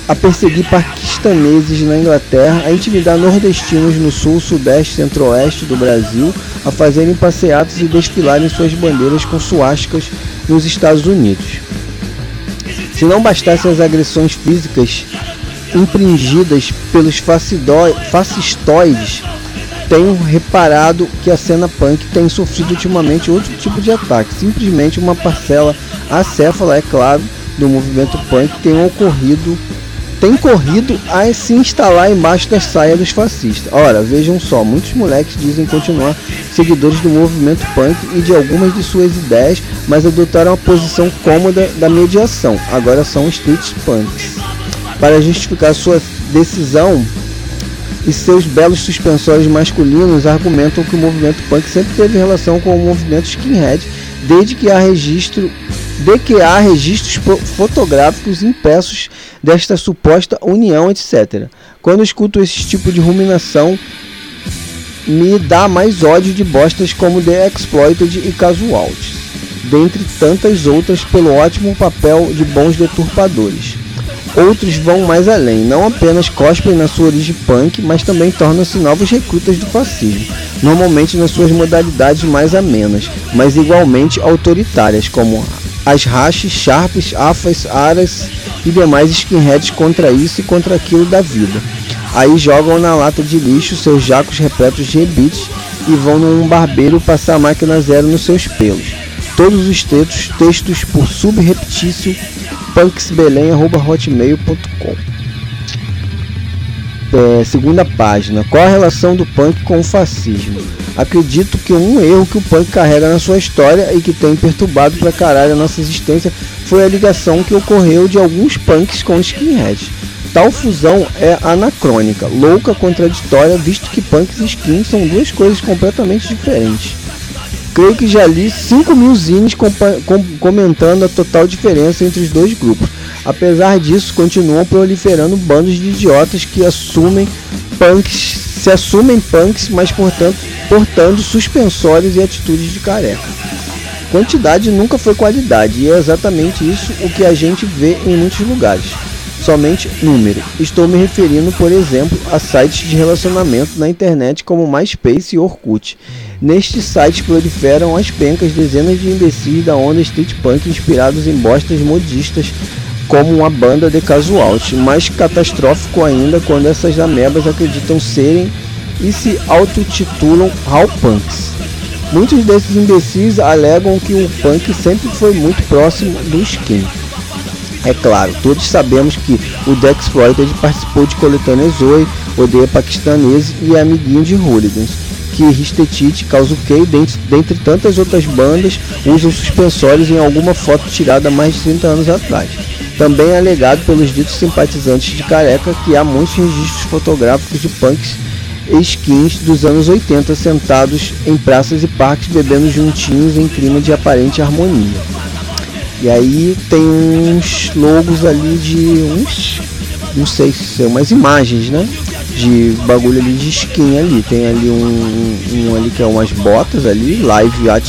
a perseguir paquistaneses na Inglaterra, a intimidar nordestinos no sul, sudeste, centro-oeste do Brasil, a fazerem passeatas e desfilarem suas bandeiras com suásticas nos Estados Unidos. Se não bastassem as agressões físicas infringidas pelos fascistoides, tenho reparado que a cena punk tem sofrido ultimamente outro tipo de ataque. Simplesmente uma parcela acéfala, é claro, do movimento punk tem corrido a se instalar embaixo da saia dos fascistas. Ora, vejam só, muitos moleques dizem continuar seguidores do movimento punk e de algumas de suas ideias, mas adotaram a posição cômoda da mediação. Agora são street punks. Para justificar sua decisão e seus belos suspensórios masculinos, argumentam que o movimento punk sempre teve relação com o movimento skinhead, desde que há registros fotográficos impressos desta suposta união, etc. Quando escuto esse tipo de ruminação, me dá mais ódio de bostas como The Exploited e Casualties, dentre tantas outras, pelo ótimo papel de bons deturpadores. Outros vão mais além, não apenas cospem na sua origem punk, mas também tornam-se novos recrutas do fascismo, normalmente nas suas modalidades mais amenas, mas igualmente autoritárias, como as rachis, sharps, afas, aras e demais skinheads contra isso e contra aquilo da vida. Aí jogam na lata de lixo seus jacos repletos de rebites e vão num barbeiro passar a máquina zero nos seus pelos. Todos os textos por subreptício punksbelém@hotmail.com. Segunda página. Qual a relação do punk com o fascismo? Acredito que um erro que o punk carrega na sua história e que tem perturbado pra caralho a nossa existência foi a ligação que ocorreu de alguns punks com skinheads. Tal fusão é anacrônica, louca, contraditória, visto que punks e skins são duas coisas completamente diferentes. Creio que já li 5.000 zines comentando a total diferença entre os dois grupos. Apesar disso, continuam proliferando bandos de idiotas que se assumem punks, mas portando suspensórios e atitudes de careca. Quantidade nunca foi qualidade, e é exatamente isso o que a gente vê em muitos lugares. Somente número. Estou me referindo, por exemplo, a sites de relacionamento na internet como MySpace e Orkut. Nestes sites proliferam as pencas dezenas de imbecis da onda street punk inspirados em bostas modistas como a banda The Casualties. Mais catastrófico ainda quando essas amebas acreditam serem e se autotitulam Raw Punks. Muitos desses imbecis alegam que o punk sempre foi muito próximo do skin. É claro, todos sabemos que o The Exploited participou de Coletânea Zoe, Odeia Paquistaneses e é amiguinho de Hooligans, que Ristetite, Causa K, dentre tantas outras bandas, usam suspensórios em alguma foto tirada há mais de 30 anos atrás. Também é alegado pelos ditos simpatizantes de careca que há muitos registros fotográficos de punks e skins dos anos 80 sentados em praças e parques bebendo juntinhos em clima de aparente harmonia. E aí tem uns logos ali de não sei se são umas imagens, né? De bagulho ali de skin ali. Tem ali um ali que é umas botas ali, Live at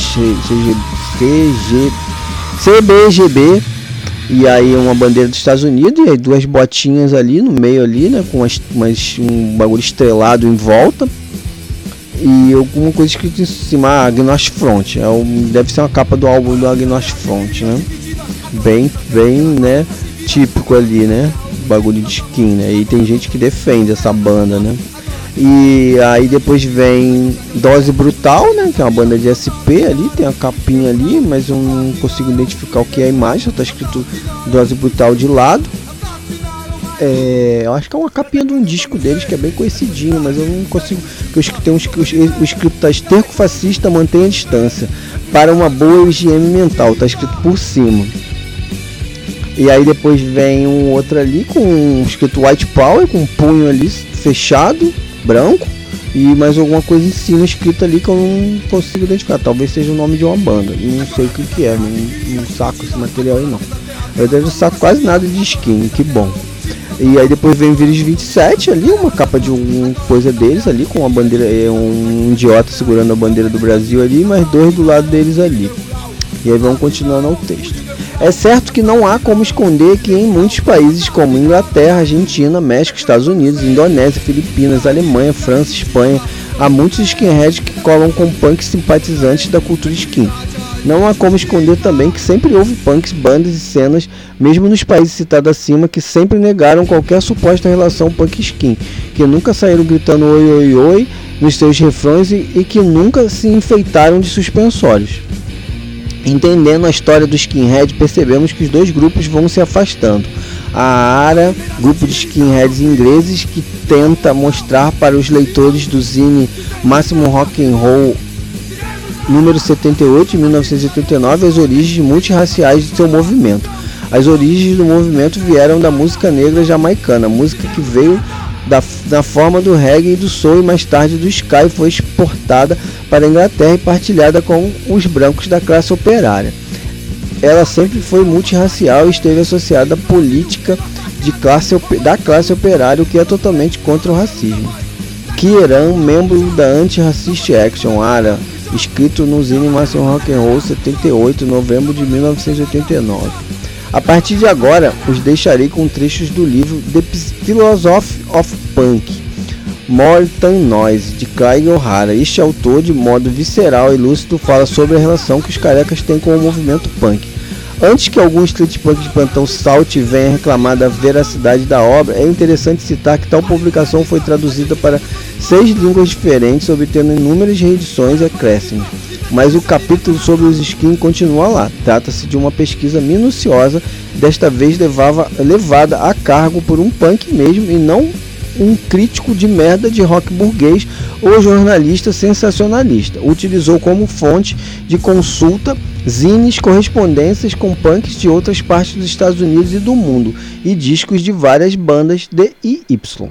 CBGB. E aí uma bandeira dos Estados Unidos e aí duas botinhas ali no meio ali, né? Com um bagulho estrelado em volta. E alguma coisa escrita em cima, Agnostic Front. Deve ser uma capa do álbum do Agnostic Front, né? Bem, né? Típico ali, né? Bagulho de skin, né? E tem gente que defende essa banda, né? E aí depois vem Dose Brutal, né? Que é uma banda de SP ali, tem a capinha ali, mas eu não consigo identificar o que é a imagem, só tá escrito Dose Brutal de lado. Eu acho que é uma capinha de um disco deles que é bem conhecidinho, mas eu não consigo. O escrito tá esterco fascista, mantenha a distância para uma boa higiene mental, tá escrito por cima. E aí depois vem um outro ali com escrito White Power, com um punho ali fechado, branco, e mais alguma coisa em cima escrita ali que eu não consigo identificar. Talvez seja o nome de uma banda, não sei o que é, não saco esse material aí não. Eu não saco quase nada de skin, que bom. E aí depois vem Vírus 27 ali, uma capa de uma coisa deles ali, com uma bandeira, um idiota segurando a bandeira do Brasil ali, mais dois do lado deles ali. E aí vamos continuando ao texto. É certo que não há como esconder que em muitos países como Inglaterra, Argentina, México, Estados Unidos, Indonésia, Filipinas, Alemanha, França, Espanha, há muitos skinheads que colam com punks simpatizantes da cultura skin. Não há como esconder também que sempre houve punks, bandas e cenas, mesmo nos países citados acima, que sempre negaram qualquer suposta relação punk-skin, que nunca saíram gritando oi oi oi nos seus refrões e que nunca se enfeitaram de suspensórios. Entendendo a história do skinhead, percebemos que os dois grupos vão se afastando. A ARA, grupo de skinheads ingleses que tenta mostrar para os leitores do zine Maximum Rock and Roll número 78, de 1989, as origens multirraciais de seu movimento. As origens do movimento vieram da música negra jamaicana, música que veio da forma do reggae e do soul e mais tarde do ska, foi exportada para a Inglaterra e partilhada com os brancos da classe operária. Ela sempre foi multirracial e esteve associada à política da classe operária, o que é totalmente contra o racismo. Kieran, membro da Anti-Racist Action, ARA, escrito no zine Maximum Rock and Roll 78, novembro de 1989. A partir de agora, os deixarei com trechos do livro The Philosophy of Punk, More Than Noise, de Craig O'Hara. Este autor, de modo visceral e lúcido, fala sobre a relação que os carecas têm com o movimento punk. Antes que algum street punk de plantão salte e venha reclamar da veracidade da obra, é interessante citar que tal publicação foi traduzida para 6 línguas diferentes, obtendo inúmeras reedições e acréscimos. Mas o capítulo sobre os skins continua lá. Trata-se de uma pesquisa minuciosa, desta vez levada a cargo por um punk mesmo e não um crítico de merda de rock burguês ou jornalista sensacionalista. Utilizou como fonte de consulta zines, correspondências com punks de outras partes dos Estados Unidos e do mundo e discos de várias bandas de Y.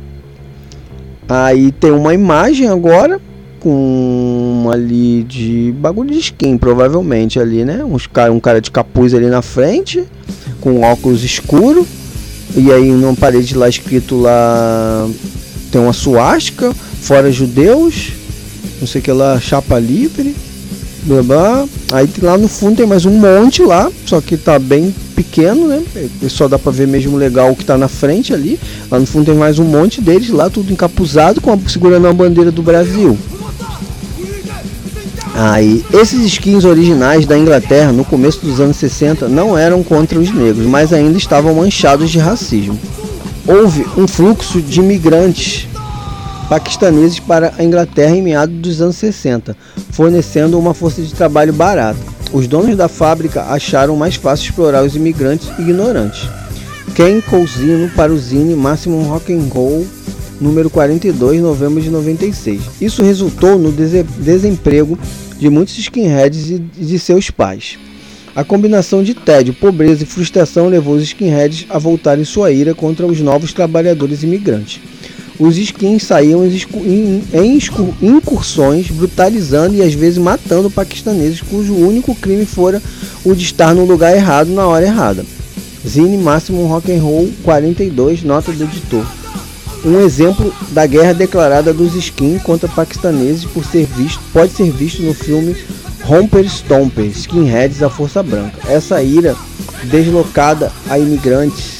Aí tem uma imagem agora com ali de bagulho de skin, provavelmente ali, né? Um cara de capuz ali na frente, com óculos escuro, e aí numa parede lá escrito lá, tem uma suástica, fora judeus, não sei o que lá, chapa livre, blá blá. Aí lá no fundo tem mais um monte lá, só que tá bem pequeno, né? Só dá pra ver mesmo legal o que tá na frente ali. Lá no fundo tem mais um monte deles lá, tudo encapuzado, segurando a bandeira do Brasil. Aí, esses skins originais da Inglaterra no começo dos anos 60 não eram contra os negros, mas ainda estavam manchados de racismo. Houve um fluxo de imigrantes paquistaneses para a Inglaterra em meados dos anos 60, fornecendo uma força de trabalho barata. Os donos da fábrica acharam mais fácil explorar os imigrantes ignorantes. Ken Cousino para o zine Maximum Rock and Roll número 42, novembro de 96. Isso resultou no desemprego de muitos skinheads e de seus pais. A combinação de tédio, pobreza e frustração levou os skinheads a voltarem sua ira contra os novos trabalhadores imigrantes. Os skins saíam em incursões, brutalizando e às vezes matando paquistaneses cujo único crime fora o de estar no lugar errado na hora errada. Zine Maximum Rock and Roll 42, nota do editor. Um exemplo da guerra declarada dos skins contra paquistaneses pode ser visto no filme Romper Stomper, Skinheads, a Força Branca. Essa ira deslocada a imigrantes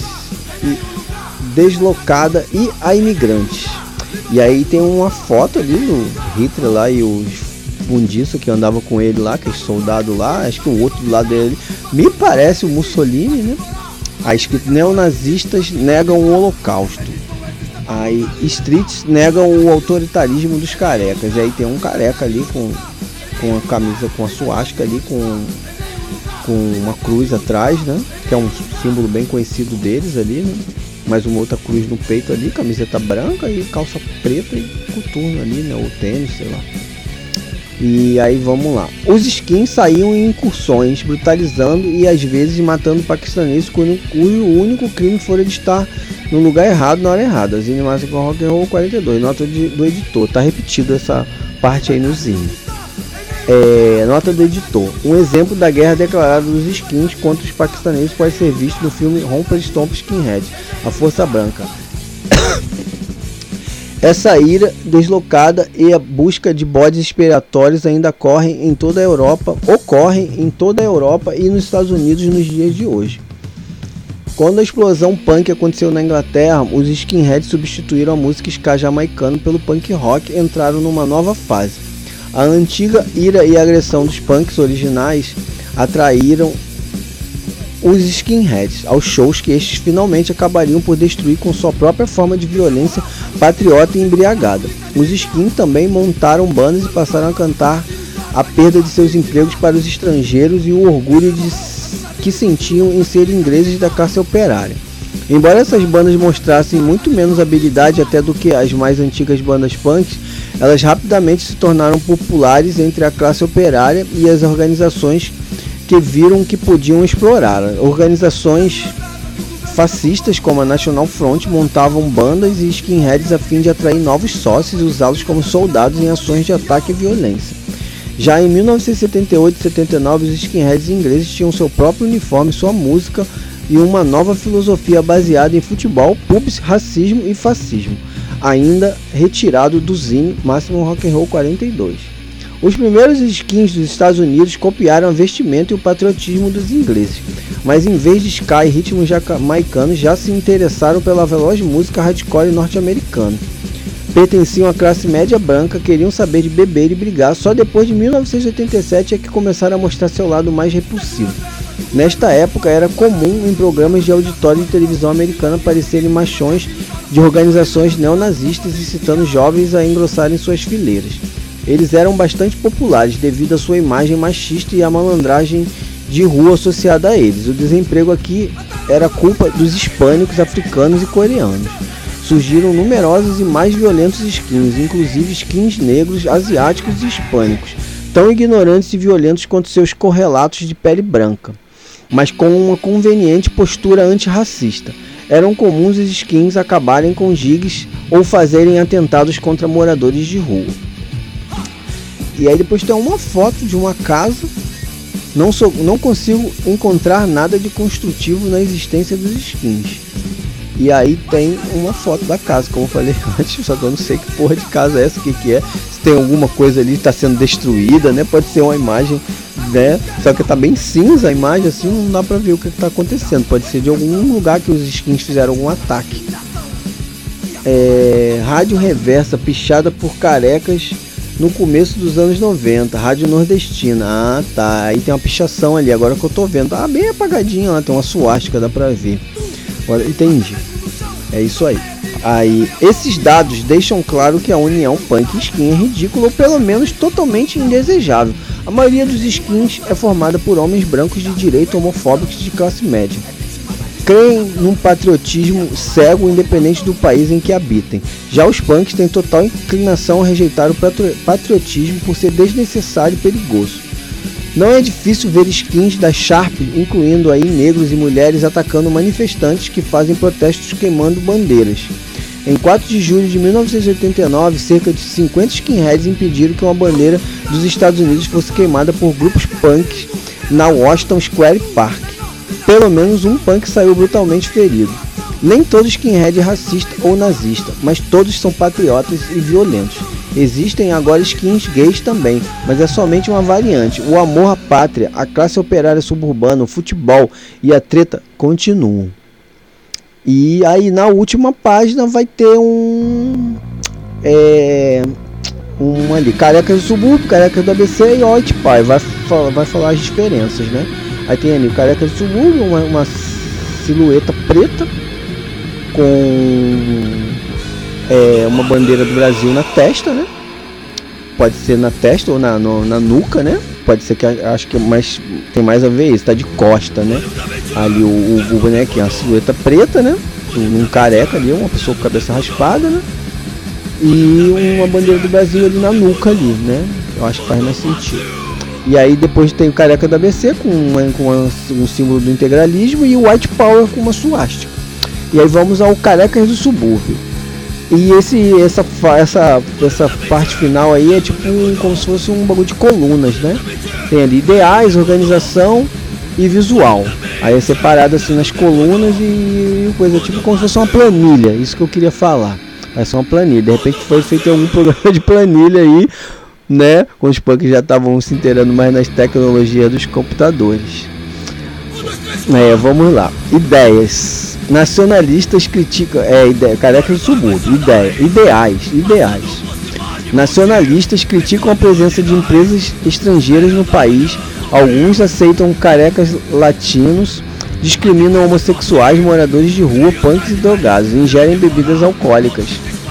E aí tem uma foto ali do Hitler lá e os bundiços que andavam com ele lá, aqueles soldados lá, acho que o outro do lado dele me parece o Mussolini, né? Aí escrito: neonazistas negam o Holocausto. Aí streets negam o autoritarismo dos carecas. E aí tem um careca ali com a camisa com a suástica ali, com uma cruz atrás, né? Que é um símbolo bem conhecido deles ali, né? Mais uma outra cruz no peito ali, camiseta branca e calça preta e coturno ali, né? Ou tênis, sei lá. E aí vamos lá. Os skins saíam em incursões, brutalizando e às vezes matando paquistaneses cujo único crime fora de estar no lugar errado na hora errada. Zine Maximum Rock and Roll 42, nota do editor. Tá repetido essa parte aí no zine. Nota do editor. Um exemplo da guerra declarada dos skins contra os paquistaneses pode ser visto no filme Romper Stomp Skinhead, a Força Branca. Essa ira deslocada e a busca de bodes expiatórios ainda ocorrem em toda a Europa e nos Estados Unidos nos dias de hoje. Quando a explosão punk aconteceu na Inglaterra, os skinheads substituíram a música ska jamaicana pelo punk rock e entraram numa nova fase. A antiga ira e agressão dos punks originais atraíram os skinheads aos shows que estes finalmente acabariam por destruir com sua própria forma de violência patriota e embriagada. Os skins também montaram bandas e passaram a cantar a perda de seus empregos para os estrangeiros e o orgulho que sentiam em ser ingleses da classe operária. Embora essas bandas mostrassem muito menos habilidade até do que as mais antigas bandas punks, elas rapidamente se tornaram populares entre a classe operária e as organizações que viram que podiam explorar. Organizações fascistas como a National Front montavam bandas e skinheads a fim de atrair novos sócios e usá-los como soldados em ações de ataque e violência. Já em 1978 e 79, os skinheads ingleses tinham seu próprio uniforme, sua música e uma nova filosofia baseada em futebol, pubs, racismo e fascismo, ainda retirado do zine Maximum Rock and Roll 42. Os primeiros skins dos Estados Unidos copiaram a vestimenta e o patriotismo dos ingleses, mas em vez de ska e ritmos jamaicanos já se interessaram pela veloz música hardcore norte-americana. Pertenciam à classe média branca, queriam saber de beber e brigar, só depois de 1987 é que começaram a mostrar seu lado mais repulsivo. Nesta época era comum em programas de auditório de televisão americana aparecerem machões de organizações neonazistas incitando jovens a engrossarem suas fileiras. Eles eram bastante populares devido à sua imagem machista e à malandragem de rua associada a eles. O desemprego aqui era culpa dos hispânicos, africanos e coreanos. Surgiram numerosos e mais violentos skins, inclusive skins negros, asiáticos e hispânicos, tão ignorantes e violentos quanto seus correlatos de pele branca, mas com uma conveniente postura antirracista. Eram comuns os skins acabarem com gigs ou fazerem atentados contra moradores de rua. E aí depois tem uma foto de uma casa. Não consigo encontrar nada de construtivo na existência dos skins. E aí tem uma foto da casa, como eu falei antes, só que eu não sei que porra de casa é essa, o que é. Se tem alguma coisa ali que está sendo destruída, né? Pode ser uma imagem, né? Só que tá bem cinza a imagem, assim, não dá pra ver o que está acontecendo. Pode ser de algum lugar que os skins fizeram algum ataque. Rádio reversa, pichada por carecas no começo dos anos 90, rádio nordestina. Ah, tá, aí tem uma pichação ali, agora que eu tô vendo. Ah, bem apagadinha lá, tem uma suástica, dá pra ver. Agora, entendi. É isso aí. Aí, esses dados deixam claro que a união punk e skin é ridícula ou pelo menos totalmente indesejável. A maioria dos skins é formada por homens brancos de direita homofóbicos de classe média. Creem num patriotismo cego independente do país em que habitem. Já os punks têm total inclinação a rejeitar o patriotismo por ser desnecessário e perigoso. Não é difícil ver skins da Sharp, incluindo aí negros e mulheres, atacando manifestantes que fazem protestos queimando bandeiras. Em 4 de julho de 1989, cerca de 50 skinheads impediram que uma bandeira dos Estados Unidos fosse queimada por grupos punks na Washington Square Park. Pelo menos um punk saiu brutalmente ferido. Nem todo skinhead é racista ou nazista, mas todos são patriotas e violentos. Existem agora skins gays também, mas é somente uma variante. O amor à pátria, a classe operária suburbana, o futebol e a treta continuam. E aí na última página vai ter ali, carecas do subúrbio, carecas do ABC e White Pie, vai falar as diferenças, né? Aí tem ali o careca do subúrbio, uma silhueta preta com uma bandeira do Brasil na testa, né? Pode ser na testa ou na nuca, né? Pode ser que acho que tem mais a ver isso, tá de costa, né? Ali o bonequinho, a silhueta preta, né? Um careca ali, uma pessoa com cabeça raspada, né? E uma bandeira do Brasil ali na nuca ali, né? Eu acho que faz mais sentido. E aí depois tem o careca da ABC com um símbolo do integralismo e o White Power com uma suástica. E aí vamos ao carecas do subúrbio. E essa parte final aí é tipo como se fosse um bagulho de colunas, né? Tem ali ideais, organização e visual. Aí é separado assim nas colunas e coisa tipo como se fosse uma planilha, isso que eu queria falar. Vai ser uma planilha. De repente foi feito algum programa de planilha aí, né? Com os punks já estavam se inteirando mais nas tecnologias dos computadores. Vamos lá. Ideias. Nacionalistas criticam. Carecas do subúrbio. Ideais. Nacionalistas criticam a presença de empresas estrangeiras no país. Alguns aceitam carecas latinos, discriminam homossexuais, moradores de rua, punks e drogados, ingerem bebidas alcoólicas,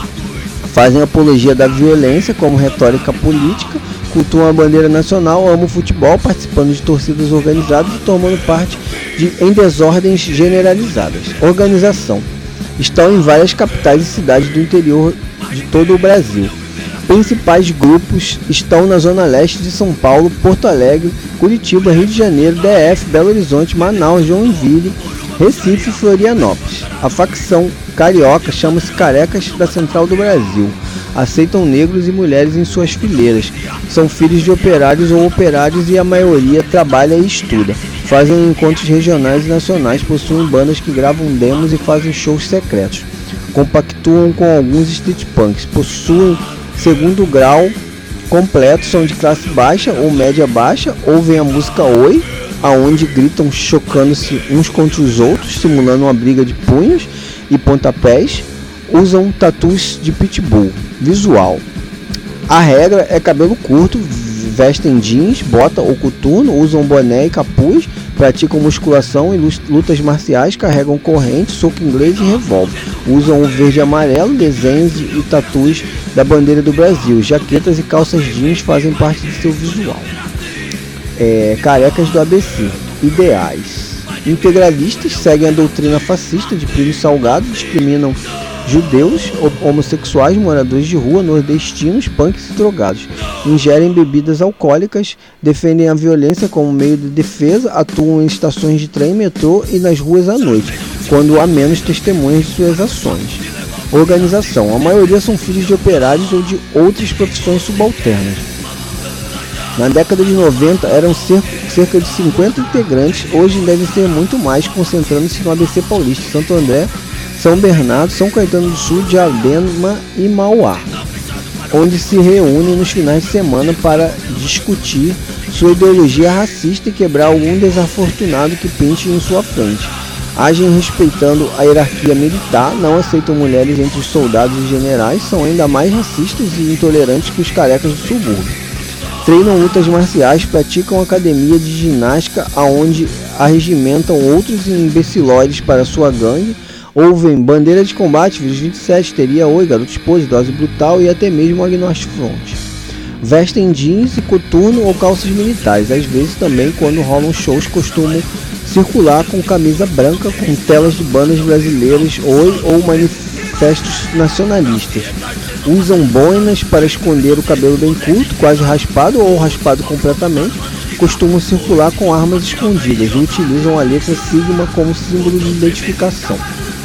fazem apologia da violência como retórica política, cultuam a bandeira nacional, amam o futebol, participando de torcidas organizadas e tomando parte em desordens generalizadas. Organização. Estão em várias capitais e cidades do interior de todo o Brasil. Principais grupos estão na Zona Leste de São Paulo, Porto Alegre, Curitiba, Rio de Janeiro, DF, Belo Horizonte, Manaus, Joinville, Recife e Florianópolis. A facção carioca chama-se Carecas da Central do Brasil. Aceitam negros e mulheres em suas fileiras. São filhos de operários ou operários e a maioria trabalha e estuda. Fazem encontros regionais e nacionais, possuem bandas que gravam demos e fazem shows secretos. Compactuam com alguns street punks, possuem segundo grau completo, são de classe baixa ou média baixa, ouvem a música Oi, aonde gritam chocando-se uns contra os outros, simulando uma briga de punhos e pontapés, usam tatus de pitbull. Visual. A regra é cabelo curto, vestem jeans, bota ou coturno, usam boné e capuz, praticam musculação e lutas marciais, carregam corrente, soco inglês e revólver. Usam o verde e amarelo, desenhos e tatus da bandeira do Brasil. Jaquetas e calças jeans fazem parte de seu visual. Carecas do ABC. Ideais. Integralistas seguem a doutrina fascista de Plínio Salgado, discriminam judeus, homossexuais, moradores de rua, nordestinos, punks e drogados. Ingerem bebidas alcoólicas, defendem a violência como meio de defesa, atuam em estações de trem, metrô e nas ruas à noite, quando há menos testemunhas de suas ações. Organização. A maioria são filhos de operários ou de outras profissões subalternas. Na década de 90 eram cerca de 50 integrantes, hoje devem ser muito mais, concentrando-se no ABC Paulista, Santo André, São Bernardo, São Caetano do Sul, Diadema e Mauá, onde se reúnem nos finais de semana para discutir sua ideologia racista e quebrar algum desafortunado que pinte em sua frente. Agem respeitando a hierarquia militar, não aceitam mulheres entre os soldados e generais, são ainda mais racistas e intolerantes que os carecas do subúrbio. Treinam lutas marciais, praticam academia de ginástica, aonde arregimentam outros imbecilóides para sua gangue, ouvem bandeira de combate, vírus 27, teria Oi, garoto esposa, dose brutal e até mesmo Agnostic Front. Vestem jeans e coturno ou calças militares, às vezes também quando rolam shows costumam circular com camisa branca com telas de bandas brasileiras Oi ou manifestos nacionalistas. Usam boinas para esconder o cabelo bem curto, quase raspado ou raspado completamente. Costumam circular com armas escondidas e utilizam a letra sigma como símbolo de identificação.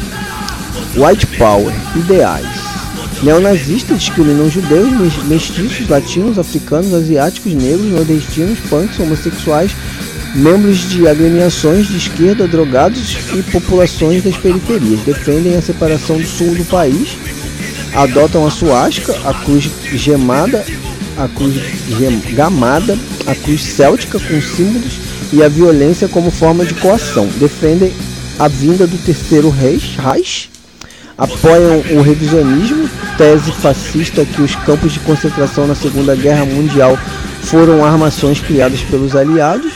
White Power. Ideais. Neonazistas discriminam judeus, mestiços, latinos, africanos, asiáticos, negros, nordestinos, punks, homossexuais, membros de agremiações de esquerda, drogados e populações das periferias. Defendem a separação do sul do país, adotam a suástica, a cruz gemada, a cruz gamada, a cruz céltica com símbolos e a violência como forma de coação. Defendem a vinda do terceiro Reich, apoiam o revisionismo, tese fascista que os campos de concentração na Segunda Guerra Mundial foram armações criadas pelos aliados.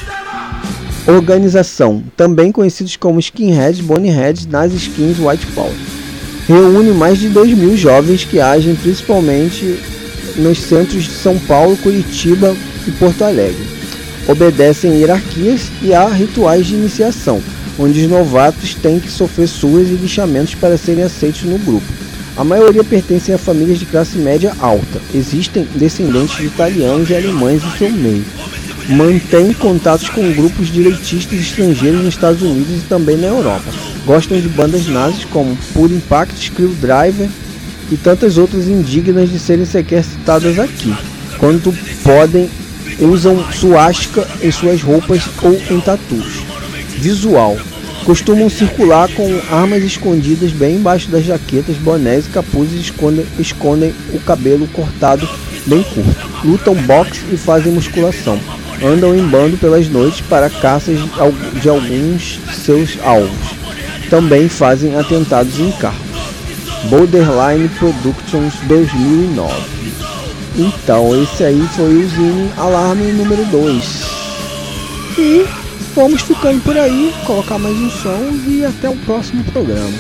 Organização, também conhecidos como skinheads, boneheads, nazi skins, white power. Reúne mais de 2.000 jovens que agem principalmente nos centros de São Paulo, Curitiba e Porto Alegre. Obedecem hierarquias e há rituais de iniciação, onde os novatos têm que sofrer surras e lixamentos para serem aceitos no grupo. A maioria pertencem a famílias de classe média alta. Existem descendentes de italianos e alemães em seu meio. Mantém contatos com grupos direitistas estrangeiros nos Estados Unidos e também na Europa. Gostam de bandas nazis como Pure Impact, Screwdriver e tantas outras indignas de serem sequer citadas aqui. Quando podem, usam suástica em suas roupas ou em tatus. Visual. Costumam circular com armas escondidas bem embaixo das jaquetas, bonés e capuzes e escondem o cabelo cortado bem curto. Lutam boxe e fazem musculação. Andam em bando pelas noites para caças de alguns de seus alvos. Também fazem atentados em carros. Borderline Productions 2009. Então esse aí foi o Zine Alarme número 2. E vamos ficando por aí, colocar mais um som e até o próximo programa.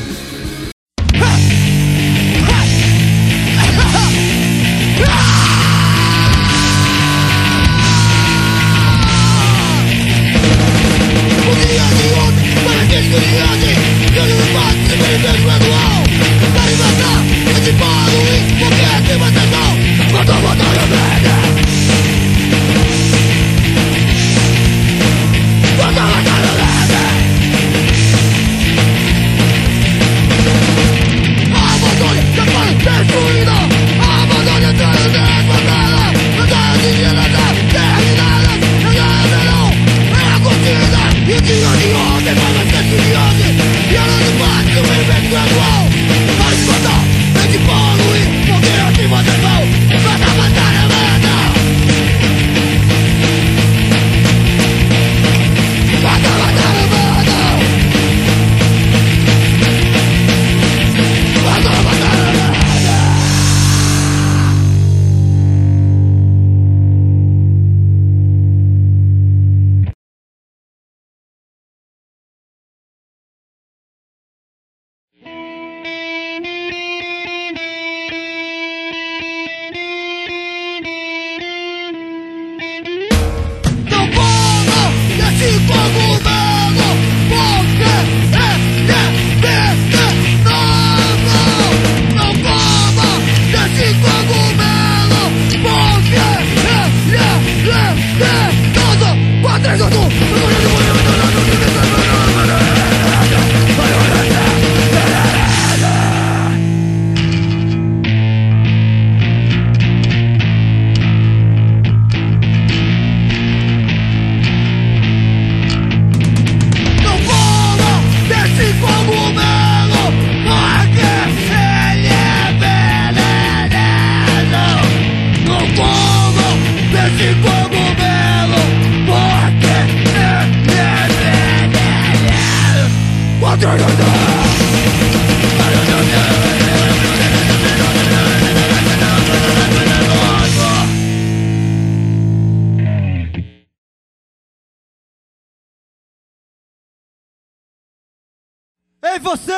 Ei,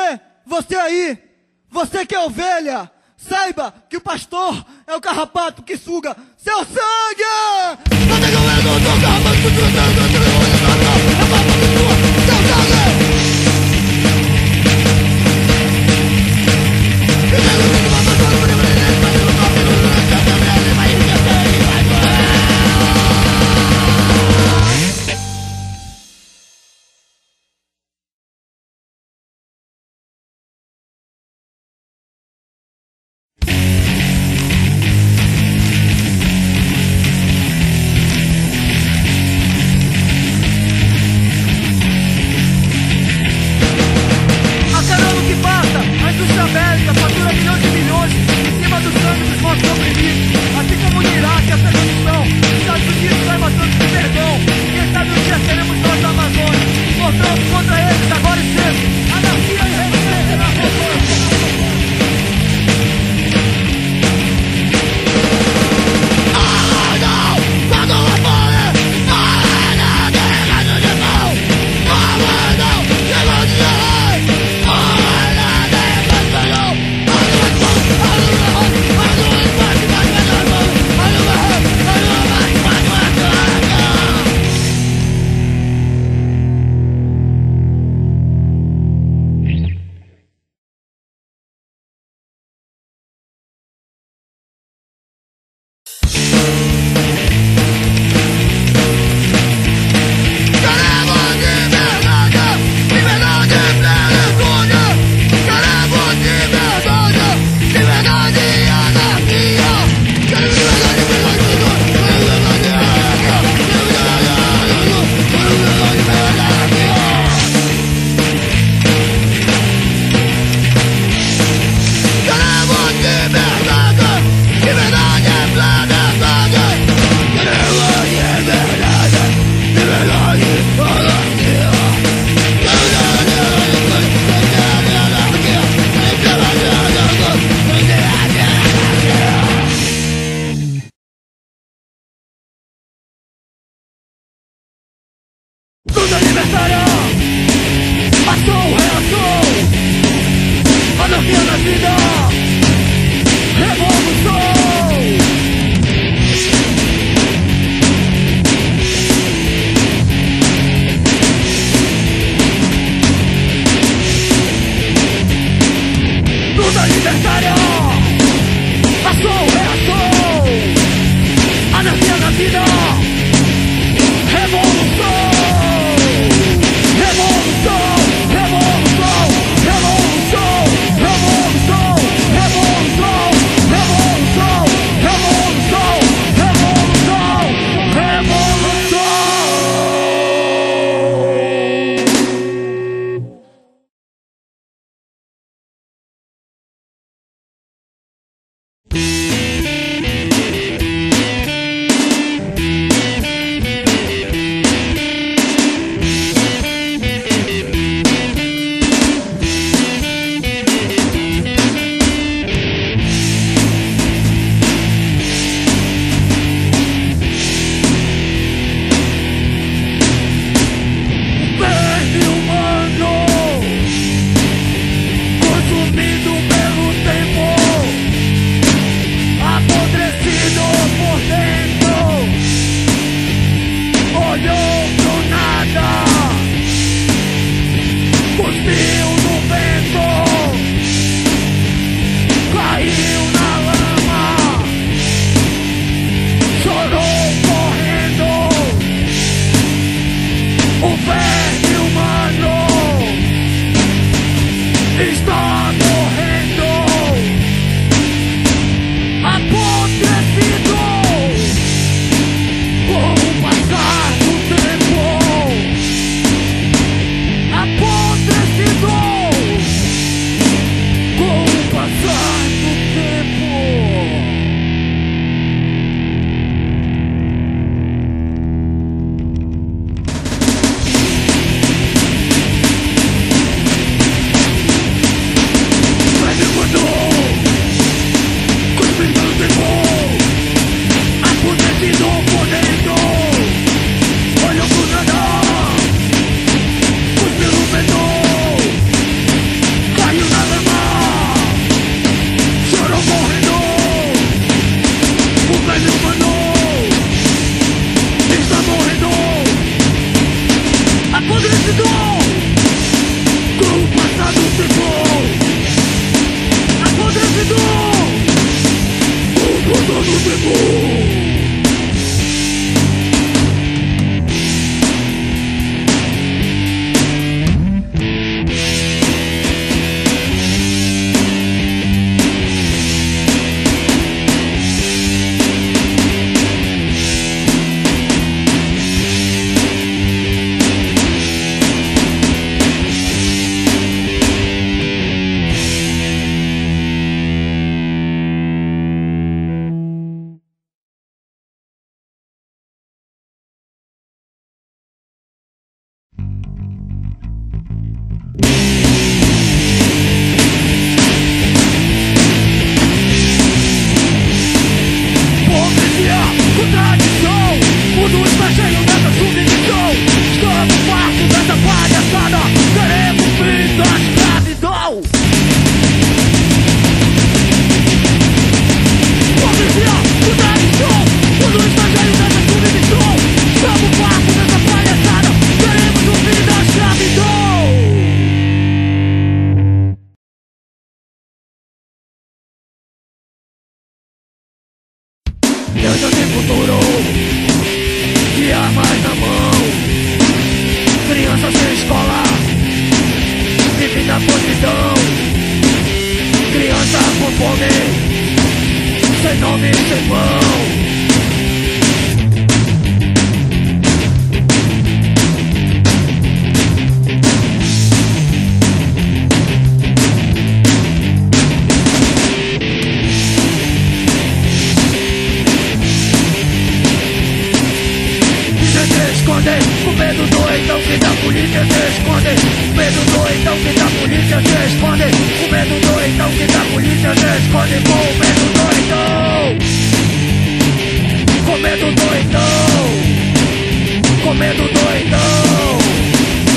você aí, você que é ovelha, saiba que o pastor é o carrapato que suga seu sangue! libertária, ação, reação, anarquia na vida, revolução. Luta libertária, ação, reação, anarquia na vida, revolução. Revolução, revolução, revolução, revolução, revolução, revolução, revolução, revolução, revolução. Deus tem futuro, de armas na mão. Criança sem escola, vive na podridão. Criança com fome, sem nome e sem mão. Com medo doidão que da polícia se esconde. Com medo doidão que da polícia se esconde. Com medo doidão que da polícia se esconde. Com medo doidão, com medo doidão, com medo doidão.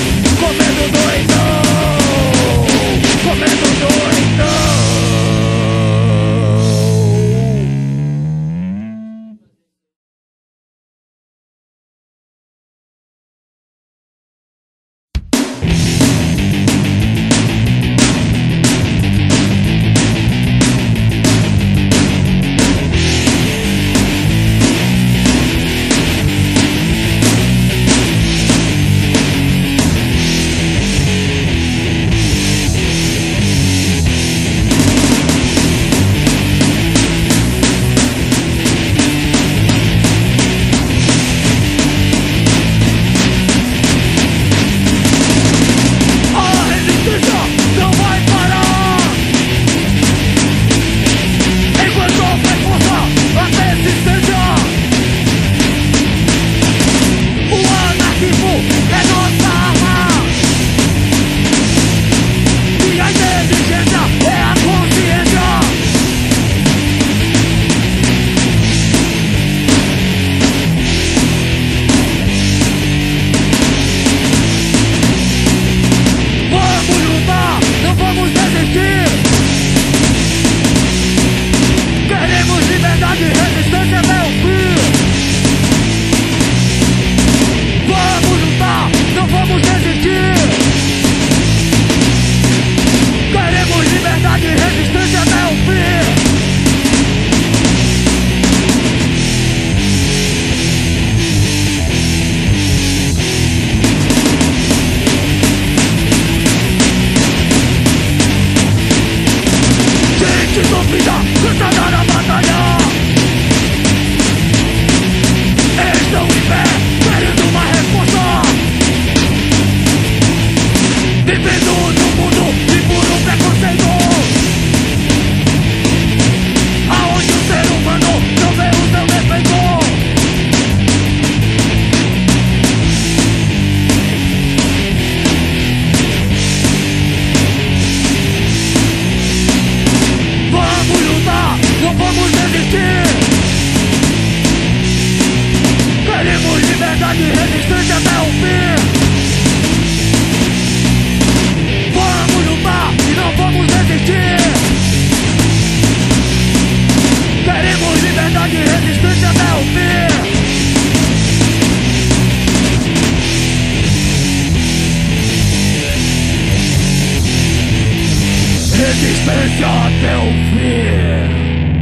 resistência até o fim.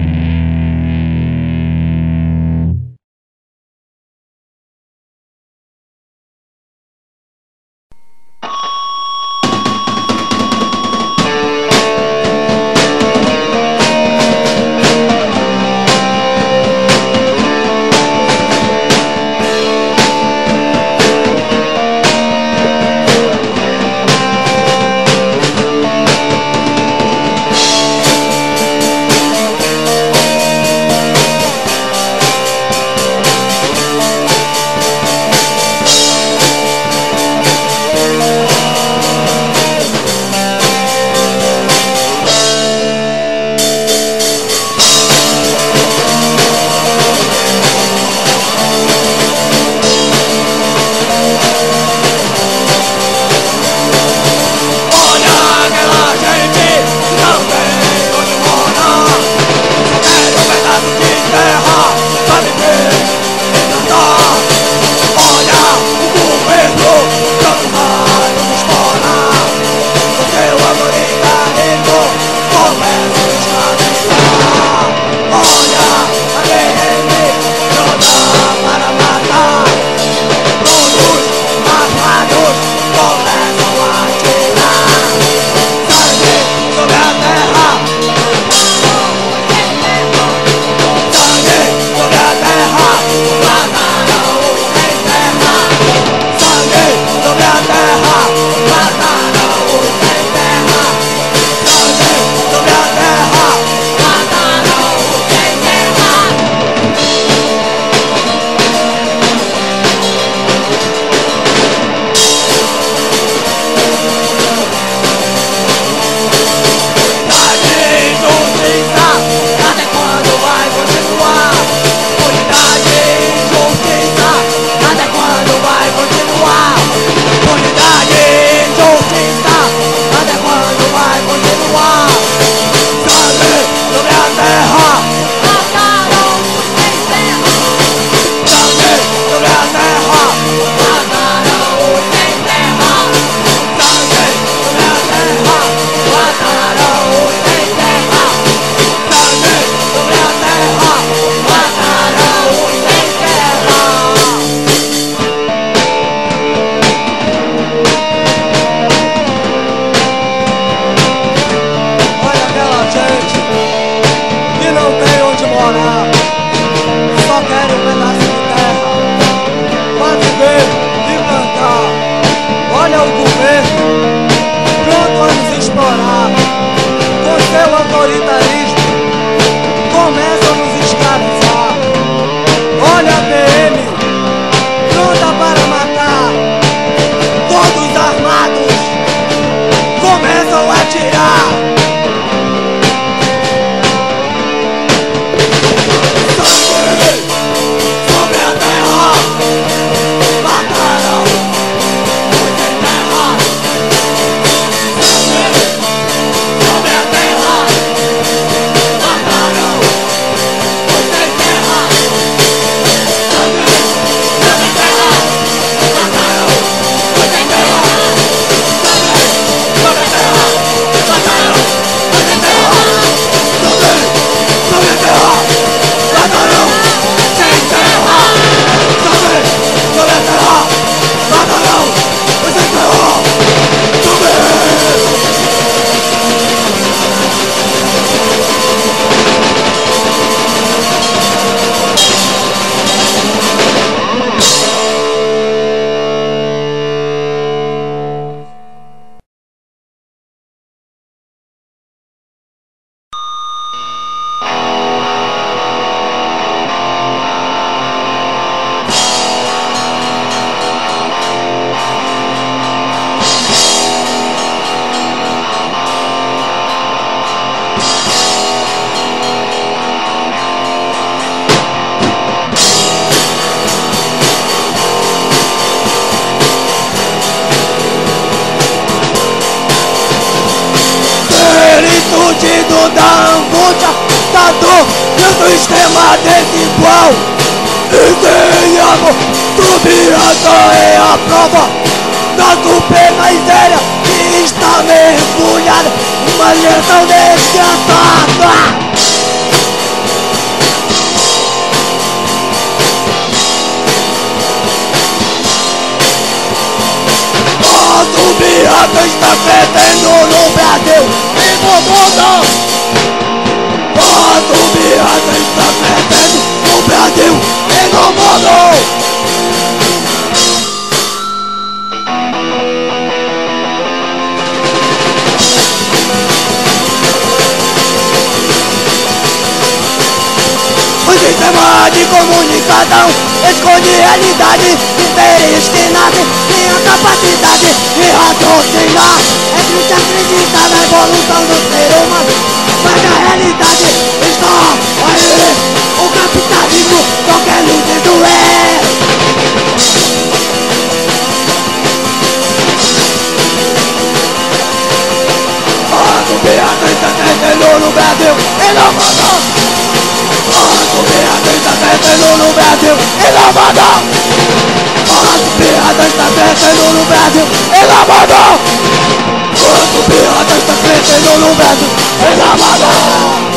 fudido da angústia, da dor e do sistema desigual. E tem amor, subiração é a prova da super miséria que está mergulhada maneira tão desgraçada. O pirata está crescendo no Brasil e no mundo. O pirata está crescendo no Brasil e no mundo. O sistema de comunicação esconde realidade, interesses que nascem sem a capacidade de raciocinar. É triste acreditar na evolução do ser humano, mas a realidade está aí. O capitalismo só quer luz e doer. O pirata está crescendo no Brasil e no mundo. O pirata está crescendo no Brasil e no mundo. O pirata está crescendo no Brasil e no mundo. O pirata está crescendo no Brasil e no mundo.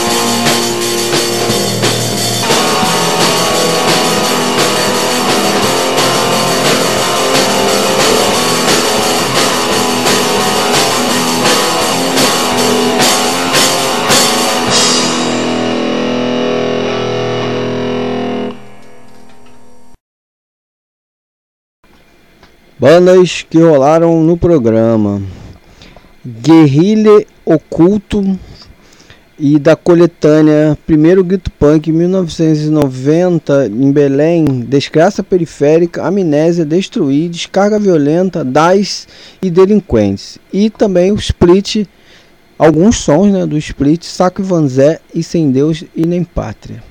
Bandas que rolaram no programa: Guerrilha Oculto e da coletânea Primeiro Grito Punk 1990 em Belém, Desgraça Periférica, Amnésia, Destruir, Descarga Violenta, DAS e Delinquentes. E também o Split, alguns sons, né, do Split, Saco e Vanzé e Sem Deus e Nem Pátria.